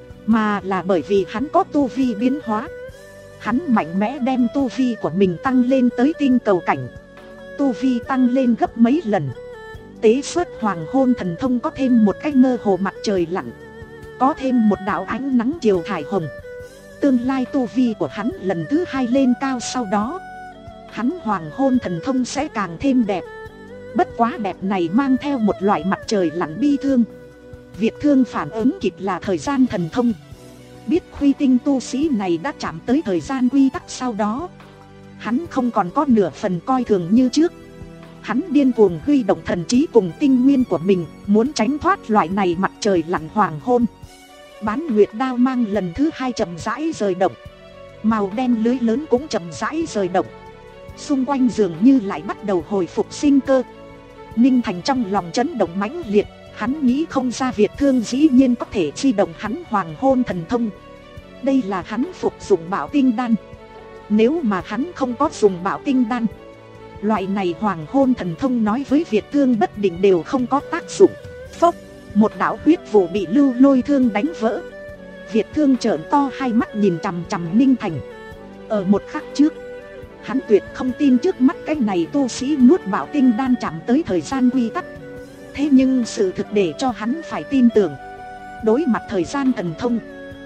mà là bởi vì hắn có tu vi biến hóa. Hắn mạnh mẽ đem tu vi của mình tăng lên tới tinh cầu cảnh. Tu vi tăng lên gấp mấy lần, tế xuất hoàng hôn thần thông có thêm một cái mơ hồ mặt trời lặn, có thêm một đạo ánh nắng chiều thải hồng. Tương lai tu vi của hắn lần thứ hai lên cao, sau đó hắn hoàng hôn thần thông sẽ càng thêm đẹp. Bất quá đẹp này mang theo một loại mặt trời lặn bi thương. Việt Thương phản ứng kịp là thời gian thần thông. Biết Khuy Tinh tu sĩ này đã chạm tới thời gian quy tắc, sau đó hắn không còn có nửa phần coi thường như trước. Hắn điên cuồng huy động thần trí cùng tinh nguyên của mình, muốn tránh thoát loại này mặt trời lặn hoàng hôn. Bán nguyệt đao mang lần thứ hai chậm rãi rời động. Màu đen lưới lớn cũng chậm rãi rời động. Xung quanh dường như lại bắt đầu hồi phục sinh cơ. Ninh Thành trong lòng chấn động mãnh liệt. Hắn nghĩ không ra Việt Thương dĩ nhiên có thể di động hắn hoàng hôn thần thông. Đây là hắn phục dụng bảo tinh đan. Nếu mà hắn không có dùng bảo tinh đan, loại này hoàng hôn thần thông nói với Việt Thương bất định đều không có tác dụng. Phốc, một đạo huyết vụ bị Lưu Lôi Thương đánh vỡ. Việt Thương trợn to hai mắt nhìn chằm chằm Ninh Thành. Ở một khắc trước, hắn tuyệt không tin trước mắt cái này tu sĩ nuốt bảo tinh đan chạm tới thời gian quy tắc. Thế nhưng sự thực để cho hắn phải tin tưởng. Đối mặt thời gian thần thông,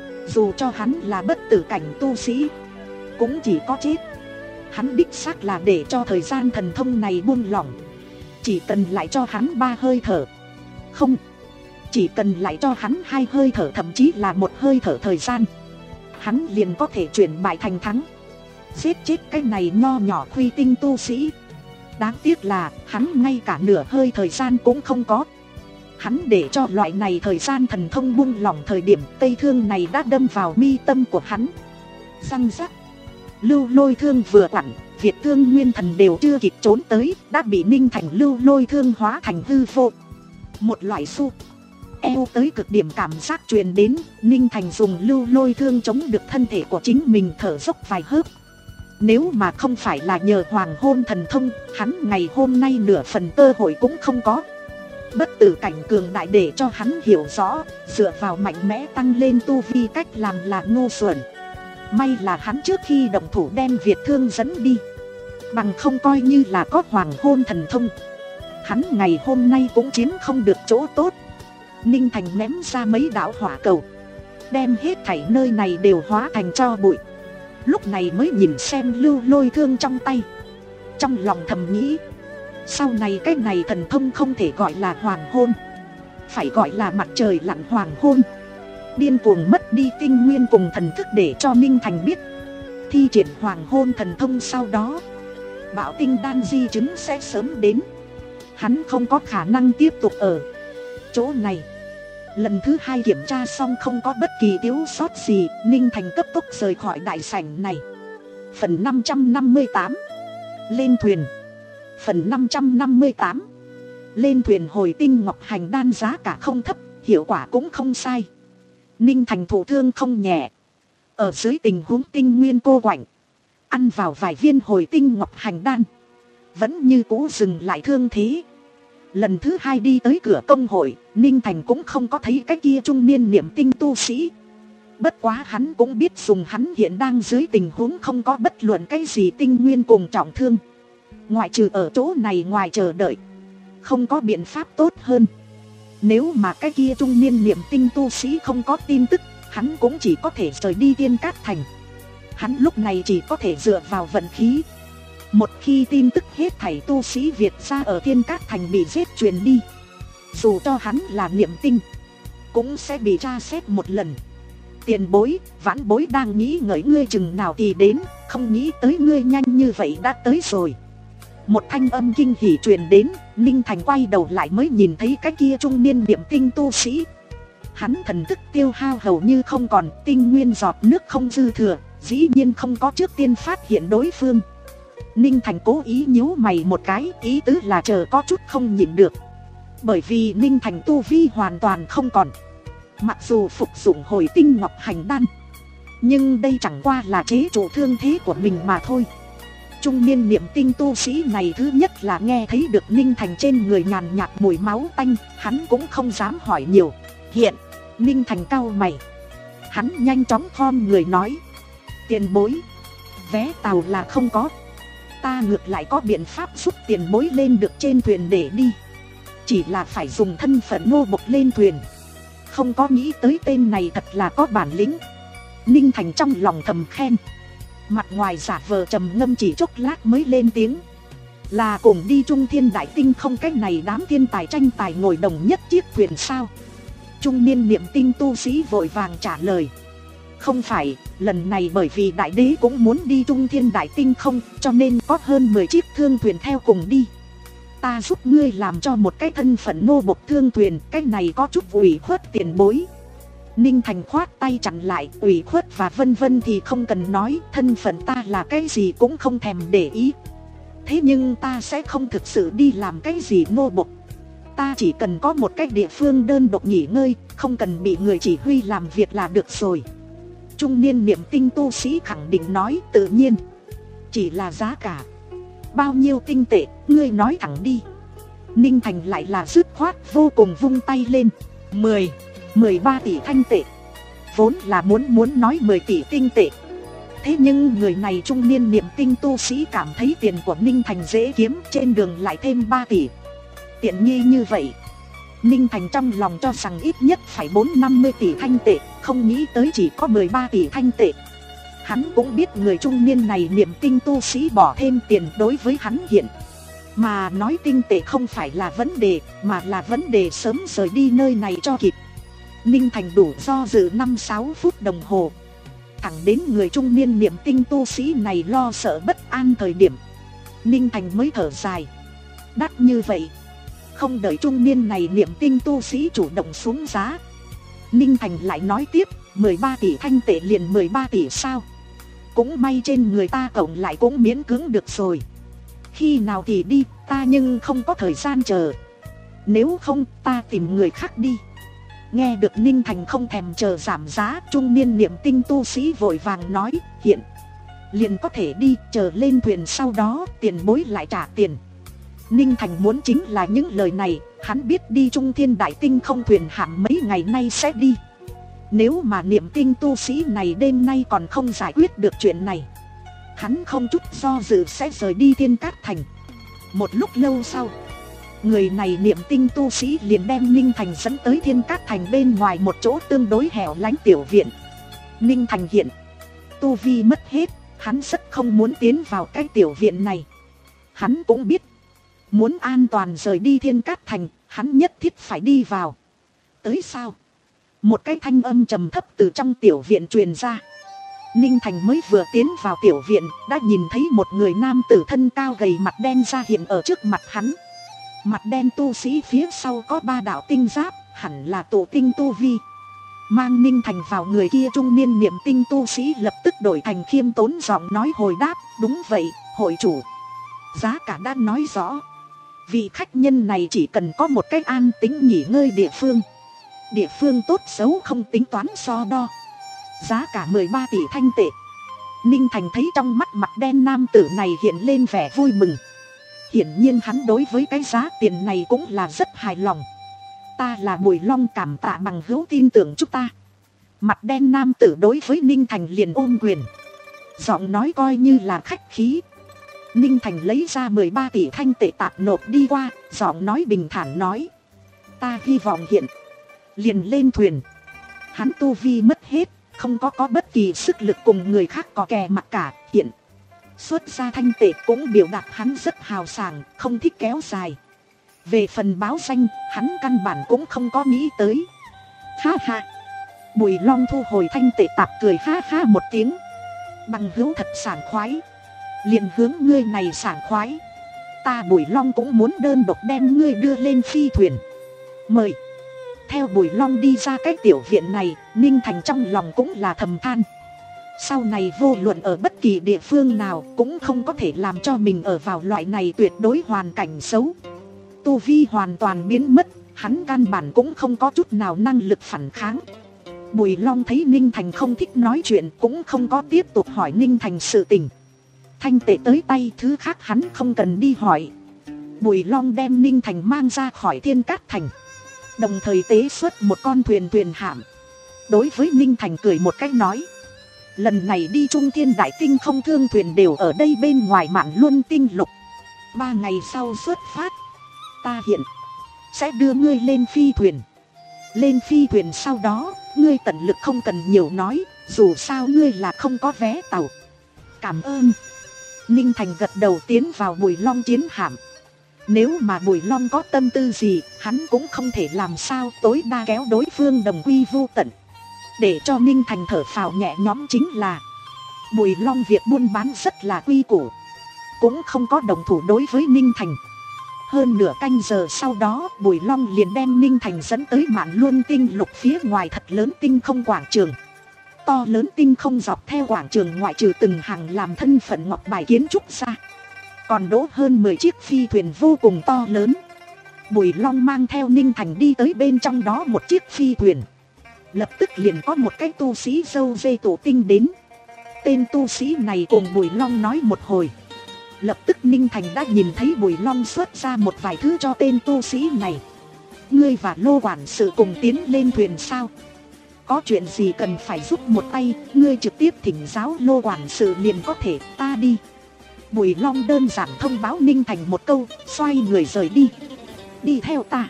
dù cho hắn là bất tử cảnh tu sĩ, cũng chỉ có chết. Hắn đích xác là để cho thời gian thần thông này buông lỏng. Chỉ cần lại cho hắn ba hơi thở, không, chỉ cần lại cho hắn hai hơi thở, thậm chí là một hơi thở thời gian, hắn liền có thể chuyển bại thành thắng, giết chết cái này nho nhỏ Khuy Tinh tu sĩ. Đáng tiếc là hắn ngay cả nửa hơi thời gian cũng không có. Hắn để cho loại này thời gian thần thông buông lỏng thời điểm, cây thương này đã đâm vào mi tâm của hắn. Răng rắc, Lưu Lôi Thương vừa quặn, Việt Thương nguyên thần đều chưa kịp trốn tới, đã bị Ninh Thành Lưu Lôi Thương hóa thành hư vô. Một loại su eo tới cực điểm cảm giác truyền đến. Ninh Thành dùng Lưu Lôi Thương chống được thân thể của chính mình thở dốc vài hớp. Nếu mà không phải là nhờ hoàng hôn thần thông, hắn ngày hôm nay nửa phần cơ hội cũng không có. Bất tử cảnh cường đại để cho hắn hiểu rõ, dựa vào mạnh mẽ tăng lên tu vi cách làm là ngu xuẩn. May là hắn trước khi động thủ đem Việt Thương dẫn đi, bằng không coi như là có hoàng hôn thần thông, hắn ngày hôm nay cũng chiếm không được chỗ tốt. Ninh Thành ném ra mấy đạo hỏa cầu, đem hết thảy nơi này đều hóa thành tro bụi. Lúc này mới nhìn xem Lưu Lôi Thương trong tay, trong lòng thầm nghĩ, sau này cái này thần thông không thể gọi là hoàng hôn, phải gọi là mặt trời lặn hoàng hôn. Điên cuồng mất đi tinh nguyên cùng thần thức để cho Ninh Thành biết, thi triển hoàng hôn thần thông sau đó, bảo tinh đan di chứng sẽ sớm đến. Hắn không có khả năng tiếp tục ở chỗ này. Lần thứ hai kiểm tra xong không có bất kỳ thiếu sót gì, Ninh Thành cấp tốc rời khỏi đại sảnh này. Phần năm trăm năm mươi tám, lên thuyền. Phần năm trăm năm mươi tám, lên thuyền. Hồi tinh ngọc hành đan giá cả không thấp, hiệu quả cũng không sai. Ninh Thành thụ thương không nhẹ, ở dưới tình huống tinh nguyên cô quạnh, ăn vào vài viên hồi tinh ngọc hành đan, vẫn như cũ dừng lại thương thế. Lần thứ hai đi tới cửa công hội, Ninh Thành cũng không có thấy cái kia trung niên niệm tinh tu sĩ. Bất quá hắn cũng biết dùng hắn hiện đang dưới tình huống không có bất luận cái gì tinh nguyên cùng trọng thương, ngoại trừ ở chỗ này ngoài chờ đợi, không có biện pháp tốt hơn. Nếu mà cái kia trung niên niệm tinh tu sĩ không có tin tức, hắn cũng chỉ có thể rời đi Tiên Cát Thành. Hắn lúc này chỉ có thể dựa vào vận khí. Một khi tin tức hết thảy tu sĩ Việt gia ở Tiên Cát Thành bị giết truyền đi, dù cho hắn là niệm tinh, cũng sẽ bị tra xét một lần. Tiền bối, vãn bối đang nghĩ ngợi ngươi chừng nào thì đến, không nghĩ tới ngươi nhanh như vậy đã tới rồi. Một thanh âm kinh hỉ truyền đến, Ninh Thành quay đầu lại mới nhìn thấy cái kia trung niên niệm tinh tu sĩ. Hắn thần thức tiêu hao hầu như không còn, tinh nguyên giọt nước không dư thừa, dĩ nhiên không có trước tiên phát hiện đối phương. Ninh Thành cố ý nhíu mày một cái, ý tứ là chờ có chút không nhịn được. Bởi vì Ninh Thành tu vi hoàn toàn không còn. Mặc dù phục dụng hồi tinh ngọc hành đan, nhưng đây chẳng qua là chế trụ thương thế của mình mà thôi. Trung niên niệm tinh tu sĩ này thứ nhất là nghe thấy được Ninh Thành trên người nhàn nhạt mùi máu tanh, hắn cũng không dám hỏi nhiều. Hiện, Ninh Thành cau mày, hắn nhanh chóng khom người nói, tiền bối, vé tàu là không có, ta ngược lại có biện pháp giúp tiền bối lên được trên thuyền để đi. chỉ là phải dùng thân phận nô bộc lên thuyền. Không có nghĩ tới tên này thật là có bản lĩnh. Ninh Thành trong lòng thầm khen. Mặt ngoài giả vờ trầm ngâm chỉ chốc lát mới lên tiếng. Là cùng đi Trung Thiên Đại Tinh không, cách này đám thiên tài tranh tài ngồi đồng nhất chiếc thuyền sao? Trung niên niệm tinh tu sĩ vội vàng trả lời. Không phải, lần này bởi vì đại đế cũng muốn đi Trung Thiên Đại Tinh không, cho nên có hơn mười chiếc thương thuyền theo cùng đi. Ta giúp ngươi làm cho một cái thân phận nô bộc thương thuyền, cái này có chút ủy khuất tiền bối. Ninh Thành khoát tay chặn lại, ủy khuất và vân vân thì không cần nói, thân phận ta là cái gì cũng không thèm để ý. Thế nhưng ta sẽ không thực sự đi làm cái gì nô bộc. Ta chỉ cần có một cái địa phương đơn độc nghỉ ngơi, không cần bị người chỉ huy làm việc là được rồi. Trung niên niệm tinh tu sĩ khẳng định nói. Tự nhiên. Chỉ là giá cả bao nhiêu tinh tệ, ngươi nói thẳng đi. Ninh Thành lại là dứt khoát vô cùng vung tay lên. Mười, mười ba tỷ thanh tệ. Vốn là muốn muốn nói mười tỷ tinh tệ. Thế nhưng người này trung niên niệm tinh tu sĩ cảm thấy tiền của Ninh Thành dễ kiếm, trên đường lại thêm ba tỷ. Tiện nghi như vậy. Ninh Thành trong lòng cho rằng ít nhất phải bốn năm mươi tỷ thanh tệ, không nghĩ tới chỉ có mười ba tỷ thanh tệ. Hắn cũng biết người trung niên này niệm tinh tu sĩ bỏ thêm tiền đối với hắn hiện. Mà nói tinh tệ không phải là vấn đề, mà là vấn đề sớm rời đi nơi này cho kịp. Ninh Thành đủ do dự năm sáu phút đồng hồ. Thẳng đến người trung niên niệm tinh tu sĩ này lo sợ bất an thời điểm, Ninh Thành mới thở dài. Đắt như vậy. Không đợi trung niên này niệm tinh tu sĩ chủ động xuống giá, Ninh Thành lại nói tiếp. Mười ba tỷ thanh tệ liền mười ba tỷ sao? Cũng may trên người ta cộng lại cũng miễn cưỡng được rồi. Khi nào thì đi, ta nhưng không có thời gian chờ. Nếu không ta tìm người khác đi. Nghe được Ninh Thành không thèm chờ giảm giá, trung niên niệm tinh tu sĩ vội vàng nói. Hiện liền có thể đi, chờ lên thuyền sau đó tiền bối lại trả tiền. Ninh Thành muốn chính là những lời này. Hắn biết đi Trung Thiên Đại Tinh không thuyền hạm mấy ngày nay sẽ đi. Nếu mà niệm tinh tu sĩ này đêm nay còn không giải quyết được chuyện này, hắn không chút do dự sẽ rời đi Thiên Cát Thành. Một lúc lâu sau, người này niệm tinh tu sĩ liền đem Ninh Thành dẫn tới Thiên Cát Thành bên ngoài một chỗ tương đối hẻo lánh tiểu viện. Ninh Thành hiện tu vi mất hết, hắn rất không muốn tiến vào cái tiểu viện này. Hắn cũng biết, muốn an toàn rời đi Thiên Cát Thành, hắn nhất thiết phải đi vào. Tới sao? Một cái thanh âm trầm thấp từ trong tiểu viện truyền ra. Ninh Thành mới vừa tiến vào tiểu viện, đã nhìn thấy một người nam tử thân cao gầy mặt đen ra hiện ở trước mặt hắn. Mặt đen tu sĩ phía sau có ba đạo tinh giáp, hẳn là tổ tinh tu vi. Mang Ninh Thành vào, người kia trung niên niệm tinh tu sĩ lập tức đổi thành khiêm tốn giọng nói hồi đáp. Đúng vậy, hội chủ. Giá cả đã nói rõ. Vị khách nhân này chỉ cần có một cách an tĩnh nghỉ ngơi địa phương. Địa phương tốt xấu không tính toán so đo. Giá cả mười ba tỷ thanh tệ. Ninh Thành thấy trong mắt mặt đen nam tử này hiện lên vẻ vui mừng. Hiển nhiên hắn đối với cái giá tiền này cũng là rất hài lòng. Ta là Bùi Long, cảm tạ bằng hữu tin tưởng chúng ta. Mặt đen nam tử đối với Ninh Thành liền ôm quyền. Giọng nói coi như là khách khí. Ninh Thành lấy ra mười ba tỷ thanh tệ tạp nộp đi qua. Giọng nói bình thản nói. Ta hy vọng hiện liền lên thuyền. Hắn tu vi mất hết, không có có bất kỳ sức lực cùng người khác có kè mặt cả. Hiện xuất ra thanh tệ cũng biểu đạt hắn rất hào sảng, không thích kéo dài. Về phần báo danh, hắn căn bản cũng không có nghĩ tới. Ha ha. Bùi Long thu hồi thanh tệ tạp cười ha ha một tiếng. Bằng hữu thật sảng khoái. Liền hướng ngươi này sảng khoái. Ta Bùi Long cũng muốn đơn độc đem ngươi đưa lên phi thuyền. Mời. Theo Bùi Long đi ra cái tiểu viện này, Ninh Thành trong lòng cũng là thầm than. Sau này vô luận ở bất kỳ địa phương nào cũng không có thể làm cho mình ở vào loại này tuyệt đối hoàn cảnh xấu. Tu vi hoàn toàn biến mất, hắn căn bản cũng không có chút nào năng lực phản kháng. Bùi Long thấy Ninh Thành không thích nói chuyện cũng không có tiếp tục hỏi Ninh Thành sự tình. Thanh tệ tới tay, thứ khác hắn không cần đi hỏi. Bùi Long đem Ninh Thành mang ra khỏi Thiên Cát Thành, đồng thời tế xuất một con thuyền thuyền hạm. Đối với Ninh Thành cười một cách nói. Lần này đi Trung Thiên Đại Tinh không thương thuyền đều ở đây bên ngoài Mạn Luân Tinh Lục. Ba ngày sau xuất phát. Ta hiện sẽ đưa ngươi lên phi thuyền. Lên phi thuyền sau đó, ngươi tận lực không cần nhiều nói, dù sao ngươi là không có vé tàu. Cảm ơn. Ninh Thành gật đầu tiến vào Bùi Long chiến hạm. Nếu mà Bùi Long có tâm tư gì, hắn cũng không thể làm sao tối đa kéo đối phương đồng quy vu tận. Để cho Ninh Thành thở phào nhẹ nhõm chính là Bùi Long việc buôn bán rất là quy củ, cũng không có đồng thủ đối với Ninh Thành. Hơn nửa canh giờ sau đó, Bùi Long liền đem Ninh Thành dẫn tới Mạn Luân tinh lục phía ngoài thật lớn tinh không quảng trường. To lớn tinh không dọc theo quảng trường ngoại trừ từng hàng làm thân phận ngọc bài kiến trúc ra, còn đỗ hơn mười chiếc phi thuyền vô cùng to lớn. Bùi Long mang theo Ninh Thành đi tới bên trong đó một chiếc phi thuyền. Lập tức liền có một cái tu sĩ râu dê tổ tinh đến. Tên tu sĩ này cùng Bùi Long nói một hồi. Lập tức Ninh Thành đã nhìn thấy Bùi Long xuất ra một vài thứ cho tên tu sĩ này. Ngươi và Lô quản sự cùng tiến lên thuyền sao? Có chuyện gì cần phải giúp một tay, ngươi trực tiếp thỉnh giáo Lô quản sự liền có thể, ta đi. Bùi Long đơn giản thông báo Ninh Thành một câu, xoay người rời đi. Đi theo ta.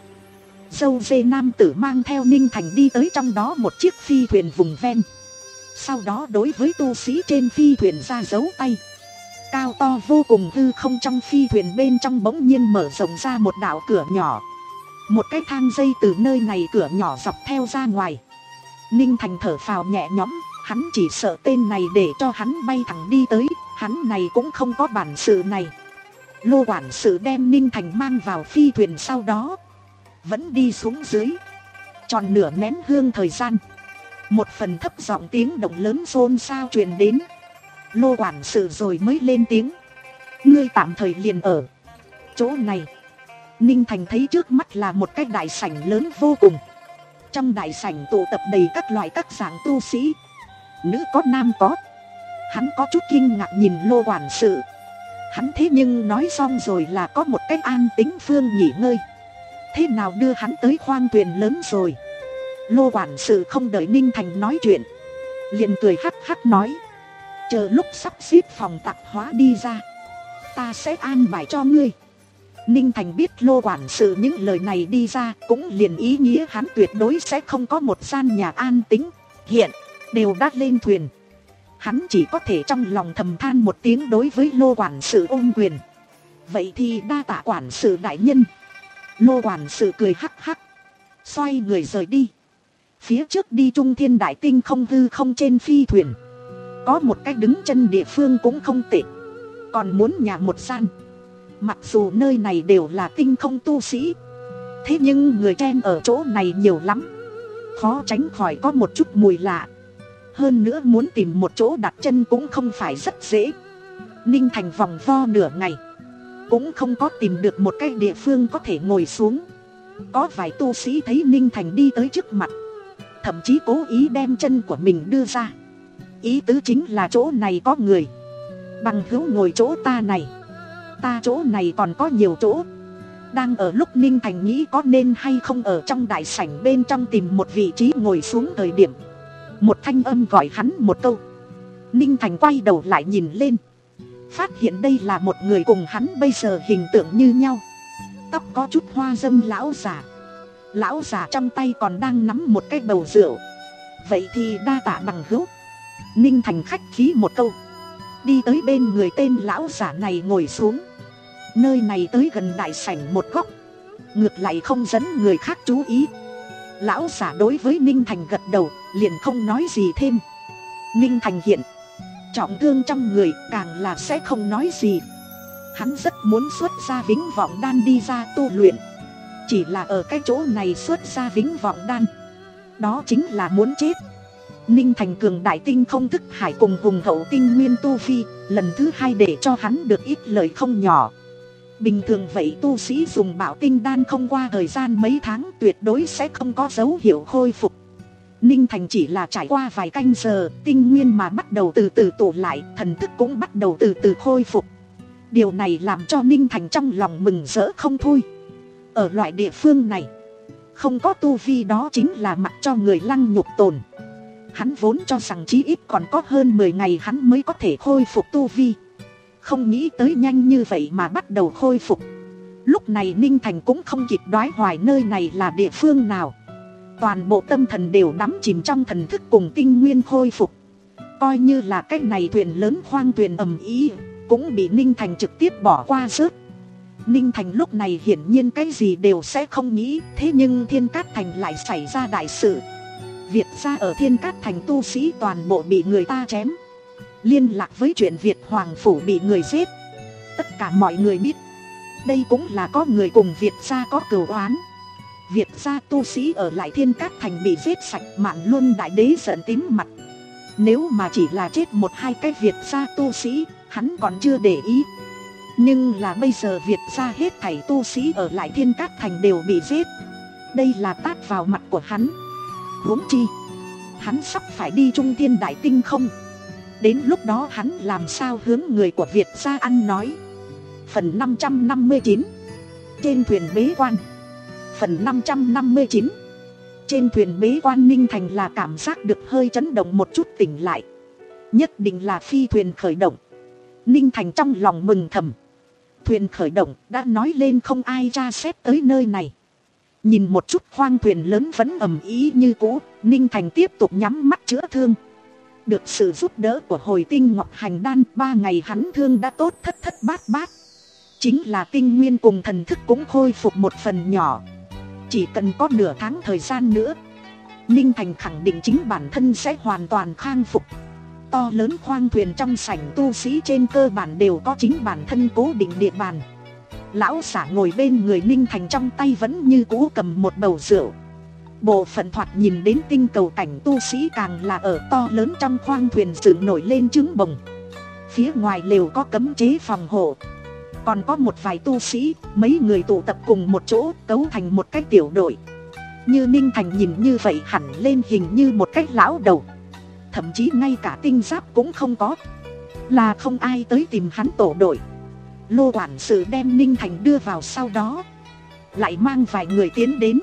Dâu dê nam tử mang theo Ninh Thành đi tới trong đó một chiếc phi thuyền vùng ven. Sau đó đối với tu sĩ trên phi thuyền ra dấu tay. Cao to vô cùng hư không trong phi thuyền bên trong bỗng nhiên mở rộng ra một đạo cửa nhỏ. Một cái thang dây từ nơi này cửa nhỏ dọc theo ra ngoài. Ninh Thành thở phào nhẹ nhõm, hắn chỉ sợ tên này để cho hắn bay thẳng đi tới, hắn này cũng không có bản sự này. Lô quản sự đem Ninh Thành mang vào phi thuyền sau đó vẫn đi xuống dưới. Tròn nửa nén hương thời gian, một phần thấp giọng tiếng động lớn xôn xao truyền đến. Lô quản sự rồi mới lên tiếng. Ngươi tạm thời liền ở chỗ này. Ninh Thành thấy trước mắt là một cái đại sảnh lớn vô cùng. Trong đại sảnh tụ tập đầy các loại các dạng tu sĩ, nữ có nam có. Hắn có chút kinh ngạc nhìn Lô quản sự. Hắn thế nhưng nói xong rồi là có một cái an tĩnh phương nghỉ ngơi, thế nào đưa hắn tới khoang thuyền lớn rồi? Lô quản sự không đợi Ninh Thành nói chuyện, liền cười hắc hắc nói. Chờ lúc sắp xếp phòng tạp hóa đi ra, ta sẽ an bài cho ngươi. Ninh Thành biết Lô quản sự những lời này đi ra cũng liền ý nghĩa hắn tuyệt đối sẽ không có một gian nhà an tĩnh. Hiện đều đã lên thuyền, hắn chỉ có thể trong lòng thầm than một tiếng đối với Lô quản sự ôm quyền. Vậy thì đa tạ quản sự đại nhân. Lô quản sự cười hắc hắc, xoay người rời đi. Phía trước đi Trung Thiên Đại Tinh không hư không trên phi thuyền, có một cái đứng chân địa phương cũng không tệ, còn muốn nhà một gian. Mặc dù nơi này đều là tinh không tu sĩ, thế nhưng người chen ở chỗ này nhiều lắm, khó tránh khỏi có một chút mùi lạ. Hơn nữa muốn tìm một chỗ đặt chân cũng không phải rất dễ. Ninh Thành vòng vo nửa ngày cũng không có tìm được một cái địa phương có thể ngồi xuống. Có vài tu sĩ thấy Ninh Thành đi tới trước mặt, thậm chí cố ý đem chân của mình đưa ra, ý tứ chính là chỗ này có người, bằng hữu ngồi chỗ ta này, ta chỗ này còn có nhiều chỗ. Đang ở lúc Ninh Thành nghĩ có nên hay không ở trong đại sảnh bên trong tìm một vị trí ngồi xuống thời điểm, một thanh âm gọi hắn một câu. Ninh Thành quay đầu lại nhìn lên, phát hiện đây là một người cùng hắn bây giờ hình tượng như nhau, tóc có chút hoa dâm lão già. Lão già trong tay còn đang nắm một cái bầu rượu. Vậy thì đa tạ bằng hữu. Ninh Thành khách khí một câu, đi tới bên người tên lão già này ngồi xuống. Nơi này tới gần đại sảnh một góc, ngược lại không dẫn người khác chú ý. Lão già đối với Ninh Thành gật đầu, liền không nói gì thêm. Ninh Thành hiện trọng thương trong người, càng là sẽ không nói gì. Hắn rất muốn xuất ra Vĩnh Vọng Đan đi ra tu luyện, chỉ là ở cái chỗ này xuất ra Vĩnh Vọng Đan, đó chính là muốn chết. Ninh Thành cường đại tinh không thức hải cùng hùng hậu tinh nguyên tu vi, lần thứ hai để cho hắn được ít lời không nhỏ. Bình thường vậy tu sĩ dùng bảo tinh đan không qua thời gian mấy tháng tuyệt đối sẽ không có dấu hiệu khôi phục. Ninh Thành chỉ là trải qua vài canh giờ, tinh nguyên mà bắt đầu từ từ tụ lại, thần thức cũng bắt đầu từ từ khôi phục. Điều này làm cho Ninh Thành trong lòng mừng rỡ không thôi. Ở loại địa phương này, không có tu vi đó chính là mặc cho người lăng nhục tồn. Hắn vốn cho rằng chí ít còn có hơn mười ngày hắn mới có thể khôi phục tu vi, không nghĩ tới nhanh như vậy mà bắt đầu khôi phục. Lúc này Ninh Thành cũng không kịp đoái hoài nơi này là địa phương nào. Toàn bộ tâm thần đều đắm chìm trong thần thức cùng tinh nguyên khôi phục. Coi như là cái này thuyền lớn khoang thuyền ầm ĩ cũng bị Ninh Thành trực tiếp bỏ qua rớt. Ninh Thành lúc này hiển nhiên cái gì đều sẽ không nghĩ. Thế nhưng Thiên Cát Thành lại xảy ra đại sự. Việt gia ở Thiên Cát Thành tu sĩ toàn bộ bị người ta chém. Liên lạc với chuyện Việt Hoàng Phủ bị người giết. Tất cả mọi người biết đây cũng là có người cùng Việt gia có cừu oán. Việt gia tu sĩ ở lại Thiên Cát Thành bị giết sạch. Mạn Luân đại đế giận tím mặt. Nếu mà chỉ là chết một hai cái Việt gia tu sĩ, hắn còn chưa để ý. Nhưng là bây giờ Việt gia hết thảy tu sĩ ở lại Thiên Cát Thành đều bị giết. Đây là tát vào mặt của hắn. Huống chi hắn sắp phải đi Trung Thiên Đại Tinh không. Đến lúc đó hắn làm sao hướng người của Việt gia ăn nói. Phần năm trăm năm mươi chín. Trên thuyền bế quan. Phần năm trăm năm mươi chín. Trên thuyền bế quan Ninh Thành là cảm giác được hơi chấn động một chút tỉnh lại. Nhất định là phi thuyền khởi động. Ninh Thành trong lòng mừng thầm. Thuyền khởi động đã nói lên không ai tra xét tới nơi này. Nhìn một chút khoang thuyền lớn vẫn ầm ĩ như cũ. Ninh Thành tiếp tục nhắm mắt chữa thương. Được sự giúp đỡ của hồi tinh ngọc hành đan. Ba ngày hắn thương đã tốt thất thất bát bát. Chính là tinh nguyên cùng thần thức cũng khôi phục một phần nhỏ. Chỉ cần có nửa tháng thời gian nữa, Ninh Thành khẳng định chính bản thân sẽ hoàn toàn khang phục. To lớn khoang thuyền trong sảnh tu sĩ trên cơ bản đều có chính bản thân cố định địa bàn. Lão giả ngồi bên người Ninh Thành trong tay vẫn như cũ cầm một bầu rượu. Bộ phận thoạt nhìn đến tinh cầu cảnh tu sĩ càng là ở to lớn trong khoang thuyền dựng nổi lên trứng bồng. Phía ngoài lều có cấm chế phòng hộ. Còn có một vài tu sĩ, mấy người tụ tập cùng một chỗ cấu thành một cái tiểu đội. Như Ninh Thành nhìn như vậy hẳn lên hình như một cái lão đầu. Thậm chí ngay cả tinh giáp cũng không có. Là không ai tới tìm hắn tổ đội. Lô quản sự đem Ninh Thành đưa vào sau đó. Lại mang vài người tiến đến.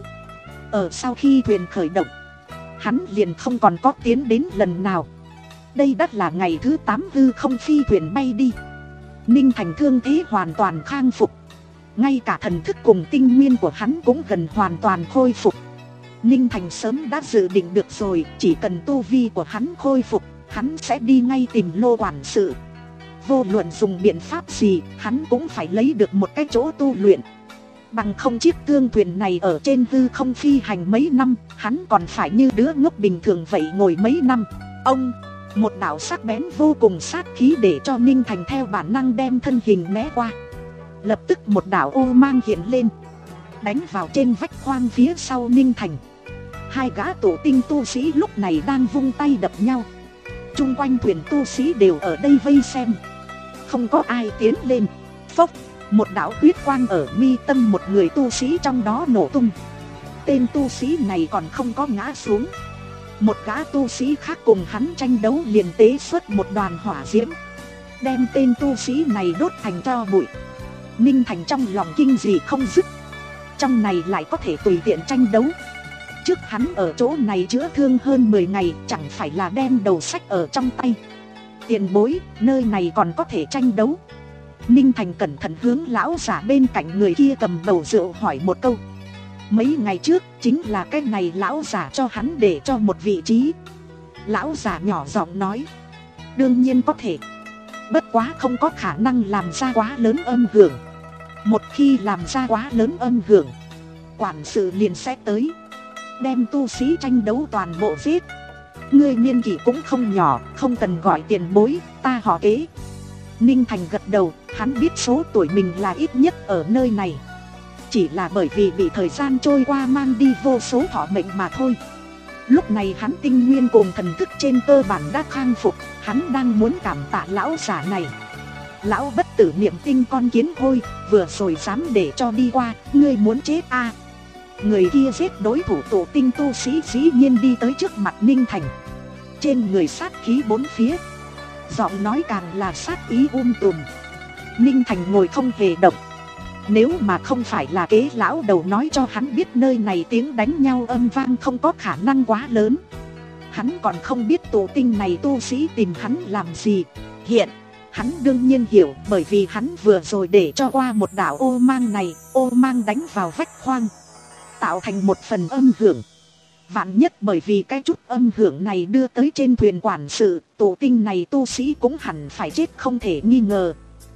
Ở sau khi thuyền khởi động, hắn liền không còn có tiến đến lần nào. Đây đã là ngày thứ tám hư không phi thuyền bay đi. Ninh Thành thương thế hoàn toàn khang phục. Ngay cả thần thức cùng tinh nguyên của hắn cũng gần hoàn toàn khôi phục. Ninh Thành sớm đã dự định được rồi. Chỉ cần tu vi của hắn khôi phục, hắn sẽ đi ngay tìm Lô quản sự. Vô luận dùng biện pháp gì, hắn cũng phải lấy được một cái chỗ tu luyện. Bằng không chiếc thương thuyền này ở trên hư không phi hành mấy năm, hắn còn phải như đứa ngốc bình thường vậy ngồi mấy năm. Ông, một đạo sắc bén vô cùng sát khí để cho Ninh Thành theo bản năng đem thân hình né qua. Lập tức một đạo ô mang hiện lên, đánh vào trên vách khoang phía sau Ninh Thành. Hai gã tổ tinh tu sĩ lúc này đang vung tay đập nhau. Chung quanh thuyền tu sĩ đều ở đây vây xem. Không có ai tiến lên. Phốc, một đạo huyết quang ở mi tâm một người tu sĩ trong đó nổ tung. Tên tu sĩ này còn không có ngã xuống. Một gã tu sĩ khác cùng hắn tranh đấu liền tế xuất một đoàn hỏa diễm, đem tên tu sĩ này đốt thành tro bụi. Ninh Thành trong lòng kinh dị không dứt. Trong này lại có thể tùy tiện tranh đấu. Trước hắn ở chỗ này chữa thương hơn mười ngày, chẳng phải là đem đầu sách ở trong tay. Tiền bối, nơi này còn có thể tranh đấu. Ninh Thành cẩn thận hướng lão giả bên cạnh người kia cầm bầu rượu hỏi một câu. Mấy ngày trước chính là cái này lão giả cho hắn để cho một vị trí. Lão giả nhỏ giọng nói, đương nhiên có thể. Bất quá không có khả năng làm ra quá lớn âm hưởng. Một khi làm ra quá lớn âm hưởng, quản sự liền sẽ tới, đem tu sĩ tranh đấu toàn bộ giết. Ngươi niên kỷ cũng không nhỏ, không cần gọi tiền bối, ta họ Kế. Ninh Thành gật đầu, hắn biết số tuổi mình là ít nhất ở nơi này. Chỉ là bởi vì bị thời gian trôi qua mang đi vô số thọ mệnh mà thôi. Lúc này hắn tinh nguyên cùng thần thức trên cơ bản đã khang phục. Hắn đang muốn cảm tạ lão giả này. Lão bất tử niệm tinh con kiến hôi, vừa rồi dám để cho đi qua, ngươi muốn chết à? Người kia giết đối thủ tổ tinh tu sĩ dĩ nhiên đi tới trước mặt Ninh Thành. Trên người sát khí bốn phía, giọng nói càng là sát ý um tùm. Ninh Thành ngồi không hề động. Nếu mà không phải là Kế lão đầu nói cho hắn biết nơi này tiếng đánh nhau âm vang không có khả năng quá lớn, hắn còn không biết tổ tinh này tu sĩ tìm hắn làm gì. Hiện Hắn đương nhiên hiểu, bởi vì hắn vừa rồi để cho qua một đạo ô mang này, ô mang đánh vào vách khoang, tạo thành một phần âm hưởng. Vạn nhất bởi vì cái chút âm hưởng này đưa tới trên thuyền quản sự, tổ tinh này tu sĩ cũng hẳn phải chết không thể nghi ngờ.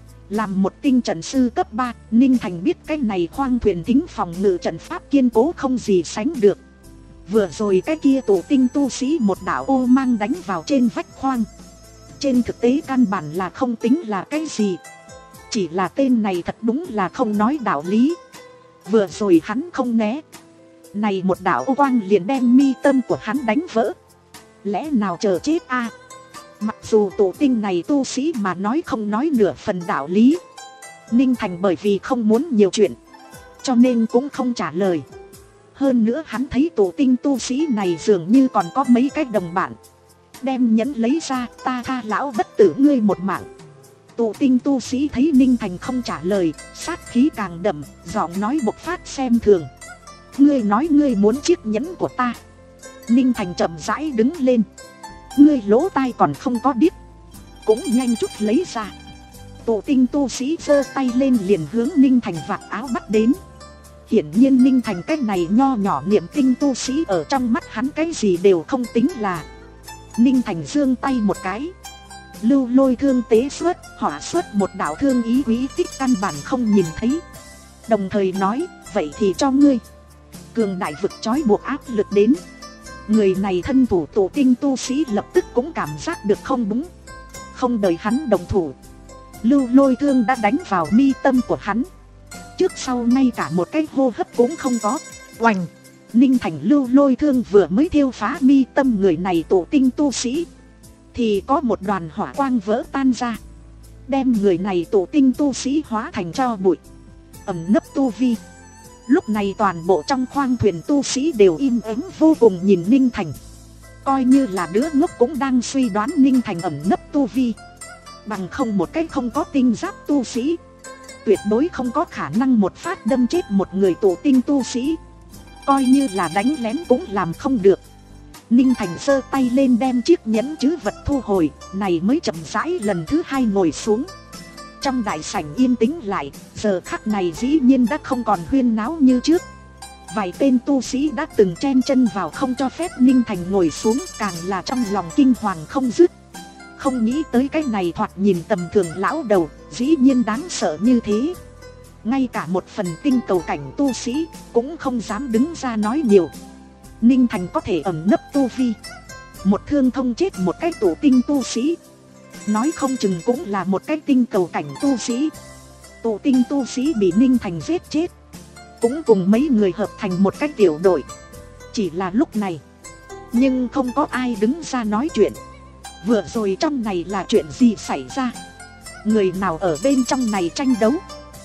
Làm một tinh trận sư cấp ba, Ninh Thành biết cái này khoang thuyền thính phòng ngự trận pháp kiên cố không gì sánh được. Vừa rồi cái kia tổ tinh tu sĩ một đạo ô mang đánh vào trên vách khoang, trên thực tế căn bản là không tính là cái gì. Chỉ là tên này thật đúng là không nói đạo lý. Vừa rồi hắn không né, này một đạo ô quang liền đem mi tâm của hắn đánh vỡ. Lẽ nào chờ chết a? Mặc dù tổ tinh này tu sĩ mà nói không nói nửa phần đạo lý, Ninh Thành bởi vì không muốn nhiều chuyện cho nên cũng không trả lời. Hơn nữa hắn thấy tổ tinh tu sĩ này dường như còn có mấy cái đồng bạn. Đem nhẫn lấy ra, ta tha lão bất tử ngươi một mạng. Tổ tinh tu sĩ thấy Ninh Thành không trả lời, sát khí càng đậm, giọng nói bộc phát xem thường. Ngươi nói ngươi muốn chiếc nhẫn của ta. Ninh Thành chậm rãi đứng lên. Ngươi lỗ tai còn không có điếc, cũng nhanh chút lấy ra. Tổ tinh tu sĩ giơ tay lên liền hướng Ninh Thành vạt áo bắt đến. Hiển nhiên Ninh Thành cái này nho nhỏ niệm tinh tu sĩ ở trong mắt hắn cái gì đều không tính là. Ninh Thành giương tay một cái, lưu lôi thương tế xuất, hỏa xuất một đạo thương ý quý tích căn bản không nhìn thấy. Đồng thời nói, vậy thì cho ngươi. Cường đại vực trói buộc áp lực đến. Người này thân thủ tổ tinh tu sĩ lập tức cũng cảm giác được không đúng. Không đợi hắn đồng thủ, lưu lôi thương đã đánh vào mi tâm của hắn. Trước sau ngay cả một cái hô hấp cũng không có. Oành! Ninh Thành lưu lôi thương vừa mới thiêu phá mi tâm người này tổ tinh tu sĩ, thì có một đoàn hỏa quang vỡ tan ra, đem người này tổ tinh tu sĩ hóa thành tro bụi, ẩn nấp tu vi. Lúc này toàn bộ trong khoang thuyền tu sĩ đều im ắng vô cùng nhìn Ninh Thành. Coi như là đứa ngốc cũng đang suy đoán Ninh Thành ẩn nấp tu vi. Bằng không một cách không có tinh giáp tu sĩ, tuyệt đối không có khả năng một phát đâm chết một người tổ tinh tu sĩ. Coi như là đánh lén cũng làm không được. Ninh Thành giơ tay lên đem chiếc nhẫn trữ vật thu hồi, này mới chậm rãi lần thứ hai ngồi xuống. Trong đại sảnh yên tĩnh lại, giờ khắc này dĩ nhiên đã không còn huyên náo như trước. Vài tên tu sĩ đã từng chen chân vào không cho phép Ninh Thành ngồi xuống, càng là trong lòng kinh hoàng không dứt. Không nghĩ tới cái này thoạt nhìn tầm thường lão đầu, dĩ nhiên đáng sợ như thế. Ngay cả một phần tinh cầu cảnh tu sĩ cũng không dám đứng ra nói nhiều. Ninh Thành có thể ẩn nấp tu vi, một thương thông chết một cái tổ tinh tu sĩ, nói không chừng cũng là một cái tinh cầu cảnh tu sĩ. Tổ tinh tu sĩ bị Ninh Thành giết chết, cũng cùng mấy người hợp thành một cái tiểu đội. Chỉ là lúc này, nhưng không có ai đứng ra nói chuyện. Vừa rồi trong này là chuyện gì xảy ra? Người nào ở bên trong này tranh đấu?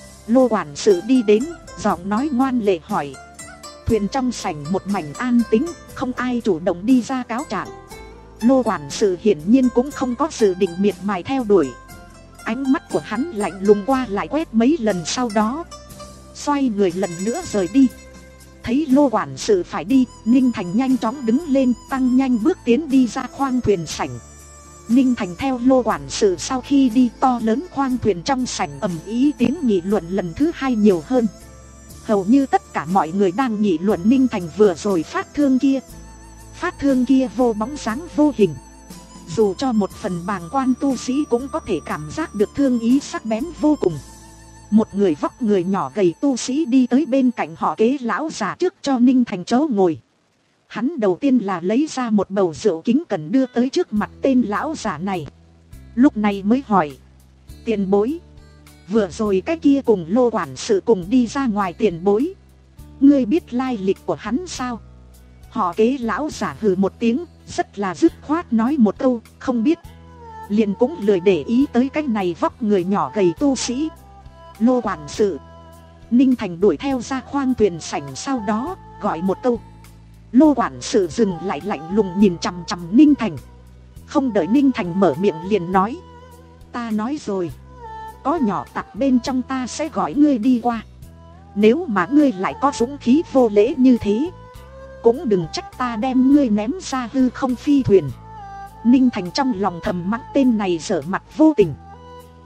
Lô quản sự đi đến, giọng nói ngoan lệ hỏi. Thuyền trong sảnh một mảnh an tĩnh, không ai chủ động đi ra cáo trạng. Lô quản sự hiển nhiên cũng không có dự định miệt mài theo đuổi. Ánh mắt của hắn lạnh lùng qua lại quét mấy lần, sau đó xoay người lần nữa rời đi. Thấy lô quản sự phải đi, Ninh Thành nhanh chóng đứng lên, tăng nhanh bước tiến đi ra khoang thuyền sảnh. Ninh Thành theo lô quản sự sau khi đi, to lớn khoang thuyền trong sảnh ầm ĩ tiếng nghị luận lần thứ hai nhiều hơn. Hầu như tất cả mọi người đang nghị luận Ninh Thành vừa rồi phát thương kia. Phát thương kia vô bóng dáng vô hình. Dù cho một phần bàng quan tu sĩ cũng có thể cảm giác được thương ý sắc bén vô cùng. Một người vóc người nhỏ gầy tu sĩ đi tới bên cạnh họ Kế lão già trước cho Ninh Thành chỗ ngồi. Hắn đầu tiên là lấy ra một bầu rượu kính cẩn đưa tới trước mặt tên lão già này. Lúc này mới hỏi: tiền bối, vừa rồi cái kia cùng lô quản sự cùng đi ra ngoài tiền bối, ngươi biết lai lịch của hắn sao? Họ Kế lão giả hừ một tiếng, rất là dứt khoát nói một câu không biết. Liền cũng lười để ý tới cái này vóc người nhỏ gầy tu sĩ. Lô quản sự. Ninh Thành đuổi theo ra khoang thuyền sảnh, sau đó gọi một câu. Lô quản sự dừng lại, lạnh lùng nhìn chằm chằm Ninh Thành. Không đợi Ninh Thành mở miệng liền nói: ta nói rồi, có nhỏ tặc bên trong ta sẽ gọi ngươi đi qua. Nếu mà ngươi lại có dũng khí vô lễ như thế, cũng đừng trách ta đem ngươi ném ra hư không phi thuyền. Ninh Thành trong lòng thầm mắng tên này dở mặt vô tình.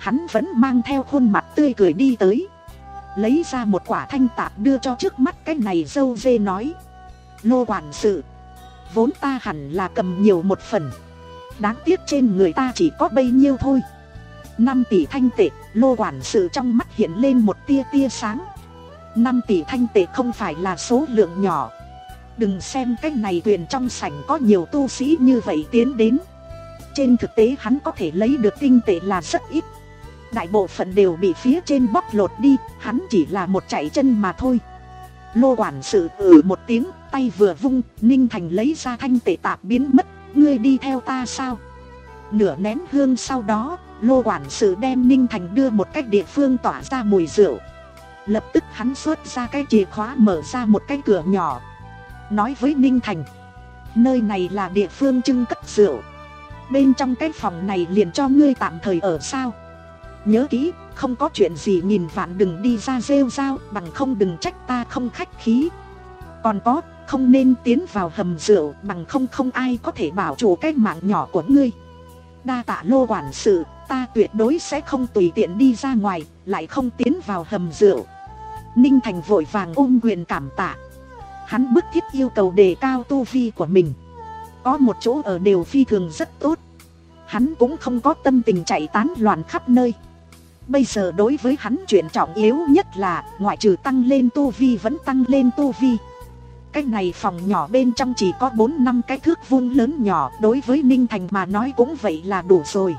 hắn vẫn mang theo khuôn mặt tươi cười đi tới, lấy ra một quả thanh tạp đưa cho trước mắt cái này dâu dê nói: Lô quản sự, vốn ta hẳn là cầm nhiều một phần, đáng tiếc trên người ta chỉ có bấy nhiêu thôi. Năm tỷ thanh tệ. Lô quản sự trong mắt hiện lên một tia tia sáng. Năm tỷ thanh tệ không phải là số lượng nhỏ. Đừng xem cái này thuyền trong sảnh có nhiều tu sĩ như vậy tiến đến, trên thực tế hắn có thể lấy được tinh tệ là rất ít. Đại bộ phận đều bị phía trên bóc lột đi, hắn chỉ là một chạy chân mà thôi. Lô quản sự ừ một tiếng, tay vừa vung, Ninh Thành lấy ra thanh tệ tạp biến mất. Ngươi đi theo ta sao? Nửa nén hương sau đó, Lô quản sự đem Ninh Thành đưa một cách địa phương tỏa ra mùi rượu. Lập tức hắn xuất ra cái chìa khóa mở ra một cái cửa nhỏ, nói với Ninh Thành: nơi này là địa phương trưng cất rượu, bên trong cái phòng này liền cho ngươi tạm thời ở sao. Nhớ kỹ, không có chuyện gì nghìn vạn đừng đi ra rêu rao, bằng không đừng trách ta không khách khí. Còn có, không nên tiến vào hầm rượu, bằng không không ai có thể bảo chủ cái mạng nhỏ của ngươi. Đa tạ Lô quản sự, ta tuyệt đối sẽ không tùy tiện đi ra ngoài, lại không tiến vào hầm rượu. Ninh Thành vội vàng ôm quyền cảm tạ. Hắn bức thiết yêu cầu đề cao tu vi của mình, có một chỗ ở đều phi thường rất tốt. Hắn cũng không có tâm tình chạy tán loạn khắp nơi. Bây giờ đối với hắn chuyện trọng yếu nhất là ngoại trừ tăng lên tu vi vẫn tăng lên tu vi. Cái này phòng nhỏ bên trong chỉ có bốn năm cái thước vuông lớn nhỏ, đối với Ninh Thành mà nói cũng vậy là đủ rồi.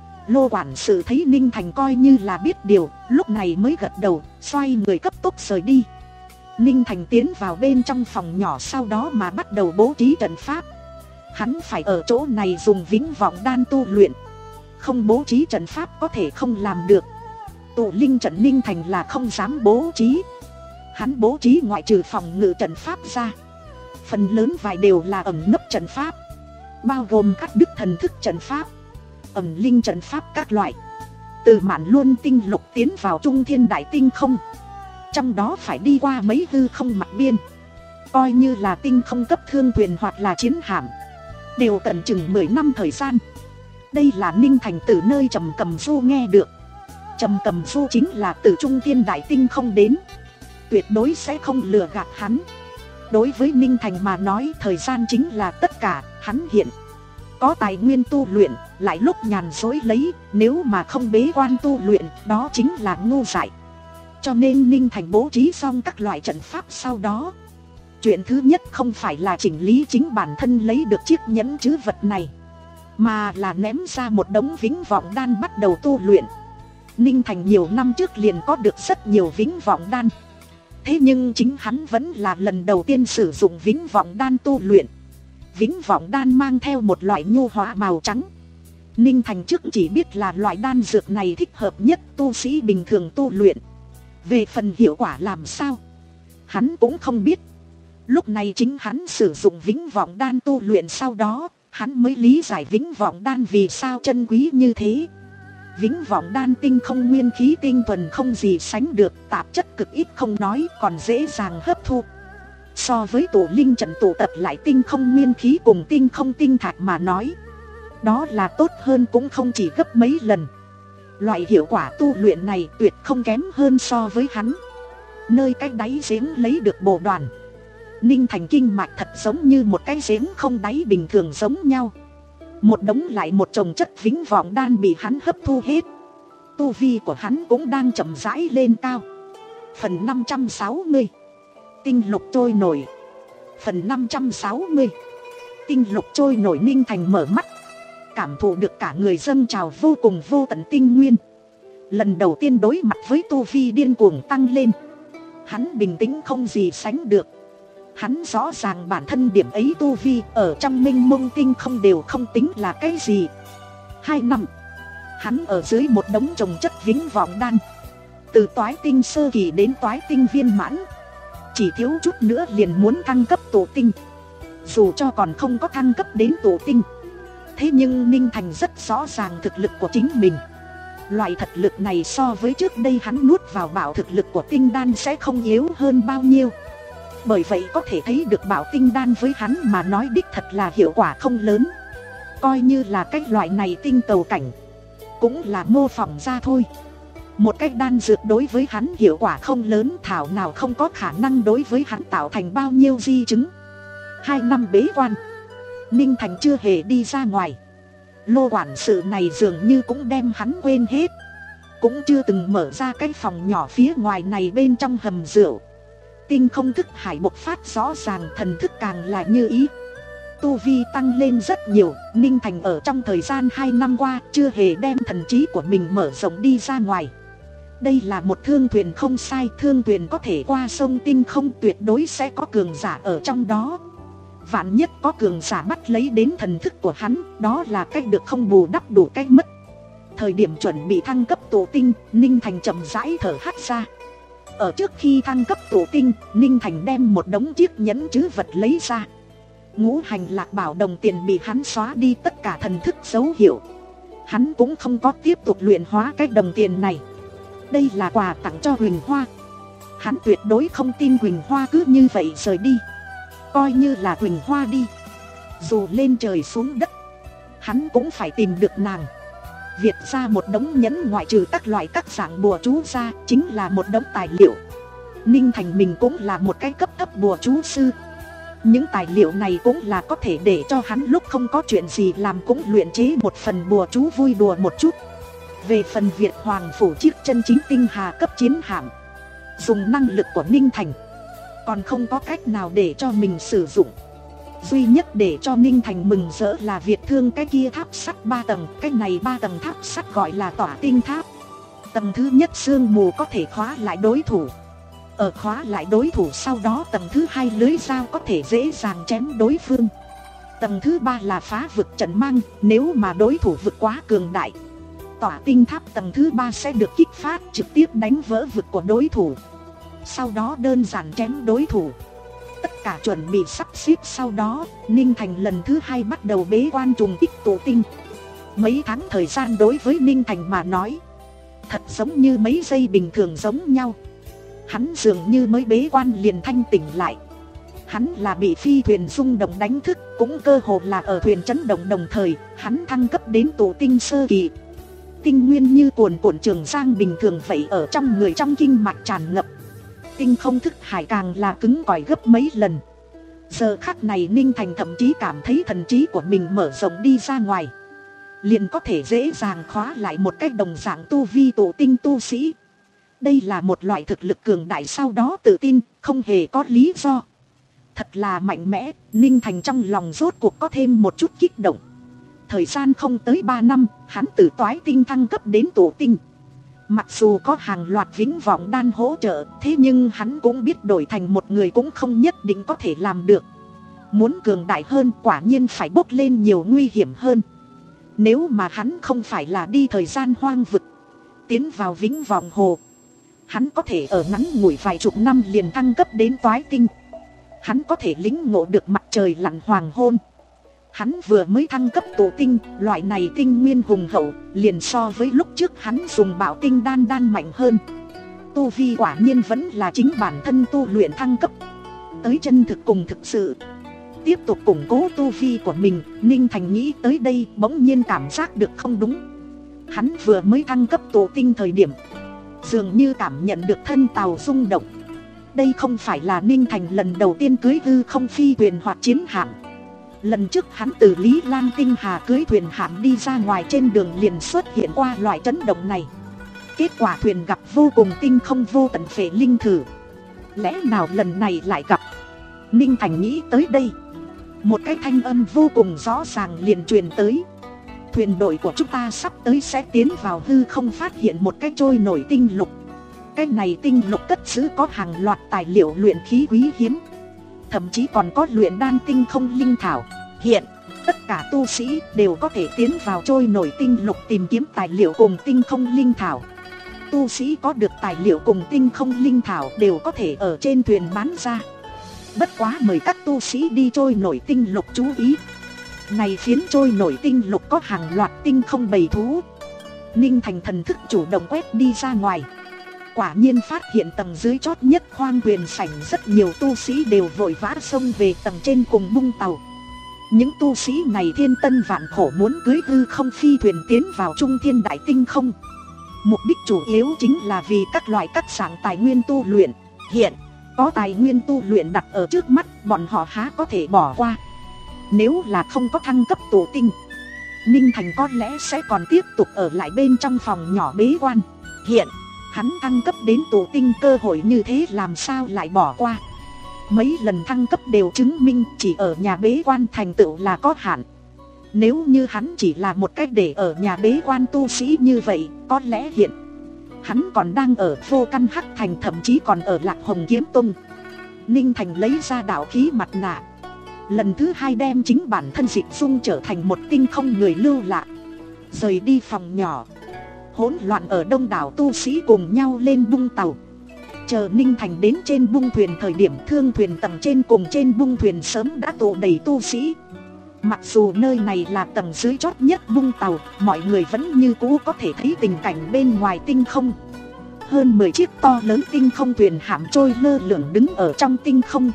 Lô quản sự thấy Ninh Thành coi như là biết điều, lúc này mới gật đầu, xoay người cấp tốc rời đi. Ninh Thành tiến vào bên trong phòng nhỏ sau đó mà bắt đầu bố trí trận pháp. Hắn phải ở chỗ này dùng vĩnh vọng đan tu luyện, không bố trí trận pháp có thể không làm được. Tụ linh trận Ninh Thành là không dám bố trí. Hắn bố trí ngoại trừ phòng ngự trận pháp ra, phần lớn vài đều là ẩn nấp trận pháp, bao gồm các đức thần thức trận pháp, ẩn linh trận pháp các loại. Từ Mạn Luân tinh lục tiến vào Trung Thiên Đại Tinh không, trong đó phải đi qua mấy hư không mặt biên, coi như là tinh không cấp thương thuyền hoặc là chiến hạm, đều cần chừng mười năm thời gian. Đây là Ninh Thành từ nơi Trầm Cầm Du nghe được. Trầm Cầm Du chính là từ Trung Thiên Đại Tinh không đến, tuyệt đối sẽ không lừa gạt hắn. Đối với Ninh Thành mà nói, thời gian chính là tất cả. Hắn hiện có tài nguyên tu luyện, lại lúc nhàn rỗi lấy, nếu mà không bế quan tu luyện, đó chính là ngu dại. Cho nên Ninh Thành bố trí xong các loại trận pháp sau đó, chuyện thứ nhất không phải là chỉnh lý chính bản thân lấy được chiếc nhẫn chữ vật này, mà là ném ra một đống vĩnh vọng đan bắt đầu tu luyện. Ninh Thành nhiều năm trước liền có được rất nhiều vĩnh vọng đan, thế nhưng chính hắn vẫn là lần đầu tiên sử dụng vĩnh vọng đan tu luyện. Vĩnh vọng đan mang theo một loại nhu hóa màu trắng. Ninh Thành trước chỉ biết là loại đan dược này thích hợp nhất tu sĩ bình thường tu luyện. Về phần hiệu quả làm sao, hắn cũng không biết. Lúc này chính hắn sử dụng vĩnh vọng đan tu luyện sau đó, hắn mới lý giải vĩnh vọng đan vì sao chân quý như thế. Vĩnh vọng đan tinh không nguyên khí tinh thuần không gì sánh được, tạp chất cực ít không nói, còn dễ dàng hấp thu. So với tụ linh trận tụ tập lại tinh không nguyên khí cùng tinh không tinh thạch mà nói, đó là tốt hơn cũng không chỉ gấp mấy lần. Loại hiệu quả tu luyện này tuyệt không kém hơn so với hắn. Nơi cái đáy giếng lấy được bồ đoàn, Ninh Thành kinh mạch thật giống như một cái giếng không đáy bình thường giống nhau. Một đống lại một chồng chất vĩnh vọng đan bị hắn hấp thu hết. Tu vi của hắn cũng đang chậm rãi lên cao. Phần năm trăm sáu mươi, tinh lục trôi nổi. Phần năm trăm sáu mươi, tinh lục trôi nổi. Ninh Thành mở mắt, cảm thụ được cả người dâng trào vô cùng vô tận tinh nguyên. Lần đầu tiên đối mặt với tu vi điên cuồng tăng lên, hắn bình tĩnh không gì sánh được. Hắn rõ ràng bản thân điểm ấy tu vi ở trong mênh mông tinh không đều không tính là cái gì. Hai năm, hắn ở dưới một đống trồng chất vĩnh vọng đan, từ toái tinh sơ kỳ đến toái tinh viên mãn, chỉ thiếu chút nữa liền muốn thăng cấp tổ tinh. Dù cho còn không có thăng cấp đến tổ tinh, thế nhưng Ninh Thành rất rõ ràng thực lực của chính mình. Loại thực lực này so với trước đây hắn nuốt vào bảo thực lực của tinh đan sẽ không yếu hơn bao nhiêu. Bởi vậy có thể thấy được bảo tinh đan với hắn mà nói đích thật là hiệu quả không lớn. Coi như là cái loại này tinh cầu cảnh, cũng là mô phỏng ra thôi. Một cái đan dược đối với hắn hiệu quả không lớn, thảo nào không có khả năng đối với hắn tạo thành bao nhiêu di chứng. Hai năm bế quan, Ninh Thành chưa hề đi ra ngoài. Lô quản sự này dường như cũng đem hắn quên hết, cũng chưa từng mở ra cái phòng nhỏ phía ngoài này bên trong hầm rượu. Tinh không thức hải bộc phát rõ ràng, thần thức càng là như ý. Tu vi tăng lên rất nhiều. Ninh Thành ở trong thời gian hai năm qua chưa hề đem thần trí của mình mở rộng đi ra ngoài. Đây là một thương thuyền không sai, thương thuyền có thể qua sông tinh không, tuyệt đối sẽ có cường giả ở trong đó. Vạn nhất có cường giả bắt lấy đến thần thức của hắn, đó là cách được không bù đắp đủ cách mất. Thời điểm chuẩn bị thăng cấp tổ tinh, Ninh Thành chậm rãi thở hắt ra. Ở trước khi thăng cấp tổ tinh, Ninh Thành đem một đống chiếc nhẫn trữ vật lấy ra. Ngũ hành lạc bảo đồng tiền bị hắn xóa đi tất cả thần thức dấu hiệu. Hắn cũng không có tiếp tục luyện hóa cái đồng tiền này. Đây là quà tặng cho Huỳnh Hoa. Hắn tuyệt đối không tin Huỳnh Hoa cứ như vậy rời đi. Coi như là Huỳnh Hoa đi, dù lên trời xuống đất, hắn cũng phải tìm được nàng. Việt ra một đống nhẫn, ngoại trừ các loại các dạng bùa chú ra, chính là một đống tài liệu. Ninh Thành mình cũng là một cái cấp thấp bùa chú sư. Những tài liệu này cũng là có thể để cho hắn lúc không có chuyện gì làm cũng luyện chế một phần bùa chú vui đùa một chút. Về phần Việt Hoàng phủ chiếc chân chính tinh hà cấp chiến hạm, dùng năng lực của Ninh Thành còn không có cách nào để cho mình sử dụng. Duy nhất để cho Ninh Thành mừng rỡ là Việt thương cái kia tháp sắt ba tầng. Cái này ba tầng tháp sắt gọi là tỏa tinh tháp. Tầng thứ nhất sương mù có thể khóa lại đối thủ. Ở khóa lại đối thủ sau đó, tầng thứ hai lưới dao có thể dễ dàng chém đối phương. Tầng thứ ba là phá vực trận mang, nếu mà đối thủ vực quá cường đại, tỏa tinh tháp tầng thứ ba sẽ được kích phát, trực tiếp đánh vỡ vực của đối thủ, sau đó đơn giản chém đối thủ. Tất cả chuẩn bị sắp xếp sau đó, Ninh Thành lần thứ hai bắt đầu bế quan trùng kích tổ tinh. Mấy tháng thời gian đối với Ninh Thành mà nói, thật giống như mấy giây bình thường giống nhau. Hắn dường như mới bế quan liền thanh tỉnh lại. Hắn là bị phi thuyền rung động đánh thức, cũng cơ hồ là ở thuyền chấn động đồng thời, hắn thăng cấp đến tổ tinh sơ kỳ. Tinh nguyên như cuồn cuộn trường giang bình thường vậy ở trong người, trong kinh mạch tràn ngập. Tinh không thức hải càng là cứng cỏi gấp mấy lần. Giờ khắc này Ninh Thành thậm chí cảm thấy thần trí của mình mở rộng đi ra ngoài, liền có thể dễ dàng khóa lại một cách đồng dạng tu vi tổ tinh tu sĩ. Đây là một loại thực lực cường đại, sau đó tự tin, không hề có lý do. Thật là mạnh mẽ. Ninh Thành trong lòng rốt cuộc có thêm một chút kích động. Thời gian không tới ba năm, hắn từ toái tinh thăng cấp đến tổ tinh. Mặc dù có hàng loạt vĩnh vọng đan hỗ trợ, thế nhưng hắn cũng biết đổi thành một người cũng không nhất định có thể làm được. Muốn cường đại hơn quả nhiên phải bốc lên nhiều nguy hiểm hơn. Nếu mà hắn không phải là đi thời gian hoang vực, tiến vào vĩnh vọng hồ, hắn có thể ở ngắn ngủi vài chục năm liền thăng cấp đến toái tinh. Hắn có thể lĩnh ngộ được mặt trời lặn hoàng hôn. Hắn vừa mới thăng cấp tổ tinh, loại này tinh nguyên hùng hậu, liền so với lúc trước hắn dùng bảo tinh đan đan mạnh hơn. Tu vi quả nhiên vẫn là chính bản thân tu luyện thăng cấp tới chân thực cùng thực sự. Tiếp tục củng cố tu vi của mình, Ninh Thành nghĩ tới đây bỗng nhiên cảm giác được không đúng. Hắn vừa mới thăng cấp tổ tinh thời điểm, dường như cảm nhận được thân tàu rung động. Đây không phải là Ninh Thành lần đầu tiên cưới hư không phi thuyền hoặc chiến hạm. Lần trước hắn từ Lý Lan Tinh Hà cưới thuyền hạm đi ra ngoài, trên đường liền xuất hiện qua loại chấn động này. Kết quả thuyền gặp vô cùng tinh không vô tận phệ linh thử. Lẽ nào lần này lại gặp? Ninh Thành nghĩ tới đây, một cái thanh âm vô cùng rõ ràng liền truyền tới. Thuyền đội của chúng ta sắp tới sẽ tiến vào hư không, phát hiện một cái trôi nổi tinh lục. Cái này tinh lục cất giữ có hàng loạt tài liệu luyện khí quý hiếm, thậm chí còn có luyện đan tinh không linh thảo. Hiện tất cả tu sĩ đều có thể tiến vào trôi nổi tinh lục tìm kiếm tài liệu cùng tinh không linh thảo. Tu sĩ có được tài liệu cùng tinh không linh thảo đều có thể ở trên thuyền bán ra. Bất quá mời các tu sĩ đi trôi nổi tinh lục chú ý, này phiến trôi nổi tinh lục có hàng loạt tinh không bầy thú. Ninh Thành thần thức chủ động quét đi ra ngoài, quả nhiên phát hiện tầng dưới chót nhất khoang thuyền sảnh rất nhiều tu sĩ đều vội vã xông về tầng trên cùng bung tàu. Những tu sĩ này thiên tân vạn khổ muốn cưới hư không phi thuyền tiến vào trung thiên đại tinh không. Mục đích chủ yếu chính là vì các loại các dạng tài nguyên tu luyện. Hiện có tài nguyên tu luyện đặt ở trước mắt, bọn họ há có thể bỏ qua. Nếu là không có thăng cấp tụ tinh, Ninh Thành có lẽ sẽ còn tiếp tục ở lại bên trong phòng nhỏ bế quan. Hiện hắn thăng cấp đến tụ tinh, cơ hội như thế làm sao lại bỏ qua. Mấy lần thăng cấp đều chứng minh chỉ ở nhà bế quan thành tựu là có hạn. Nếu như hắn chỉ là một cách để ở nhà bế quan tu sĩ như vậy, có lẽ hiện hắn còn đang ở Vô Căn Hắc Thành, thậm chí còn ở Lạc Hồng Kiếm Tông. Ninh Thành lấy ra đạo khí mặt nạ, lần thứ hai đem chính bản thân dịch dung trở thành một tinh không người lưu lạ, rời đi phòng nhỏ. Hỗn loạn ở đông đảo tu sĩ cùng nhau lên bung tàu. Chờ Ninh Thành đến trên bung thuyền thời điểm, thương thuyền tầng trên cùng trên bung thuyền sớm đã tụ đầy tu sĩ. Mặc dù nơi này là tầng dưới chót nhất bung tàu, mọi người vẫn như cũ có thể thấy tình cảnh bên ngoài tinh không. Hơn mười chiếc to lớn tinh không thuyền hạm trôi lơ lửng đứng ở trong tinh không.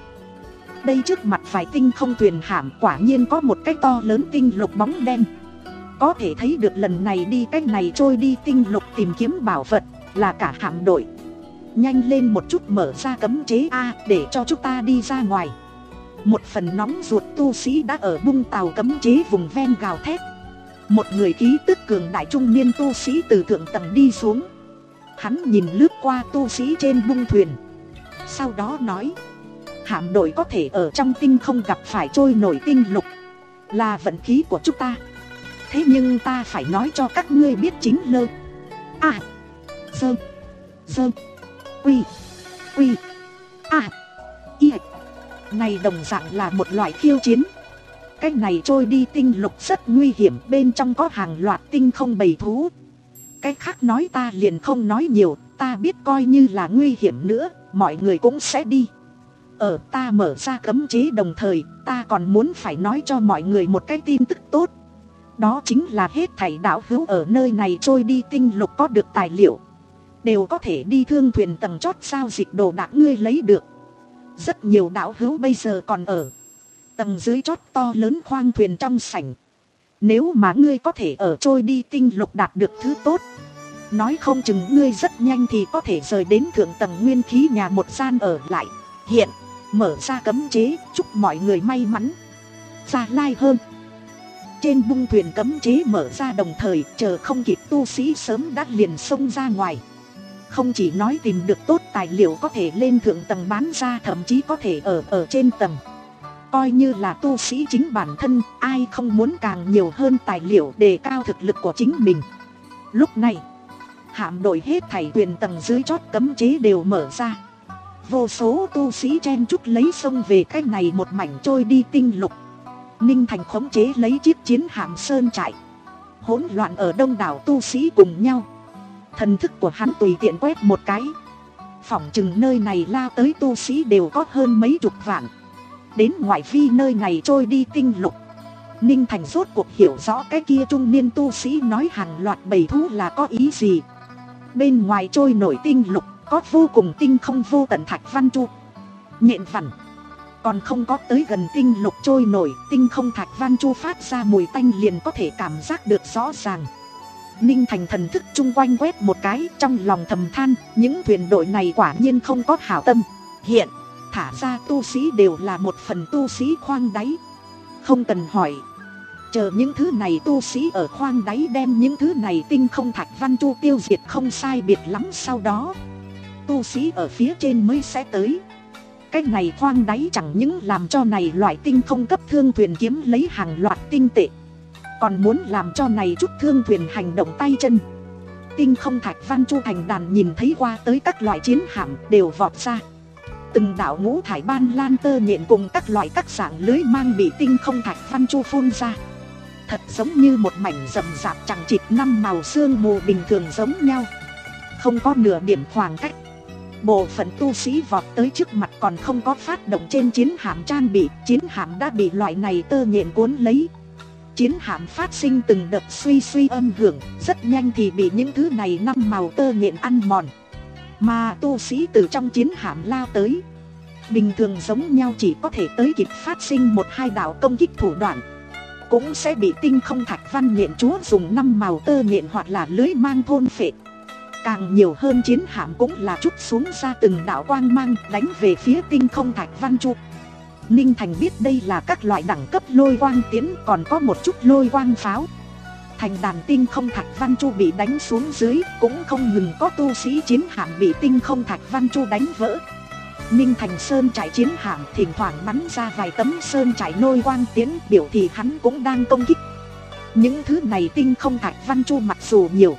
Đây trước mặt vài tinh không thuyền hạm quả nhiên có một cái to lớn tinh lục bóng đen. Có thể thấy được lần này đi cách này trôi đi tinh lục tìm kiếm bảo vật là cả hạm đội. Nhanh lên một chút mở ra cấm chế A để cho chúng ta đi ra ngoài. Một phần nóng ruột tu sĩ đã ở bung tàu cấm chế vùng ven gào thét. Một người khí tức cường đại trung niên tu sĩ từ thượng tầng đi xuống. Hắn nhìn lướt qua tu sĩ trên bung thuyền, sau đó nói: hạm đội có thể ở trong tinh không gặp phải trôi nổi tinh lục là vận khí của chúng ta. Thế nhưng ta phải nói cho các ngươi biết chính lơ à dơ dơ quy quy à y này đồng dạng là một loại khiêu chiến. Cái này trôi đi tinh lục rất nguy hiểm, bên trong có hàng loạt tinh không bầy thú. Cái khác nói ta liền không nói nhiều, ta biết coi như là nguy hiểm nữa, mọi người cũng sẽ đi. Ở ta mở ra cấm chế đồng thời, ta còn muốn phải nói cho mọi người một cái tin tức tốt. Đó chính là hết thảy đạo hữu ở nơi này trôi đi tinh lục có được tài liệu, đều có thể đi thương thuyền tầng chót giao dịch đồ đạc ngươi lấy được. Rất nhiều đạo hữu bây giờ còn ở tầng dưới chót to lớn khoang thuyền trong sảnh. Nếu mà ngươi có thể ở trôi đi tinh lục đạt được thứ tốt, nói không chừng ngươi rất nhanh thì có thể rời đến thượng tầng nguyên khí nhà một gian ở lại. Hiện mở ra cấm chế, chúc mọi người may mắn ra lai hơn. Trên bung thuyền cấm chế mở ra đồng thời, chờ không kịp tu sĩ sớm đã liền xông ra ngoài. Không chỉ nói tìm được tốt tài liệu có thể lên thượng tầng bán ra, thậm chí có thể ở ở trên tầng. Coi như là tu sĩ chính bản thân, ai không muốn càng nhiều hơn tài liệu đề cao thực lực của chính mình. Lúc này hạm đội hết thảy thuyền tầng dưới chót cấm chế đều mở ra. Vô số tu sĩ chen chúc lấy sông về cái này một mảnh trôi đi tinh lục. Ninh Thành khống chế lấy chiếc chiến hạm sơn trại. Hỗn loạn ở đông đảo tu sĩ cùng nhau. Thần thức của hắn tùy tiện quét một cái, phỏng chừng nơi này lao tới tu sĩ đều có hơn mấy chục vạn. Đến ngoại vi nơi này trôi đi tinh lục, Ninh Thành rốt cuộc hiểu rõ cái kia trung niên tu sĩ nói hàng loạt bầy thú là có ý gì. Bên ngoài trôi nổi tinh lục có vô cùng tinh không vô tận thạch văn chu, nhện vằn. Còn không có tới gần tinh lục trôi nổi, tinh không thạch văn chu phát ra mùi tanh liền có thể cảm giác được rõ ràng. Ninh Thành thần thức chung quanh quét một cái, trong lòng thầm than, những thuyền đội này quả nhiên không có hảo tâm. Hiện thả ra tu sĩ đều là một phần tu sĩ khoang đáy. Không cần hỏi, chờ những thứ này tu sĩ ở khoang đáy đem những thứ này tinh không thạch văn chu tiêu diệt không sai biệt lắm, sau đó tu sĩ ở phía trên mới sẽ tới. Cái này khoang đáy chẳng những làm cho này loại tinh không cấp thương thuyền kiếm lấy hàng loạt tinh tệ, còn muốn làm cho này chút thương thuyền hành động tay chân. Tinh không thạch văn chu thành đàn nhìn thấy qua tới các loại chiến hạm đều vọt ra. Từng đạo ngũ thải ban lan tơ nhện cùng các loại các dạng lưới mang bị tinh không thạch văn chu phun ra. Thật giống như một mảnh rậm rạp chẳng chịt năm màu sương mù bình thường giống nhau, không có nửa điểm khoảng cách. Bộ phận tu sĩ vọt tới trước mặt còn không có phát động trên chiến hạm trang bị, chiến hạm đã bị loại này tơ nhện cuốn lấy. Chiến hạm phát sinh từng đợt suy suy âm hưởng, rất nhanh thì bị những thứ này năm màu tơ nhện ăn mòn. Mà tu sĩ từ trong chiến hạm lao tới, bình thường giống nhau chỉ có thể tới kịp phát sinh một hai đạo công kích thủ đoạn, cũng sẽ bị tinh không thạch văn nhện chúa dùng năm màu tơ nhện hoặc là lưới mang thôn phệ. Càng nhiều hơn chiến hạm cũng là trút xuống ra từng đạo quang mang đánh về phía tinh không thạch văn chu. Ninh Thành biết đây là các loại đẳng cấp lôi quang tiến, còn có một chút lôi quang pháo. Thành đàn tinh không thạch văn chu bị đánh xuống dưới, cũng không ngừng có tu sĩ chiến hạm bị tinh không thạch văn chu đánh vỡ. Ninh Thành sơn trại chiến hạm thỉnh thoảng bắn ra vài tấm sơn trại lôi quang tiến, biểu thị hắn cũng đang công kích. Những thứ này tinh không thạch văn chu mặc dù nhiều,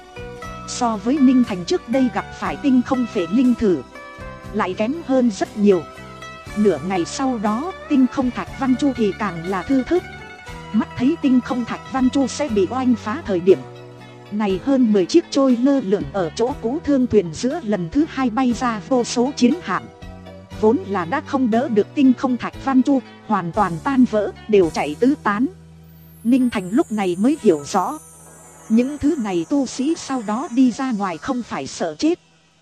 so với Ninh Thành trước đây gặp phải tinh không phệ linh thử lại kém hơn rất nhiều. Nửa ngày sau đó, tinh không thạch văn chu thì càng là thư thớt. Mắt thấy tinh không thạch văn chu sẽ bị oanh phá thời điểm này, hơn mười chiếc trôi lơ lửng ở chỗ cũ thương thuyền giữa lần thứ hai bay ra vô số chiến hạm. Vốn là đã không đỡ được tinh không thạch văn chu, hoàn toàn tan vỡ, đều chạy tứ tán. Ninh Thành lúc này mới hiểu rõ, những thứ này tu sĩ sau đó đi ra ngoài không phải sợ chết,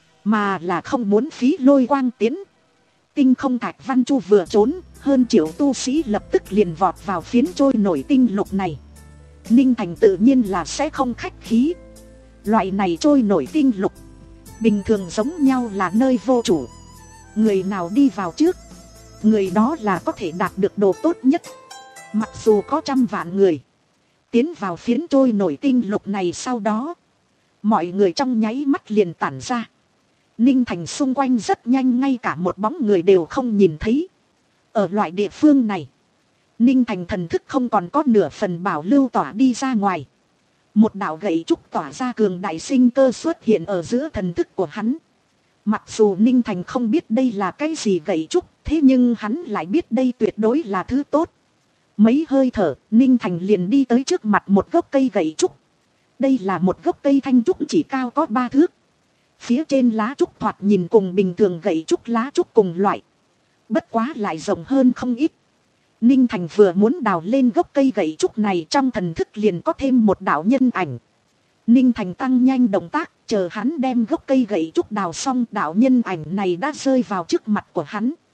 mà là không muốn phí lôi quang tiến. Tinh không thạch văn chu vừa trốn, hơn triệu tu sĩ lập tức liền vọt vào phiến trôi nổi tinh lục này. Ninh Thành tự nhiên là sẽ không khách khí. Loại này trôi nổi tinh lục bình thường giống nhau là nơi vô chủ, người nào đi vào trước, người đó là có thể đạt được đồ tốt nhất. Mặc dù có trăm vạn người tiến vào phiến trôi nổi tinh lục này, sau đó mọi người trong nháy mắt liền tản ra. Ninh Thành xung quanh rất nhanh, ngay cả một bóng người đều không nhìn thấy. Ở loại địa phương này, Ninh Thành thần thức không còn có nửa phần bảo lưu tỏa đi ra ngoài. Một đạo gậy trúc tỏa ra cường đại sinh cơ xuất hiện ở giữa thần thức của hắn. Mặc dù Ninh Thành không biết đây là cái gì gậy trúc, thế nhưng hắn lại biết đây tuyệt đối là thứ tốt. Mấy hơi thở, Ninh Thành liền đi tới trước mặt một gốc cây gậy trúc. Đây là một gốc cây thanh trúc chỉ cao có ba thước. Phía trên lá trúc thoạt nhìn cùng bình thường gậy trúc lá trúc cùng loại, bất quá lại rộng hơn không ít. Ninh Thành vừa muốn đào lên gốc cây gậy trúc này, trong thần thức liền có thêm một đạo nhân ảnh. Ninh Thành tăng nhanh động tác, chờ hắn đem gốc cây gậy trúc đào xong, đạo nhân ảnh này đã rơi vào trước mặt của hắn.